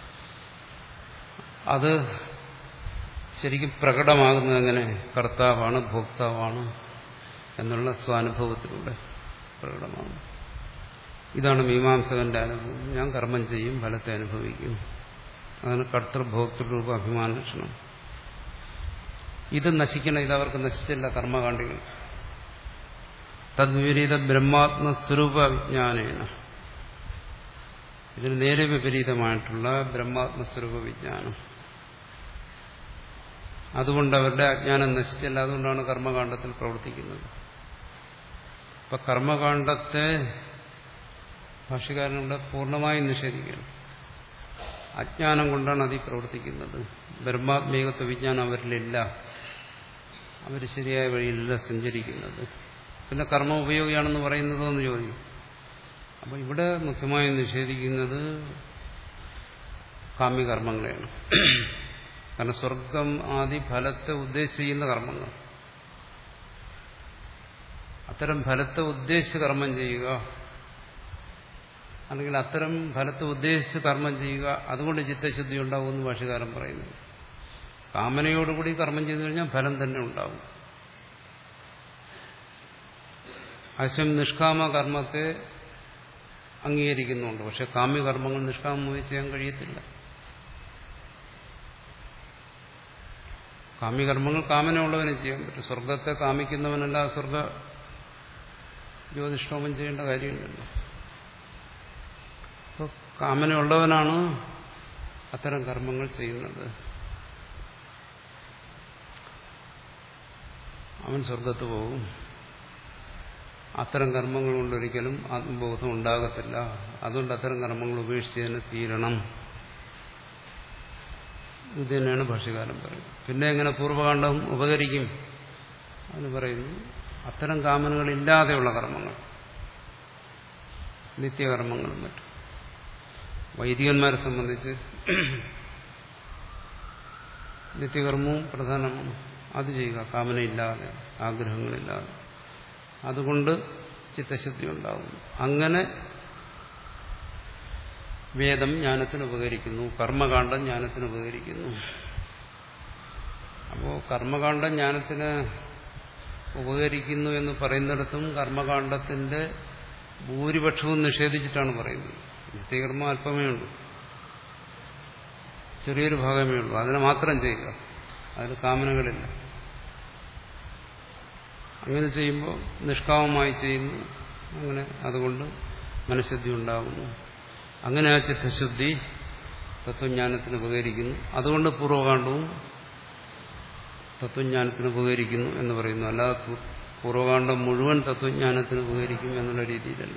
അത് ശരിക്കും പ്രകടമാകുന്നത് എങ്ങനെ? കർത്താവാണ്, ഭോക്താവാണ് എന്നുള്ള സ്വാനുഭവത്തിലൂടെ പ്രകടമാകും. ഇതാണ് മീമാംസകന്റെ അനുഭവം. ഞാൻ കർമ്മം ചെയ്യും, ഫലത്തെ അനുഭവിക്കും. അതാണ് കർത്തൃഭോക്തൃരൂപ അഭിമാന ലക്ഷണം. ഇത് നശിക്കണം, ഇതവർക്ക് നശിച്ചില്ല കർമ്മകാണ്ഡികൾ. തദ്വിപരീത ബ്രഹ്മാത്മസ്വരൂപ വിജ്ഞാനേന, ഇതിന് നേരെ വിപരീതമായിട്ടുള്ള ബ്രഹ്മാത്മസ്വരൂപ വിജ്ഞാനം, അതുകൊണ്ട് അവരുടെ അജ്ഞാനം നശിച്ചില്ല. അതുകൊണ്ടാണ് കർമ്മകാണ്ഡത്തിൽ പ്രവർത്തിക്കുന്നത്. ഇപ്പൊ കർമ്മകാണ്ഡത്തെ ഭാഷ്യകാരനുടെ പൂർണ്ണമായും നിഷേധിക്കണം. അജ്ഞാനം കൊണ്ടാണ് അതിൽ പ്രവർത്തിക്കുന്നത്. ബ്രഹ്മാത്മീകത്വ വിജ്ഞാനം അവരിലില്ല, അവർ ശരിയായ വഴിയിലല്ല സഞ്ചരിക്കുന്നത്. പിന്നെ കർമ്മ ഉപയോഗിയാണെന്ന് പറയുന്നതോ എന്ന് ചോദിക്കും. അപ്പൊ ഇവിടെ മുഖ്യമായും നിഷേധിക്കുന്നത് കാമ്യകർമ്മങ്ങളെയാണ്. കാരണം സ്വർഗം ആദി ഫലത്തെ ഉദ്ദേശിച്ച് ചെയ്യുന്ന കർമ്മങ്ങൾ, അത്തരം ഫലത്തെ ഉദ്ദേശിച്ച് കർമ്മം ചെയ്യുക, അല്ലെങ്കിൽ അത്തരം ഫലത്തെ ഉദ്ദേശിച്ച് കർമ്മം ചെയ്യുക, അതുകൊണ്ട് ചിത്തശുദ്ധി ഉണ്ടാവുമെന്ന് ഭാഷ്യകാരൻ പറയുന്നു. കാമനയോടുകൂടി കർമ്മം ചെയ്തു കഴിഞ്ഞാൽ ഫലം തന്നെ ഉണ്ടാവും. അശ്വം നിഷ്കാമ കർമ്മത്തെ അംഗീകരിക്കുന്നുണ്ട്, പക്ഷെ കാമ്യകർമ്മങ്ങൾ നിഷ്കാമമായി ചെയ്യാൻ കഴിയത്തില്ല. കാമ്യകർമ്മങ്ങൾ കാമനയുള്ളവനെ ചെയ്യാൻ പറ്റും. സ്വർഗത്തെ കാമിക്കുന്നവനല്ല സ്വർഗ ജ്യോതിഷ്ഠോമം ചെയ്യേണ്ട കാര്യമില്ലല്ലോ. അപ്പോൾ കാമനയുള്ളവനാണ് അത്തരം കർമ്മങ്ങൾ ചെയ്യുന്നത്. അവൻ സ്വർഗത്ത് പോകും. അത്തരം കർമ്മങ്ങൾ കൊണ്ടൊരിക്കലും ആത്മബോധം ഉണ്ടാകത്തില്ല. അതുകൊണ്ട് അത്തരം കർമ്മങ്ങൾ ഉപേക്ഷിച്ച് തന്നെ തീരണം. ഇത് തന്നെയാണ് ഭാഷ്യകാരൻ പറയുന്നത്. പിന്നെ എങ്ങനെ പൂർവ്വകാണ്ഡം ഉപകരിക്കും? അതിന് പറയുന്നു അത്തരം കാമനകളില്ലാതെയുള്ള കർമ്മങ്ങൾ, നിത്യകർമ്മങ്ങളും മറ്റും. വൈദികന്മാരെ സംബന്ധിച്ച് നിത്യകർമ്മവും പ്രധാനമാണ്. അത് ചെയ്യുക കാമനയില്ലാതെ, ആഗ്രഹങ്ങളില്ലാതെ. അതുകൊണ്ട് ചിത്തശുദ്ധി ഉണ്ടാകുന്നു. അങ്ങനെ വേദം ജ്ഞാനത്തിന് ഉപകരിക്കുന്നു, കർമ്മകാണ്ഡം ജ്ഞാനത്തിന് ഉപകരിക്കുന്നു. അപ്പോൾ കർമ്മകാണ്ഡം ജ്ഞാനത്തിന് ഉപകരിക്കുന്നു എന്ന് പറയുന്നിടത്തും കർമ്മകാണ്ഡത്തിന്റെ ഭൂരിപക്ഷവും നിഷേധിച്ചിട്ടാണ് പറയുന്നത്. നിത്യകർമ്മം അല്പമേ ഉള്ളൂ, ചെറിയൊരു ഭാഗമേ ഉള്ളൂ. അതിനെ മാത്രം ചെയ്യുക, അതിന് കാമനകളില്ല. അങ്ങനെ ചെയ്യുമ്പോൾ നിഷ്കാമമായി ചെയ്യുന്നു. അങ്ങനെ അതുകൊണ്ട് മനഃശുദ്ധി ഉണ്ടാകുന്നു. അങ്ങനെ ആ ചിത്തശുദ്ധി തത്വജ്ഞാനത്തിന് ഉപകരിക്കുന്നു. അതുകൊണ്ട് പൂർവ്വകാണ്ഡവും തത്വജ്ഞാനത്തിന് ഉപകരിക്കുന്നു എന്ന് പറയുന്നു. അല്ലാതെ പൂർവ്വകാണ്ഡം മുഴുവൻ തത്വജ്ഞാനത്തിന് ഉപകരിക്കും എന്നുള്ള രീതിയിലല്ല.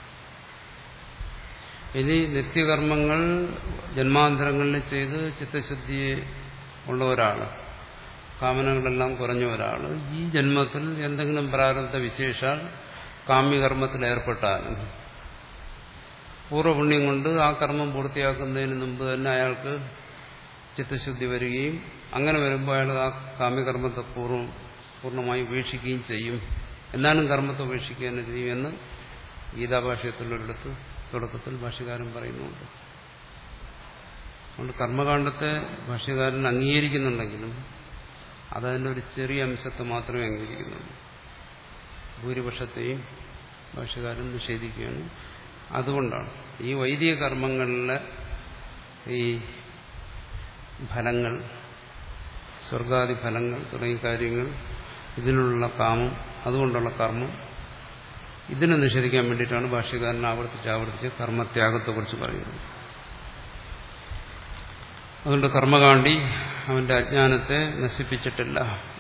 ഇനി നിത്യകർമ്മങ്ങൾ ജന്മാന്തരങ്ങളിൽ ചെയ്ത് ചിത്തശുദ്ധിയെ ഉള്ള ഒരാൾ കാമനകളെല്ലാം കുറഞ്ഞ ഒരാൾ ഈ ജന്മത്തിൽ എന്തെങ്കിലും പ്രാരബ്ധ വിശേഷാൽ കാമ്യകർമ്മത്തിൽ ഏർപ്പെട്ടാലും പൂർവ്വപുണ്യം കൊണ്ട് ആ കർമ്മം പൂർത്തിയാക്കുന്നതിന് മുമ്പ് തന്നെ അയാൾക്ക് ചിത്തശുദ്ധി വരികയും അങ്ങനെ വരുമ്പോൾ അയാൾ ആ കാമ്യകർമ്മത്തെ പൂർവ്വം പൂർണ്ണമായി ഉപേക്ഷിക്കുകയും ചെയ്യും. എന്നാലും കർമ്മത്തെ ഉപേക്ഷിക്കുക തന്നെ ചെയ്യും എന്ന് ഗീതാഭാഷ്യത്തിലൊരിടത്ത് തുടക്കത്തിൽ ഭാഷ്യകാരൻ പറയുന്നുണ്ട്. അതുകൊണ്ട് കർമ്മകാണ്ഡത്തെ ഭാഷ്യകാരൻ അംഗീകരിക്കുന്നുണ്ടെങ്കിലും അതതിൻ്റെ ഒരു ചെറിയ അംശത്തെ മാത്രമേ അംഗീകരിക്കുന്നുള്ളൂ. ഭൂരിപക്ഷത്തെയും ഭാഷ്യകാരൻ നിഷേധിക്കുകയാണ്. അതുകൊണ്ടാണ് ഈ വൈദിക കർമ്മങ്ങളിലെ ഈ ഫലങ്ങൾ, സ്വർഗാദി ഫലങ്ങൾ തുടങ്ങിയ കാര്യങ്ങൾ, ഇതിനുള്ള കാമം, അതുകൊണ്ടുള്ള കർമ്മം, ഇതിനെ നിഷേധിക്കാൻ വേണ്ടിയിട്ടാണ് ഭാഷ്യകാരൻ ആവർത്തിച്ച് ആവർത്തിച്ച് കർമ്മത്യാഗത്തെക്കുറിച്ച് പറയുന്നത്. അതുകൊണ്ട് കർമ്മകാണ്ഡി അവന്റെ അജ്ഞാനത്തെ നശിപ്പിച്ചിട്ടില്ല.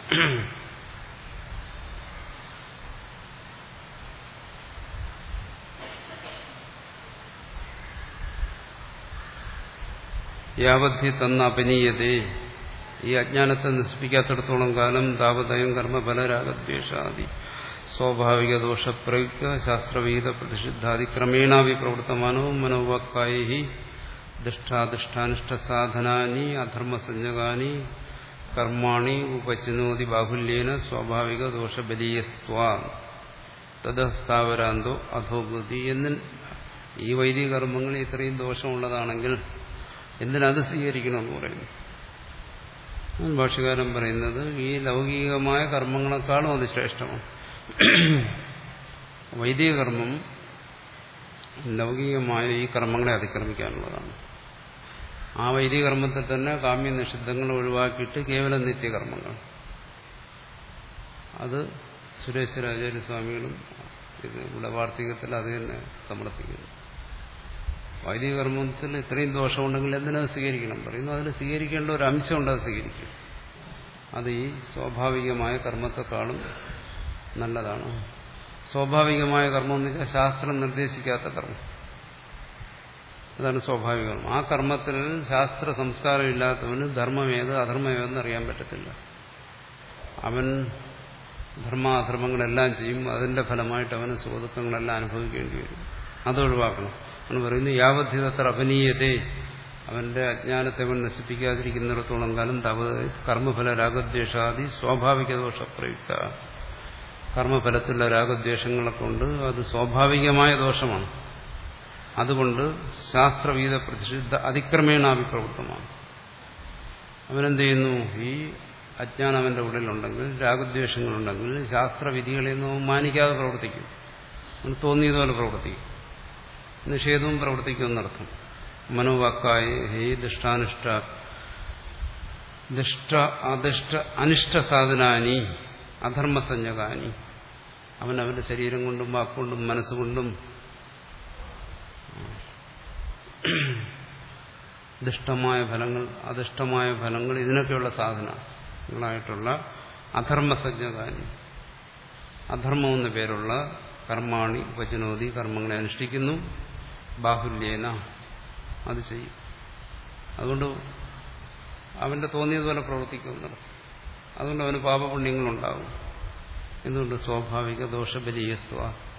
യാവദ്ധി തന്ന അപനീയതേ, ഈ അജ്ഞാനത്തെ നശിപ്പിക്കാത്തിടത്തോളം കാലം താപതയം കർമ്മഫലരാഗദ്വേഷാദി സ്വാഭാവിക ദോഷപ്രയുക്ത ശാസ്ത്രവിഹിത പ്രതിഷിദ്ധാദി ക്രമേണാവി പ്രവർത്തമാനവും മനോവാക്കായി ദുഷ്ടാദുഷ്ടാനിഷ്ടസാധനാനി അധർമ്മസഞ്ജകാനി കർമാണി ഉപചനോതി ബാഹുല്യേന സ്വാഭാവിക ദോഷബലീയസ്ത്വാ തദസ്ഥാവരാന്തോ അധോഗതി. എന്ന് ഈ വൈദിക കർമ്മങ്ങൾ ഇത്രയും ദോഷമുള്ളതാണെങ്കിൽ എന്തിനത് സ്വീകരിക്കണമെന്ന് പറയുന്നു. ഭാഷ്യകാരൻ പറയുന്നത് ഈ ലൗകികമായ കർമ്മങ്ങളെക്കാളും അത് ശ്രേഷ്ഠമാണ്. വൈദിക കർമ്മം ലൗകികമായ ഈ കർമ്മങ്ങളെ അതിക്രമിക്കാനുള്ളതാണ്. ആ വൈദിക കർമ്മത്തിൽ തന്നെ കാമ്യ നിഷിദ്ധങ്ങൾ ഒഴിവാക്കിയിട്ട് കേവലം നിത്യകർമ്മങ്ങൾ, അത് സുരേശ്വരാചാര്യസ്വാമികളും ഇത് ഇവിടെ വാർത്തികത്തിൽ അത് തന്നെ സമർത്ഥിക്കുന്നു. വൈദിക കർമ്മത്തിൽ ഇത്രയും ദോഷമുണ്ടെങ്കിൽ എന്തിനത് സ്വീകരിക്കണം പറയുന്നു. അതിൽ സ്വീകരിക്കേണ്ട ഒരു അംശമുണ്ട്, അത് സ്വീകരിക്കും. അത് ഈ സ്വാഭാവികമായ കർമ്മത്തെക്കാളും നല്ലതാണ്. സ്വാഭാവികമായ കർമ്മം എന്ന് വെച്ചാൽ ശാസ്ത്രം നിർദ്ദേശിക്കാത്ത കർമ്മം, അതാണ് സ്വാഭാവിക കർമ്മം. ആ കർമ്മത്തിൽ ശാസ്ത്ര സംസ്കാരം ഇല്ലാത്തവന് ധർമ്മമേത് അധർമ്മമേതെന്ന് അറിയാൻ പറ്റത്തില്ല. അവൻ ധർമാധർമ്മങ്ങളെല്ലാം ചെയ്യും, അതിന്റെ ഫലമായിട്ട് അവന് സുഖദുഃഖങ്ങളെല്ലാം അനുഭവിക്കേണ്ടി വരും. അത് ഒഴിവാക്കണം. അവന് പറയുന്നു യാവദ്ധിതത്ര അപനീയതേ, അവന്റെ അജ്ഞാനത്തെ അവൻ നശിപ്പിക്കാതിരിക്കുന്നിടത്തോളം കാലം കർമ്മഫല രാഗദ്വേഷാദി സ്വാഭാവിക ദോഷപ്രയുക്ത, കർമ്മഫലത്തിലുള്ള രാഗദ്വേഷങ്ങളെ കൊണ്ട് അത് സ്വാഭാവികമായ ദോഷമാണ്. അതുകൊണ്ട് ശാസ്ത്രവീത പ്രതിഷിദ്ധ അതിക്രമേണാഭിപ്രവൃത്തമാണ്. അവനെന്ത് ചെയ്യുന്നു? ഈ അജ്ഞാനം അവന്റെ ഉള്ളിലുണ്ടെങ്കിൽ, രാഗദ്വേഷങ്ങളുണ്ടെങ്കിൽ ശാസ്ത്രവിധികളെയൊന്നും അവൻ മാനിക്കാതെ പ്രവർത്തിക്കും. അവന് തോന്നിയതുപോലെ പ്രവർത്തിക്കും. നിഷേധവും പ്രവർത്തിക്കുമെന്നർത്ഥം. മനോവാക്കായി ഹേ ദുഷ്ടാനിഷ്ട ദുഷ്ട അദിഷ്ട അനിഷ്ട സാധനാനി അധർമ്മസഞ്ജകാനി, അവൻ അവന്റെ ശരീരം കൊണ്ടും വാക്കുകൊണ്ടും മനസ്സുകൊണ്ടും ദുഷ്ടമായ ഫലങ്ങൾ അദിഷ്ടമായ ഫലങ്ങൾ ഇതിനൊക്കെയുള്ള സാധനങ്ങളായിട്ടുള്ള അധർമ്മസഞ്ജകാനി, അധർമ്മം എന്ന പേരുള്ള കർമാണി ഉപചനോതി, കർമ്മങ്ങളെ അനുഷ്ഠിക്കുന്നു. ബാഹുല്യേന, അത് ചെയ്യും. അതുകൊണ്ട് അവന്റെ തോന്നിയതുപോലെ പ്രവർത്തിക്കുന്നത്. അതുകൊണ്ട് അവന് പാപപുണ്യങ്ങളുണ്ടാകും. എന്തുകൊണ്ട്? സ്വാഭാവിക ദോഷബലീയസ്ത്വ.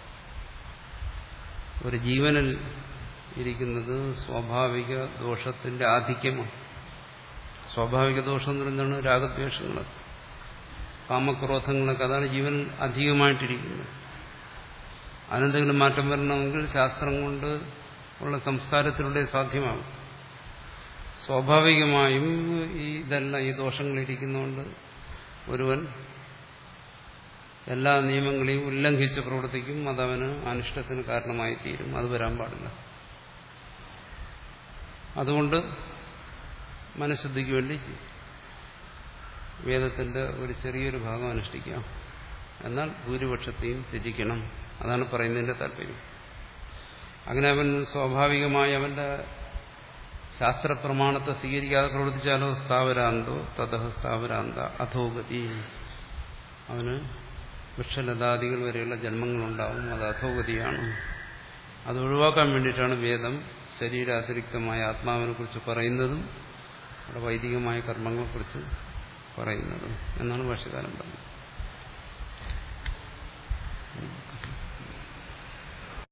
ഒരു ജീവനിൽ ഇരിക്കുന്നത് സ്വാഭാവിക ദോഷത്തിന്റെ ആധിക്യമാണ്. സ്വാഭാവിക ദോഷം എന്ന് പറയുന്നതാണ് രാഗദ്വേഷങ്ങൾ, കാമക്രോധങ്ങളൊക്കെ. അതാണ് ജീവനിൽ അധികമായിട്ടിരിക്കുന്നത്. അതിനെന്തെങ്കിലും മാറ്റം വരണമെങ്കിൽ ശാസ്ത്രം കൊണ്ട് ഉള്ള സംസ്കാരത്തിലൂടെ സാധ്യമാകും. സ്വാഭാവികമായും ഈ ഇതെല്ലാം ഈ ദോഷങ്ങളിരിക്കുന്നതുകൊണ്ട് ഒരുവൻ എല്ലാ നിയമങ്ങളെയും ഉല്ലംഘിച്ച് പ്രവർത്തിക്കും. അതവന് അനിഷ്ടത്തിന് കാരണമായി തീരും. അത് വരാൻ പാടില്ല. അതുകൊണ്ട് മനഃശുദ്ധിക്ക് വേണ്ടി വേദത്തിന്റെ ഒരു ചെറിയൊരു ഭാഗം അനുഷ്ഠിക്കാം, എന്നാൽ ഭൂരിപക്ഷത്തെയും ത്യജിക്കണം. അതാണ് പറയുന്നതിന്റെ താല്പര്യം. അങ്ങനെ അവൻ സ്വാഭാവികമായി അവന്റെ ശാസ്ത്രപ്രമാണത്തെ സ്വീകരിക്കാതെ പ്രവർത്തിച്ചാലോ സ്ഥാവരാന്തോ തതഃ സ്ഥാവരാന്ത അധോഗതി, അവന് വൃക്ഷലതാദികൾ വരെയുള്ള ജന്മങ്ങളുണ്ടാവും. അത് അധോഗതിയാണ്. അത് ഒഴിവാക്കാൻ വേണ്ടിയിട്ടാണ് വേദം ശരീരാതിരിക്തമായ ആത്മാവിനെ കുറിച്ച് പറയുന്നതും അവിടെ വൈദികമായ കർമ്മങ്ങളെക്കുറിച്ച് പറയുന്നത് എന്നാണ് ഭാഷ്യകാരൻ പറഞ്ഞത്.